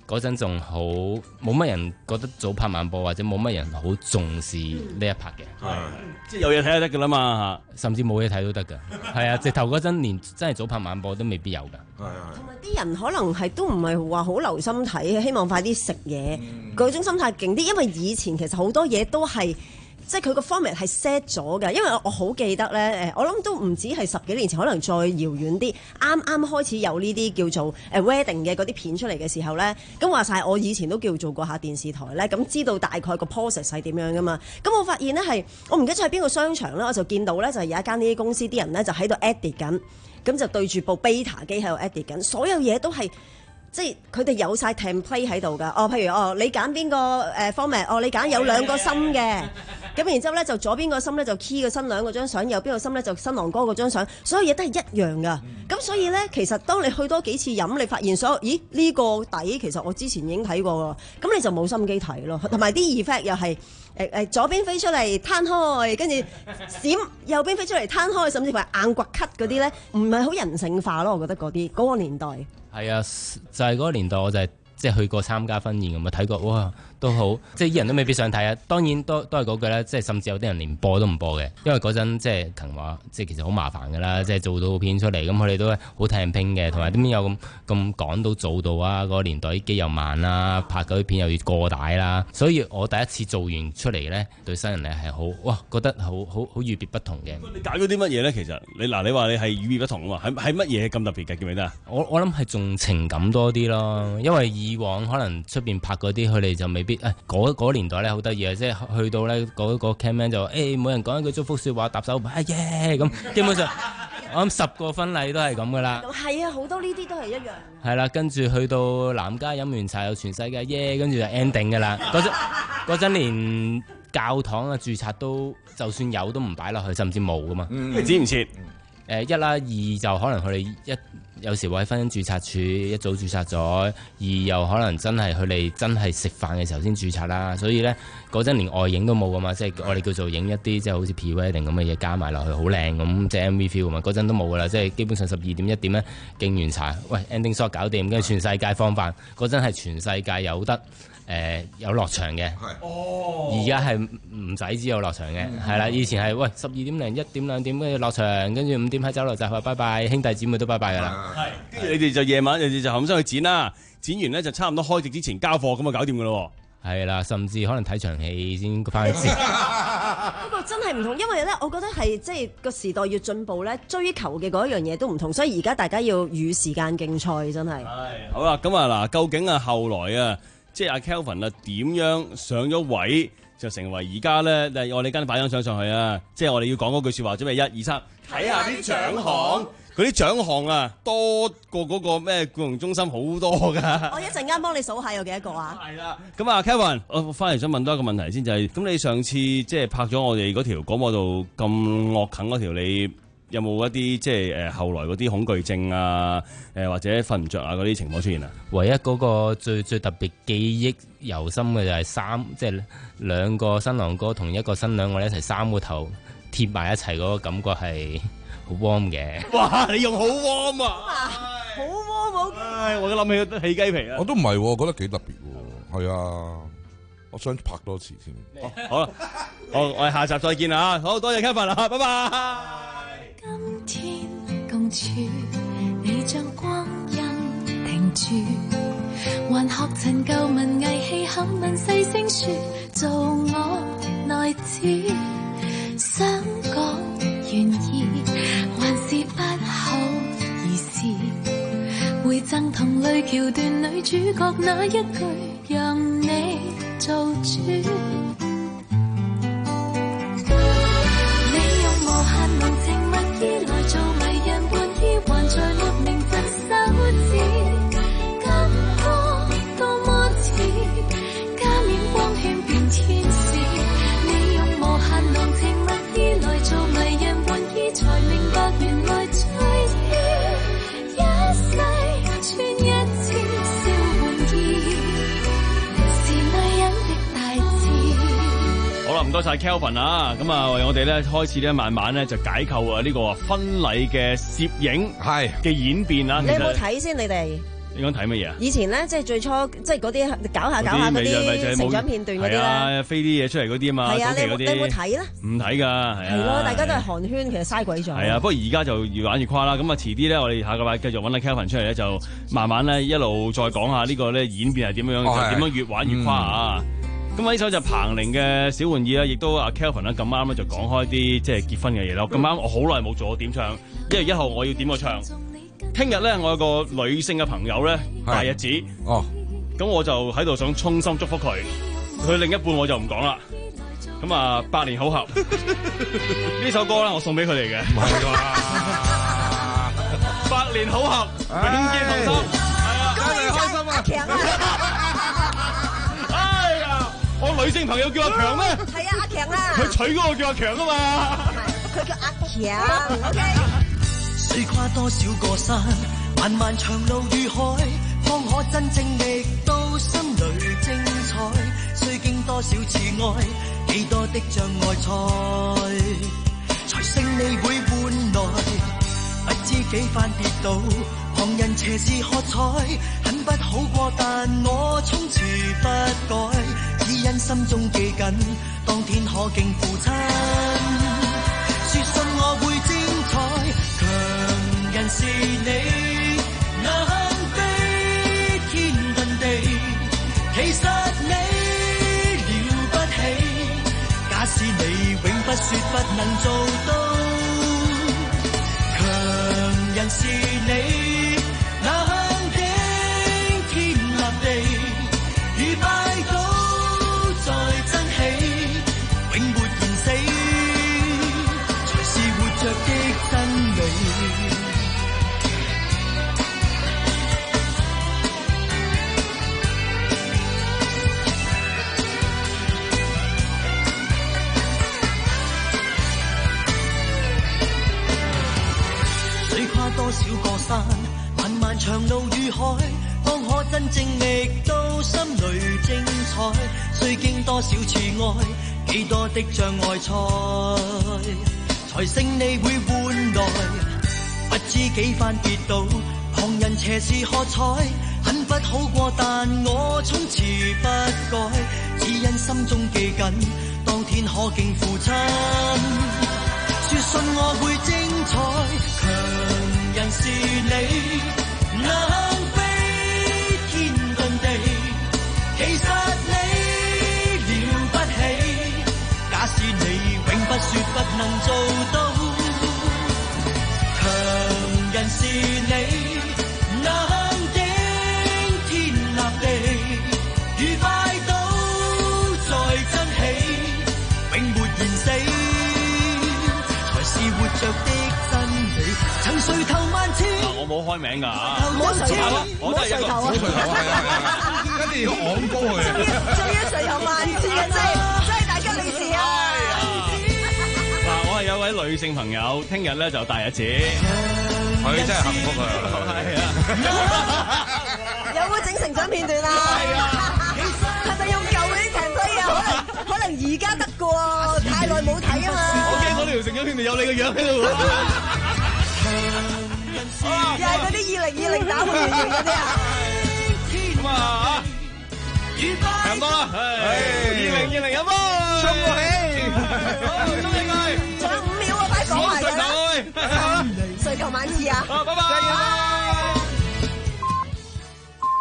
嗰陣仲好冇乜人覺得早拍晚播，或者冇乜人好重視呢一拍嘅， 係即係有嘢睇就得㗎啦嘛， 甚至冇嘢睇都得㗎。係啊，直頭嗰陣連真係早拍晚播都未必有㗎。 係係。 同埋啲人可能係都唔係話好留心睇，希望快啲食嘢，嗰種心態勁啲。因為以前其實好多嘢都係。即係佢個 format 係 set 咗嘅，因為我好記得咧，誒，我諗都唔止係十幾年前，可能再遙遠啲，啱啱開始有呢啲叫做誒 wedding 嘅嗰啲片出嚟嘅時候咧，咁話晒我以前都叫做過下電視台咧，咁知道大概個 process 係點樣噶嘛，咁我發現咧係，我唔記得咗喺邊個商場咧，我就見到咧就係有一間呢啲公司啲人咧就喺度 edit 緊，咁就對住部 beta 機喺度 edit 緊，所有嘢都係。即係佢哋有晒 template 喺度㗎，哦，譬如哦，你揀邊個誒 format，哦，你揀有兩個心嘅，咁然之後咧就左邊個心咧就 key 個新娘嗰張相，右邊個心咧就新郎哥嗰張相，所有嘢都係一樣㗎。咁所以咧，其實當你去多幾次飲，你發現所有，咦呢個底其實我之前已經睇過喎，咁你就冇心機睇咯。同埋啲 effect 又係誒誒左邊飛出嚟攤開，跟住閃右邊飛出嚟攤開，甚至乎係硬刮 cut 嗰啲咧，唔係好人性化咯。我覺得嗰啲嗰個年代。 係啊，就係、是、嗰個年代，我就係即係去過參加婚宴咁啊，睇過哇都好，即係啲人都未必想睇啊。當然都都係嗰句啦，即係甚至有啲人連播都唔播嘅，因為嗰陣即係勤話，即係其實好麻煩㗎啦，即係做到片出嚟，咁佢哋都好聽拼嘅，同埋點解有咁咁趕到做到啊？嗰、那個年代啲機又慢啦，拍嗰啲片又要過帶啦，所以我第一次做完出嚟咧，對新人咧係好哇，覺得好好好與別不同嘅。 你揀咗啲乜嘢咧？其實你嗱，你話你係與別不同啊嘛，係係乜嘢咁特別嘅？記唔記得啊？ 我我諗係重情感多啲咯，因為以往可能出邊拍嗰啲，佢哋就未必誒嗰嗰年代咧好得意啊，即係去到咧嗰個 cameraman 就誒、欸、每人講一句祝福説話，搭手拍耶咁，基本上我諗十個婚禮都係咁噶啦。 係啊，好多呢啲都係一樣。 係啦，跟住去到男家飲完茶又全世界耶，跟住就 ending 噶啦。嗰陣嗰陣連教堂嘅註冊都就算有都唔擺落去，甚至冇噶嘛。 你知唔切？ 誒一啦，二就可能佢哋一有時會喺婚姻註冊處一早註冊咗，二又可能真係佢哋真係食飯嘅時候先註冊啦，所以咧嗰陣連外影都冇噶嘛，即係我哋叫做影一啲即係好似 pre-wedding 咁嘅嘢加埋落去，好靚咁即係 M V feel 嘛，嗰陣都冇噶啦，即係基本上十二點一點咧敬完茶，喂 ending shot 搞掂，跟住全世界放飯，嗰陣係全世界有得。誒、呃、有落場嘅，而家係唔使知有落場嘅，係、嗯、啦。以前係喂十二點零一點兩點跟住落場，跟住五點喺酒樓集合，拜拜，兄弟姊妹都拜拜㗎啦。 係，跟住你哋就夜晚，你哋就冚身去剪啦，剪完咧就差唔多開席之前交貨咁就搞掂㗎咯。 係啦，甚至可能睇場戲先翻去剪。 不過真係唔同，因為咧，我覺得係即係個時代越進步咧，追求嘅嗰一樣嘢都唔同，所以而家大家要與時間競賽，真係。係， 好啦，咁啊嗱，究竟啊後來啊？即係阿 Kelvin 啊，點樣上咗位就成為而家咧？我哋跟擺張相上去啊！即係我哋要講嗰句説話，準備一二三，睇下啲獎項，嗰啲獎項啊，多過嗰個咩僱傭中心好多㗎。 我一陣間幫你數下有幾多個啊？ 係啦。咁啊 Kelvin，我翻嚟想問多一個問題先，就係、是、咁你上次即係拍咗我哋嗰條廣播道咁惡啃嗰條，你有冇一啲即係誒後來嗰啲恐懼症啊，誒或者瞓唔着啊嗰啲情況出現啊？ 唯一嗰個最最特別記憶猶深嘅就係三，即係兩個新郎哥同一個新娘，我哋一齊三個頭貼埋一齊嗰個感覺係好 warm 嘅。 哇！你用好 warm 啊！ 好 warm 好。 唉，我都諗起都起雞皮啊！ 我都唔係，覺得幾特別喎。係啊，我想拍多次先。 好啦，好，我哋下集再見啦！好多謝 Kelvin 啦，拜拜。 今天共處，你將光陰停住，還學陳舊文藝戲口吻細聲說，做我內子，想講願意，還是不好意思，回贈同類橋段女主角那一句，讓你做主。依來做迷人玩意，還在莫名震手指，感覺多麼似加冕光圈變天使。你用無限濃情蜜意來做迷人玩意，才明白原來最意一世穿一次小玩意，是女人的大志。 好啦，唔該晒 Kelvin 啊，咁啊為我哋咧開始咧慢慢咧就解構啊呢個婚禮嘅攝影係嘅演變啊。 你有冇睇先？你哋你講睇乜嘢啊？ 以前咧，即係最初，即係嗰啲搞下搞下嗰啲成長片段嗰啲咧， 係啊，飛啲嘢出嚟嗰啲啊嘛， 係啊，你嗰啲你有冇睇咧？ 唔睇㗎，係啊。 係咯，大家都係寒暄，其實嘥鬼咗。 係啊，不過而家就越玩越誇啦。咁啊，遲啲咧，我哋下個禮拜繼續揾阿 Kelvin 出嚟咧，就慢慢咧一路再講下呢個咧演變係點樣，就點樣越玩越誇啊！咁啊，呢首就彭羚嘅小玩意啦，亦都阿 Kelvin 咧咁啱咧就講開啲即係結婚嘅嘢咯。咁啱我好耐冇做過點唱，一月一號我要點個唱。聽日咧，我有個女性嘅朋友咧大日子， 哦， 咁我就喺度想衷心祝福佢，佢另一半我就唔講啦。咁啊，百年好合呢首歌咧，我送俾佢哋嘅。唔係啩？百年好合，永結同心，係啊，真係開心啊！哎呀，我女性朋友叫阿強咩？ 係啊，阿強啊！ 佢娶嗰個叫阿強啊嘛。 佢叫阿強 ，OK。 水跨多少個山，漫漫長路與海，方可真正覓到心裏精彩。須經多少次愛，幾多的障礙賽，才勝利會換來。不知幾番跌倒，旁人斜視喝彩，很不好過，但我從此不改，只因心中記緊，當天可敬父親。說信我會精彩，強人是你，能飛天遁地，其實你了不起。假使你永不說不能做到，強人是你，能頂天立地，如拜倒再爭起，永沒言死。着的真理，水跨多少個山，漫漫長路與海，方可真正覓到心裏精彩。須經多少次愛，幾多的障礙賽，才勝利會換來。不知幾番跌倒，旁人斜視喝彩，很不好過，但我從此不改，只因心中記緊，當天可敬父親。說信我會精彩，強人是你，能飛天遁地，其實你了不起。假使你永不說不能做到，強人是你，能頂天立地，如拜倒再爭起，永沒言死，才是活着的真理。曾垂頭萬千， 我冇開名㗎， 唔好垂頭， 我都係一個， 唔好垂頭啊，係啊係啊，一定要昂高佢， 仲要垂頭萬次啊，真係真係大吉利是啊！ 嗱，我係有位女性朋友，聽日咧就大日子， 佢真係幸福啊！ 係啊， 有冇整成長片段啊？係啊，係咪用舊嗰啲平推啊？可能可能而家得嘅喎，太耐冇睇啊嘛。 我驚我呢條成長片段有你個樣喺度喎。 又係嗰啲二零二零打回原形嗰啲啊！ 咁啊嚇，差唔多啦，二零二零有冇？衝過起！